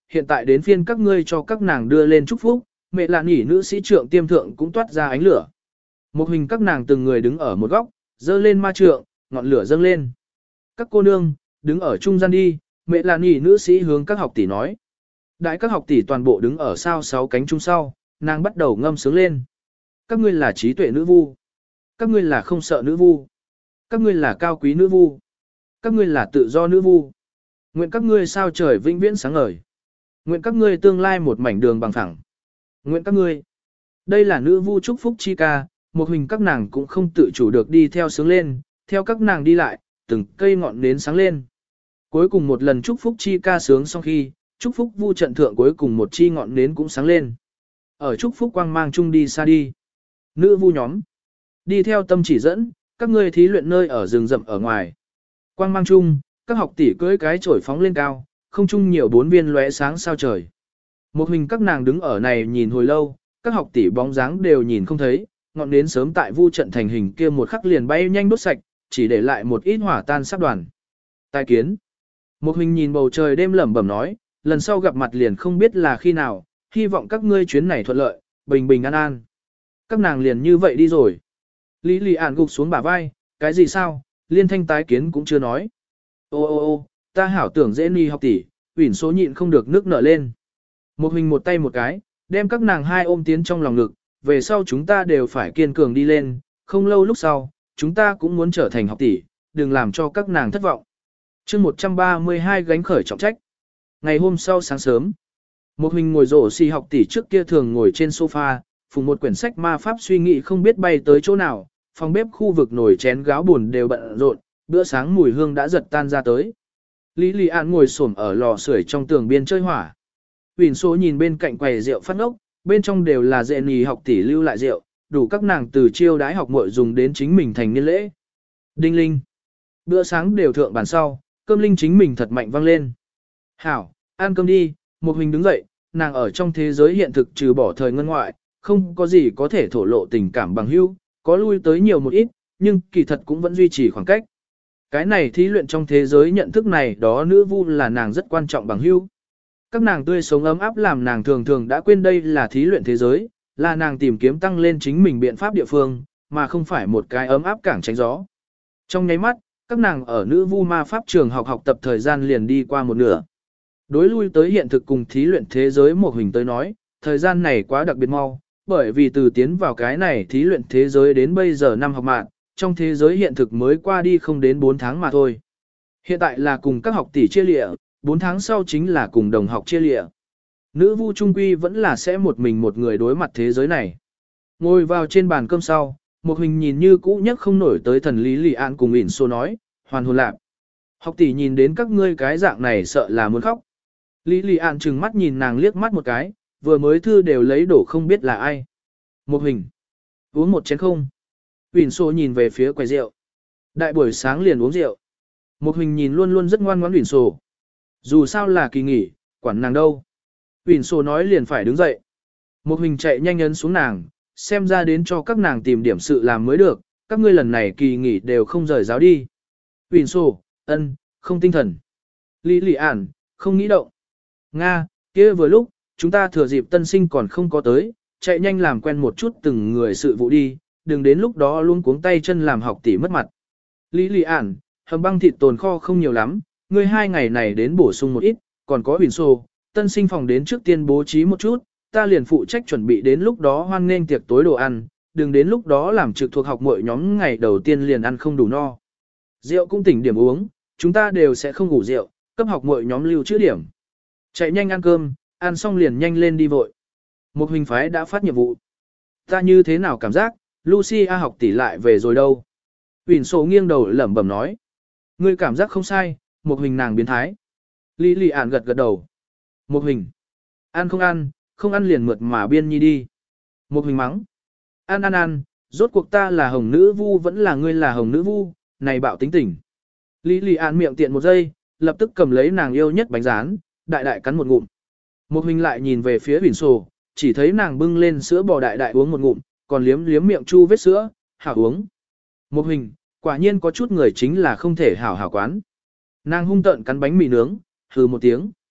hiện tại đến phiên các ngươi cho các nàng đưa lên chúc phúc, mẹ lạn nhỉ nữ sĩ trượng tiêm thượng cũng toát ra ánh lửa. Một hình các nàng từng người đứng ở một góc, dơ lên ma trượng, ngọn lửa dâng lên. Các cô nương, đứng ở trung gian đi, mẹ lạn nhỉ nữ sĩ hướng các học tỷ nói. Đại các học tỷ toàn bộ đứng ở sao sáu cánh trung sau, nàng bắt đầu ngâm sướng lên. Các ngươi là trí tuệ nữ vu. Các ngươi là không sợ nữ vu. Các ngươi là cao quý nữ vu. Các ngươi là tự do nữ vu. Nguyện các ngươi sao trời vĩnh viễn sáng ngời. Nguyện các ngươi tương lai một mảnh đường bằng phẳng. Nguyện các ngươi. Đây là nữ vu chúc phúc chi ca, một hình các nàng cũng không tự chủ được đi theo sướng lên, theo các nàng đi lại, từng cây ngọn nến sáng lên. Cuối cùng một lần chúc phúc chi ca sướng xong khi, chúc phúc vu trận thượng cuối cùng một chi ngọn nến cũng sáng lên. Ở chúc phúc quang mang chung đi xa đi. Nữ vu nhóm. Đi theo tâm chỉ dẫn, các ngươi thí luyện nơi ở rừng rậm ở ngoài. Quang mang chung, các học tỷ cưỡi cái chổi phóng lên cao, không chung nhiều bốn viên lóe sáng sao trời. Một hình các nàng đứng ở này nhìn hồi lâu, các học tỷ bóng dáng đều nhìn không thấy, ngọn nến sớm tại vu trận thành hình kia một khắc liền bay nhanh đốt sạch, chỉ để lại một ít hỏa tan sắp đoàn. Tai kiến. Một hình nhìn bầu trời đêm lẩm bẩm nói, lần sau gặp mặt liền không biết là khi nào, hy vọng các ngươi chuyến này thuận lợi, bình bình an an. Các nàng liền như vậy đi rồi. Lý lì ản gục xuống bả vai, cái gì sao, liên thanh tái kiến cũng chưa nói. Ô ô ô, ta hảo tưởng dễ ni học tỷ, ủy số nhịn không được nước nở lên. Một hình một tay một cái, đem các nàng hai ôm tiến trong lòng ngực, về sau chúng ta đều phải kiên cường đi lên, không lâu lúc sau, chúng ta cũng muốn trở thành học tỷ, đừng làm cho các nàng thất vọng. chương một trăm ba mươi hai gánh khởi trọng trách. Ngày hôm sau sáng sớm, một hình ngồi rổ xì học tỷ trước kia thường ngồi trên sofa, phùng một quyển sách ma pháp suy nghĩ không biết bay tới chỗ nào, phòng bếp khu vực nồi chén gáo buồn đều bận rộn, bữa sáng mùi hương đã giật tan ra tới. Lý Lì An ngồi xổm ở lò sưởi trong tường biên chơi hỏa. Huỳnh số nhìn bên cạnh quầy rượu phát ốc, bên trong đều là dệ nì học tỷ lưu lại rượu, đủ các nàng từ chiêu đái học muội dùng đến chính mình thành niên lễ. Đinh linh. Bữa sáng đều thượng bàn sau, cơm linh chính mình thật mạnh vang lên. Hảo, ăn cơm đi, một Huỳnh đứng dậy, nàng ở trong thế giới hiện thực trừ bỏ thời ngân ngoại, không có gì có thể thổ lộ tình cảm bằng hữu, có lui tới nhiều một ít, nhưng kỳ thật cũng vẫn duy trì khoảng cách. Cái này thí luyện trong thế giới nhận thức này đó nữ vu là nàng rất quan trọng bằng hữu. Các nàng tươi sống ấm áp làm nàng thường thường đã quên đây là thí luyện thế giới, là nàng tìm kiếm tăng lên chính mình biện pháp địa phương, mà không phải một cái ấm áp cảng tránh gió. Trong nháy mắt, các nàng ở nữ vu ma pháp trường học học tập thời gian liền đi qua một nửa. Đối lui tới hiện thực cùng thí luyện thế giới một hình tới nói, thời gian này quá đặc biệt mau, bởi vì từ tiến vào cái này thí luyện thế giới đến bây giờ năm học mạng, trong thế giới hiện thực mới qua đi không đến bốn tháng mà thôi. Hiện tại là cùng các học tỷ chia lịa, bốn tháng sau chính là cùng đồng học chia lịa. Nữ vu trung quy vẫn là sẽ một mình một người đối mặt thế giới này. Ngồi vào trên bàn cơm sau, một hình nhìn như cũ nhất không nổi tới thần lý lì an cùng ỉn xô nói, hoàn hồn lạc. Học tỷ nhìn đến các ngươi cái dạng này sợ là muốn khóc. Lý lì an trừng mắt nhìn nàng liếc mắt một cái, vừa mới thư đều lấy đổ không biết là ai. Một hình. Uống một chén không. Huỳnh Sô nhìn về phía quầy rượu. Đại buổi sáng liền uống rượu. Một Huỳnh nhìn luôn luôn rất ngoan ngoãn Huỳnh Sô. Dù sao là kỳ nghỉ, quản nàng đâu. Huỳnh Sô nói liền phải đứng dậy. Một Huỳnh chạy nhanh ấn xuống nàng, xem ra đến cho các nàng tìm điểm sự làm mới được, các ngươi lần này kỳ nghỉ đều không rời giáo đi. Huỳnh Sô, ân, không tinh thần. Lý Lị Ản, không nghĩ động. Nga, kia vừa lúc, chúng ta thừa dịp tân sinh còn không có tới, chạy nhanh làm quen một chút từng người sự vụ đi, đừng đến lúc đó luôn cuống tay chân làm học tỷ mất mặt. Lý Lị Ản, hầm băng thịt tồn kho không nhiều lắm, ngươi hai ngày này đến bổ sung một ít, còn có Huỳnh Sô, tân sinh phòng đến trước tiên bố trí một chút, ta liền phụ trách chuẩn bị đến lúc đó hoan nghênh tiệc tối đồ ăn, đừng đến lúc đó làm trực thuộc học mỗi nhóm ngày đầu tiên liền ăn không đủ no. Rượu cũng tỉnh điểm uống, chúng ta đều sẽ không ngủ rượu, cấp học mỗi nhóm lưu trữ điểm. Chạy nhanh ăn cơm, ăn xong liền nhanh lên đi vội. Một Huỳnh phái đã phát nhiệm vụ. Ta như thế nào cảm giác, Lucia học tỷ lại về rồi đâu. Huỳnh Sô nghiêng đầu lẩm bẩm nói. Ngươi cảm giác không sai, một Huỳnh nàng biến thái. Lý Lị Ản gật gật đầu. Một Huỳnh. Ăn không ăn, không ăn liền mượt mà biên nhi đi. Một Huỳnh mắng. Ăn ăn ăn, rốt cuộc ta là hồng nữ vu vẫn là ngươi là hồng nữ vu, này bạo tính tình. Lý Lị Ản miệng tiện một giây, lập tức cầm lấy nàng yêu nhất bánh rán, đại đại cắn một ngụm. Một Huỳnh lại nhìn về phía Huỳnh Sô, chỉ thấy nàng bưng lên sữa bò đại đại uống một ngụm, còn liếm liếm miệng chu vết sữa, hảo uống. Một Huỳnh, quả nhiên có chút người chính là không thể hảo hảo quán. Nàng hung tợn cắn bánh mì nướng, hừ một tiếng.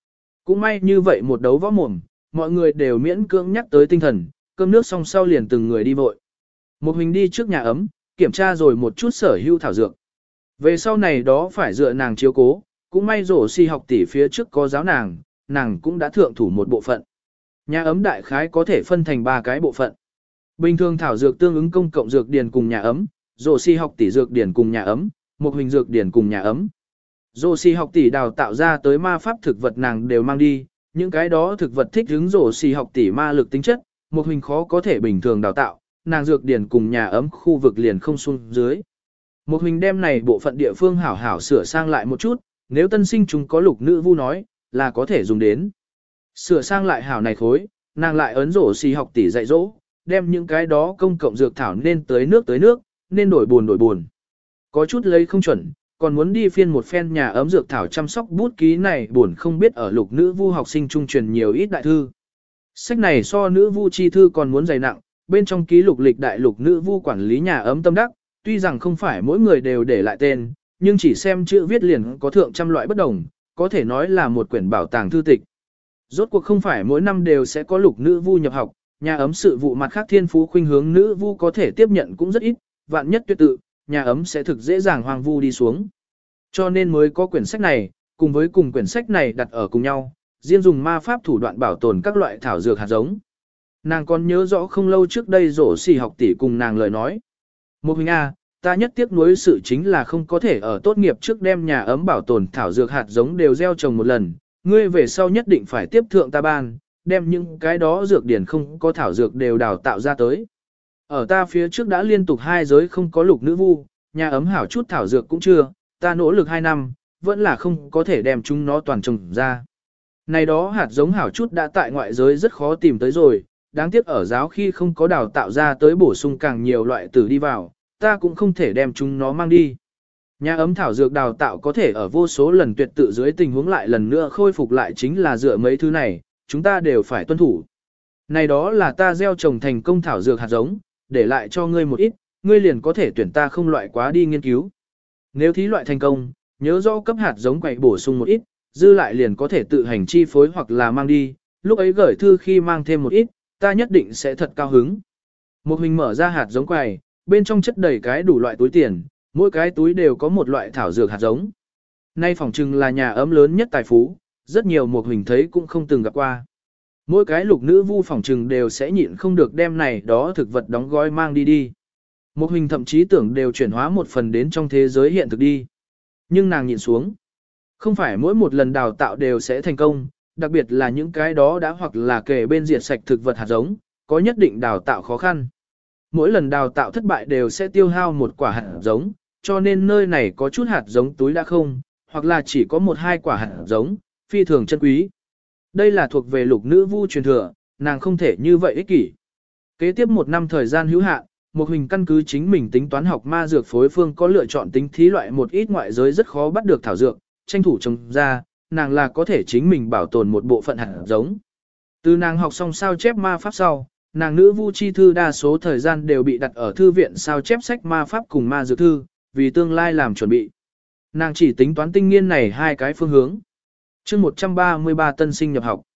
Cũng may như vậy một đấu võ mồm, mọi người đều miễn cưỡng nhắc tới tinh thần, cơm nước xong sau liền từng người đi vội. Một mình đi trước nhà ấm, kiểm tra rồi một chút sở hữu thảo dược. Về sau này đó phải dựa nàng chiếu cố, cũng may rổ si học tỷ phía trước có giáo nàng, nàng cũng đã thượng thủ một bộ phận. Nhà ấm đại khái có thể phân thành ba cái bộ phận. Bình thường thảo dược tương ứng công cộng dược điển cùng nhà ấm, rổ si học tỷ dược điển cùng nhà ấm, một hình dược điển cùng nhà ấm. Rổ si học tỷ đào tạo ra tới ma pháp thực vật nàng đều mang đi, những cái đó thực vật thích ứng rổ si học tỷ ma lực tính chất, một hình khó có thể bình thường đào tạo, nàng dược điển cùng nhà ấm khu vực liền không xuống dưới. Một hình đem này bộ phận địa phương hảo hảo sửa sang lại một chút, nếu tân sinh chúng có lục nữ vu nói, là có thể dùng đến. Sửa sang lại hảo này khối, nàng lại ấn rổ xì học tỷ dạy dỗ, đem những cái đó công cộng dược thảo nên tới nước tới nước, nên đổi buồn đổi buồn. Có chút lấy không chuẩn, còn muốn đi phiên một phen nhà ấm dược thảo chăm sóc bút ký này buồn không biết ở lục nữ vu học sinh trung truyền nhiều ít đại thư. Sách này so nữ vu chi thư còn muốn dày nặng, bên trong ký lục lịch đại lục nữ vu quản lý nhà ấm tâm đắc, tuy rằng không phải mỗi người đều để lại tên, nhưng chỉ xem chữ viết liền có thượng trăm loại bất đồng, có thể nói là một quyển bảo tàng thư tịch. Rốt cuộc không phải mỗi năm đều sẽ có lục nữ vu nhập học, nhà ấm sự vụ mặt khác thiên phú khuynh hướng nữ vu có thể tiếp nhận cũng rất ít, vạn nhất tuyệt tự, nhà ấm sẽ thực dễ dàng hoang vu đi xuống. Cho nên mới có quyển sách này, cùng với cùng quyển sách này đặt ở cùng nhau, riêng dùng ma pháp thủ đoạn bảo tồn các loại thảo dược hạt giống. Nàng còn nhớ rõ không lâu trước đây rổ xì học tỷ cùng nàng lời nói. Một hình A, ta nhất tiếc nuối sự chính là không có thể ở tốt nghiệp trước đem nhà ấm bảo tồn thảo dược hạt giống đều gieo trồng một lần, ngươi về sau nhất định phải tiếp thượng ta ban, đem những cái đó dược điển không có thảo dược đều đào tạo ra tới. Ở ta phía trước đã liên tục hai giới không có lục nữ vu, nhà ấm hảo chút thảo dược cũng chưa, ta nỗ lực hai năm, vẫn là không có thể đem chúng nó toàn trồng ra. Này đó hạt giống hảo chút đã tại ngoại giới rất khó tìm tới rồi, đáng tiếc ở giáo khi không có đào tạo ra tới bổ sung càng nhiều loại tử đi vào, ta cũng không thể đem chúng nó mang đi. Nhà ấm thảo dược đào tạo có thể ở vô số lần tuyệt tự dưới tình huống lại lần nữa khôi phục lại chính là dựa mấy thứ này, chúng ta đều phải tuân thủ. Này đó là ta gieo trồng thành công thảo dược hạt giống, để lại cho ngươi một ít, ngươi liền có thể tuyển ta không loại quá đi nghiên cứu. Nếu thí loại thành công, nhớ rõ cấp hạt giống quậy bổ sung một ít, dư lại liền có thể tự hành chi phối hoặc là mang đi, lúc ấy gửi thư khi mang thêm một ít, ta nhất định sẽ thật cao hứng. Một hình mở ra hạt giống quầy, bên trong chất đầy cái đủ loại túi tiền, mỗi cái túi đều có một loại thảo dược hạt giống. Nay phỏng chừng là nhà ấm lớn nhất tài phú, rất nhiều một hình thấy cũng không từng gặp qua. Mỗi cái lục nữ vu phỏng chừng đều sẽ nhịn không được đem này đó thực vật đóng gói mang đi đi. Một hình thậm chí tưởng đều chuyển hóa một phần đến trong thế giới hiện thực đi. Nhưng nàng nhịn xuống. Không phải mỗi một lần đào tạo đều sẽ thành công, đặc biệt là những cái đó đã hoặc là kể bên diệt sạch thực vật hạt giống, có nhất định đào tạo khó khăn. Mỗi lần đào tạo thất bại đều sẽ tiêu hao một quả hạt giống, cho nên nơi này có chút hạt giống túi đã không, hoặc là chỉ có một hai quả hạt giống, phi thường chân quý. Đây là thuộc về lục nữ vu truyền thừa, nàng không thể như vậy ích kỷ. Kế tiếp một năm thời gian hữu hạn, một hình căn cứ chính mình tính toán học ma dược phối phương có lựa chọn tính thí loại một ít ngoại giới rất khó bắt được thảo dược, tranh thủ trồng ra, nàng là có thể chính mình bảo tồn một bộ phận hạt giống. Từ nàng học xong sao chép ma pháp sau, nàng nữ vu chi thư đa số thời gian đều bị đặt ở thư viện sao chép sách ma pháp cùng ma dược thư, vì tương lai làm chuẩn bị. Nàng chỉ tính toán tinh nghiên này hai cái phương hướng. chương một trăm ba mươi ba tân sinh nhập học.